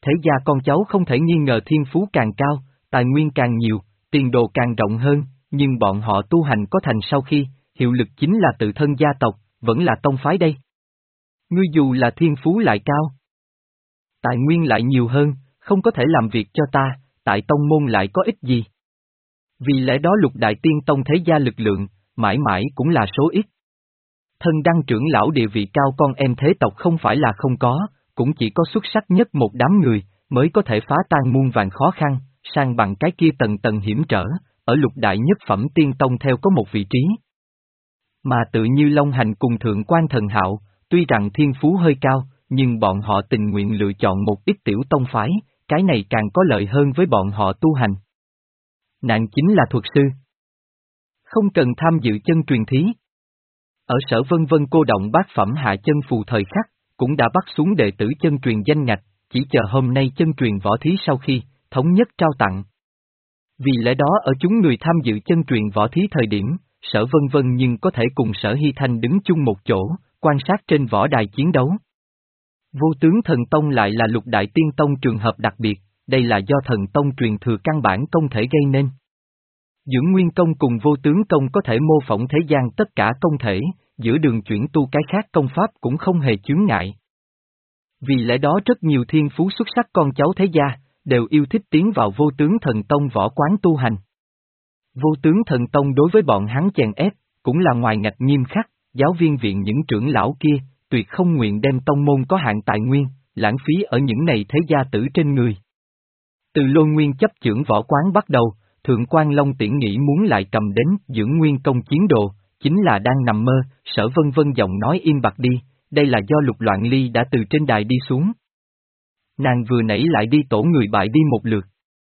Thế gia con cháu không thể nghi ngờ thiên phú càng cao, tài nguyên càng nhiều, tiền đồ càng rộng hơn, nhưng bọn họ tu hành có thành sau khi, hiệu lực chính là tự thân gia tộc, vẫn là tông phái đây. Ngươi dù là thiên phú lại cao, tài nguyên lại nhiều hơn, không có thể làm việc cho ta, tại tông môn lại có ích gì. Vì lẽ đó lục đại tiên tông thế gia lực lượng, mãi mãi cũng là số ít. Thân đăng trưởng lão địa vị cao con em thế tộc không phải là không có, cũng chỉ có xuất sắc nhất một đám người, mới có thể phá tan muôn vàn khó khăn, sang bằng cái kia tầng tầng hiểm trở, ở lục đại nhất phẩm tiên tông theo có một vị trí. Mà tự như Long Hành cùng Thượng quan Thần Hạo, tuy rằng thiên phú hơi cao, nhưng bọn họ tình nguyện lựa chọn một ít tiểu tông phái, cái này càng có lợi hơn với bọn họ tu hành. Nạn chính là thuật sư. Không cần tham dự chân truyền thí. Ở sở vân vân cô động bát phẩm hạ chân phù thời khắc, cũng đã bắt xuống đệ tử chân truyền danh ngạch, chỉ chờ hôm nay chân truyền võ thí sau khi, thống nhất trao tặng. Vì lẽ đó ở chúng người tham dự chân truyền võ thí thời điểm, sở vân vân nhưng có thể cùng sở Hy Thanh đứng chung một chỗ, quan sát trên võ đài chiến đấu. Vô tướng thần tông lại là lục đại tiên tông trường hợp đặc biệt, đây là do thần tông truyền thừa căn bản công thể gây nên. Dưỡng Nguyên Công cùng vô tướng công có thể mô phỏng thế gian tất cả công thể, giữa đường chuyển tu cái khác công pháp cũng không hề chướng ngại. Vì lẽ đó rất nhiều thiên phú xuất sắc con cháu thế gia, đều yêu thích tiến vào vô tướng thần tông võ quán tu hành. Vô tướng thần tông đối với bọn hắn chèn ép, cũng là ngoài ngạch nghiêm khắc, giáo viên viện những trưởng lão kia, tuyệt không nguyện đem tông môn có hạn tài nguyên, lãng phí ở những này thế gia tử trên người. Từ Lôi Nguyên chấp chưởng võ quán bắt đầu, Thượng quan Long Tiễn nghĩ muốn lại cầm đến Dưỡng Nguyên Công chiến đồ, chính là đang nằm mơ, sở vân vân giọng nói im bặt đi, đây là do Lục Loạn Ly đã từ trên đài đi xuống. Nàng vừa nãy lại đi tổ người bại đi một lượt.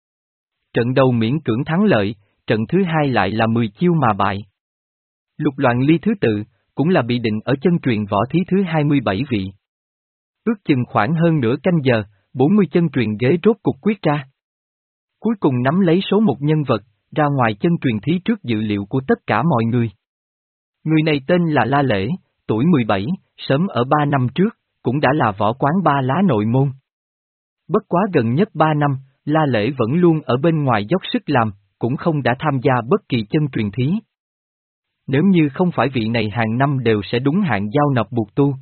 Trận đầu miễn cưỡng thắng lợi, trận thứ hai lại là mười chiêu mà bại. Lục Loạn Ly thứ tự, cũng là bị định ở chân truyền võ thí thứ hai mươi bảy vị. Ước chừng khoảng hơn nửa canh giờ, bốn mươi chân truyền ghế rốt cục quyết ra. Cuối cùng nắm lấy số một nhân vật, ra ngoài chân truyền thí trước dự liệu của tất cả mọi người. Người này tên là La Lễ, tuổi mười bảy, sớm ở ba năm trước, cũng đã là võ quán ba lá nội môn. Bất quá gần nhất ba năm, La Lễ vẫn luôn ở bên ngoài dốc sức làm, cũng không đã tham gia bất kỳ chân truyền thí. Nếu như không phải vị này hàng năm đều sẽ đúng hạn giao nộp buộc tu.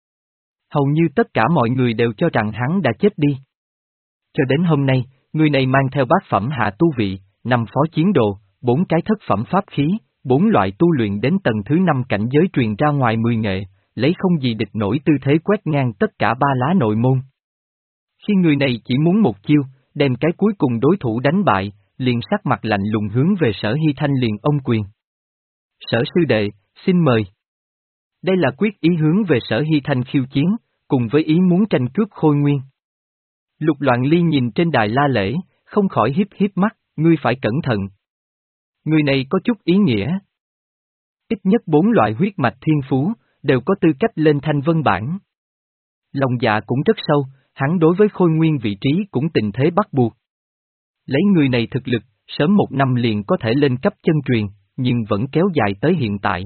Hầu như tất cả mọi người đều cho rằng hắn đã chết đi. Cho đến hôm nay, người này mang theo bát phẩm hạ tu vị, năm phó chiến đồ, bốn cái thất phẩm pháp khí, bốn loại tu luyện đến tầng thứ năm cảnh giới truyền ra ngoài mười nghệ, lấy không gì địch nổi tư thế quét ngang tất cả ba lá nội môn. Khi người này chỉ muốn một chiêu, đem cái cuối cùng đối thủ đánh bại, liền sắc mặt lạnh lùng hướng về sở Hy Thanh liền ông quyền. Sở sư đệ, xin mời. Đây là quyết ý hướng về sở Hy Thanh khiêu chiến, cùng với ý muốn tranh cướp Khôi Nguyên. Lục Loạn Ly nhìn trên đài La Lễ, không khỏi hiếp hiếp mắt, ngươi phải cẩn thận. Người này có chút ý nghĩa. Ít nhất bốn loại huyết mạch thiên phú, đều có tư cách lên thanh vân bảng. Lòng dạ cũng rất sâu, hắn đối với Khôi Nguyên vị trí cũng tình thế bắt buộc. Lấy người này thực lực, sớm một năm liền có thể lên cấp chân truyền, nhưng vẫn kéo dài tới hiện tại.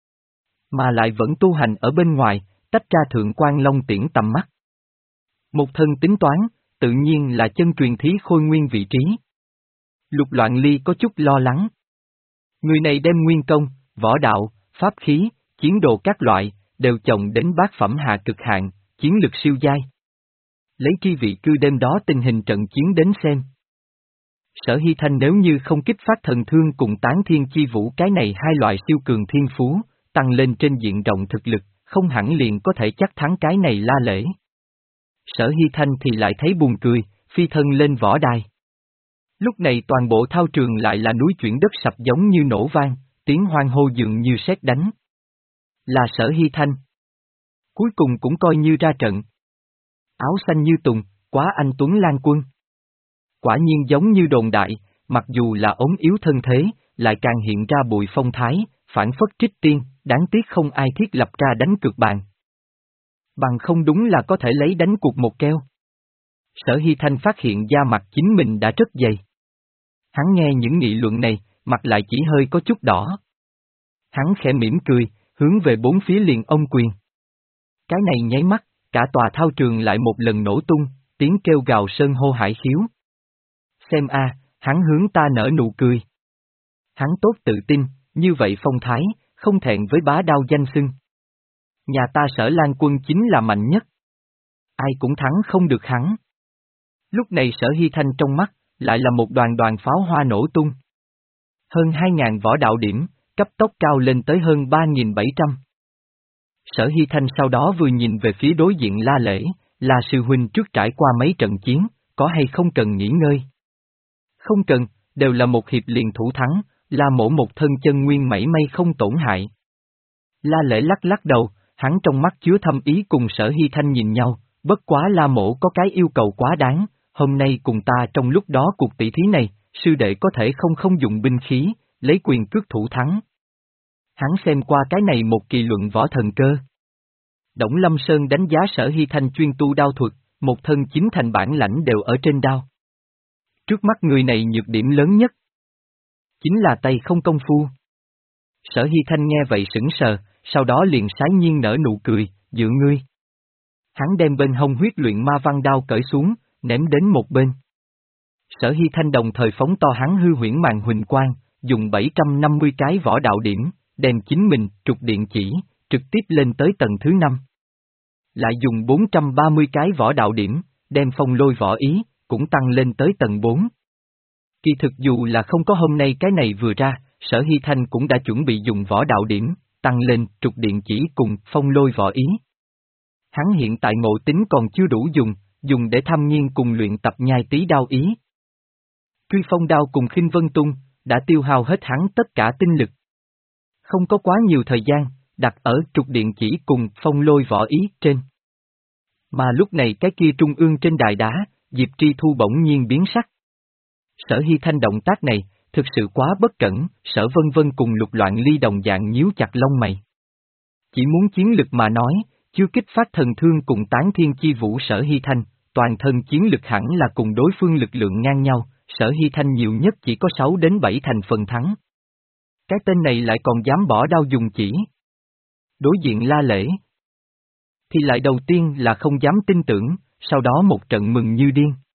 Mà lại vẫn tu hành ở bên ngoài, tách ra Thượng quan Long Tiễn tầm mắt. Một thân tính toán, tự nhiên là chân truyền thí Khôi Nguyên vị trí. Lục Loạn Ly có chút lo lắng. Người này đem nguyên công, võ đạo, pháp khí, chiến đồ các loại, đều chồng đến bát phẩm hạ cực hạn, chiến lực siêu giai. Lấy tri vị cư đêm đó tình hình trận chiến đến xem. Sở Hy Thanh nếu như không kích phát thần thương cùng tán thiên chi vũ cái này hai loại siêu cường thiên phú, tăng lên trên diện rộng thực lực, không hẳn liền có thể chắc thắng cái này La Lễ. Sở Hy Thanh thì lại thấy buồn cười, phi thân lên võ đài. Lúc này toàn bộ thao trường lại là núi chuyển đất sập giống như nổ vang, tiếng hoan hô dường như sét đánh. Là Sở Hy Thanh. Cuối cùng cũng coi như ra trận. Áo xanh như tùng, quá anh tuấn lang quân. Quả nhiên giống như đồn đại, mặc dù là ốm yếu thân thế, lại càng hiện ra bụi phong thái, phản phất trích tiên, đáng tiếc không ai thiết lập ra đánh cược bàn. Bằng không đúng là có thể lấy đánh cuộc một keo. Sở Hy Thanh phát hiện da mặt chính mình đã rất dày. Hắn nghe những nghị luận này, mặt lại chỉ hơi có chút đỏ. Hắn khẽ mỉm cười, hướng về bốn phía liền ông quyền. Cái này nháy mắt, cả tòa thao trường lại một lần nổ tung, tiếng kêu gào sơn hô hải khiếu. Xem a, hắn hướng ta nở nụ cười. Hắn tốt tự tin, như vậy phong thái, không thẹn với bá đao danh xưng. Nhà ta Sở Lan Quân chính là mạnh nhất. Ai cũng thắng không được hắn. Lúc này Sở Hy Thanh trong mắt, lại là một đoàn đoàn pháo hoa nổ tung. Hơn hai ngàn võ đạo điểm, cấp tốc cao lên tới hơn ba nghìn bảy trăm. Sở Hy Thanh sau đó vừa nhìn về phía đối diện La Lễ, là sư huynh trước trải qua mấy trận chiến, có hay không cần nghỉ ngơi? Không cần, đều là một hiệp liền thủ thắng, La Mỗ một thân chân nguyên mảy may không tổn hại. La Lễ lắc lắc đầu, hắn trong mắt chứa thâm ý cùng Sở Hy Thanh nhìn nhau, bất quá La Mỗ có cái yêu cầu quá đáng, hôm nay cùng ta trong lúc đó cuộc tỷ thí này, sư đệ có thể không không dùng binh khí, lấy quyền cước thủ thắng. Hắn xem qua cái này một kỳ luận võ thần cơ. Đổng Lâm Sơn đánh giá Sở Hy Thanh chuyên tu đao thuật, một thân chính thành bản lãnh đều ở trên đao. Trước mắt người này nhược điểm lớn nhất chính là tay không công phu. Sở Hy Thanh nghe vậy sững sờ, sau đó liền sái nhiên nở nụ cười, dựa ngươi. Hắn đem bên hông huyết luyện ma văn đao cởi xuống, ném đến một bên. Sở Hy Thanh đồng thời phóng to hắn hư huyễn màn huỳnh quang, dùng bảy trăm năm mươi cái võ đạo điểm, đem chính mình trục điện chỉ, trực tiếp lên tới tầng thứ năm. Lại dùng bốn trăm ba mươi cái võ đạo điểm, đem phong lôi võ ý, cũng tăng lên tới tầng bốn. Kỳ thực dù là không có hôm nay cái này vừa ra, Sở Hy Thanh cũng đã chuẩn bị dùng võ đạo điểm, tăng lên trục điện chỉ cùng phong lôi võ ý. Hắn hiện tại ngộ tính còn chưa đủ dùng, dùng để thăm nhiên cùng luyện tập nhai tí đao ý. Truy phong đao cùng khinh vân tung, đã tiêu hao hết hắn tất cả tinh lực. Không có quá nhiều thời gian, đặt ở trục điện chỉ cùng phong lôi võ ý trên. Mà lúc này cái kia trung ương trên đài đá, Diệp Tri Thu bỗng nhiên biến sắc. Sở Hy Thanh động tác này, thực sự quá bất cẩn, Sở Vân Vân cùng Lục Loạn Ly đồng dạng nhíu chặt lông mày. Chỉ muốn chiến lực mà nói, chưa kích phát thần thương cùng tán thiên chi vũ Sở Hy Thanh, toàn thân chiến lực hẳn là cùng đối phương lực lượng ngang nhau, Sở Hy Thanh nhiều nhất chỉ có sáu đến bảy thành phần thắng. Cái tên này lại còn dám bỏ đao dùng chỉ. Đối diện La Lễ thì lại đầu tiên là không dám tin tưởng, sau đó một trận mừng như điên.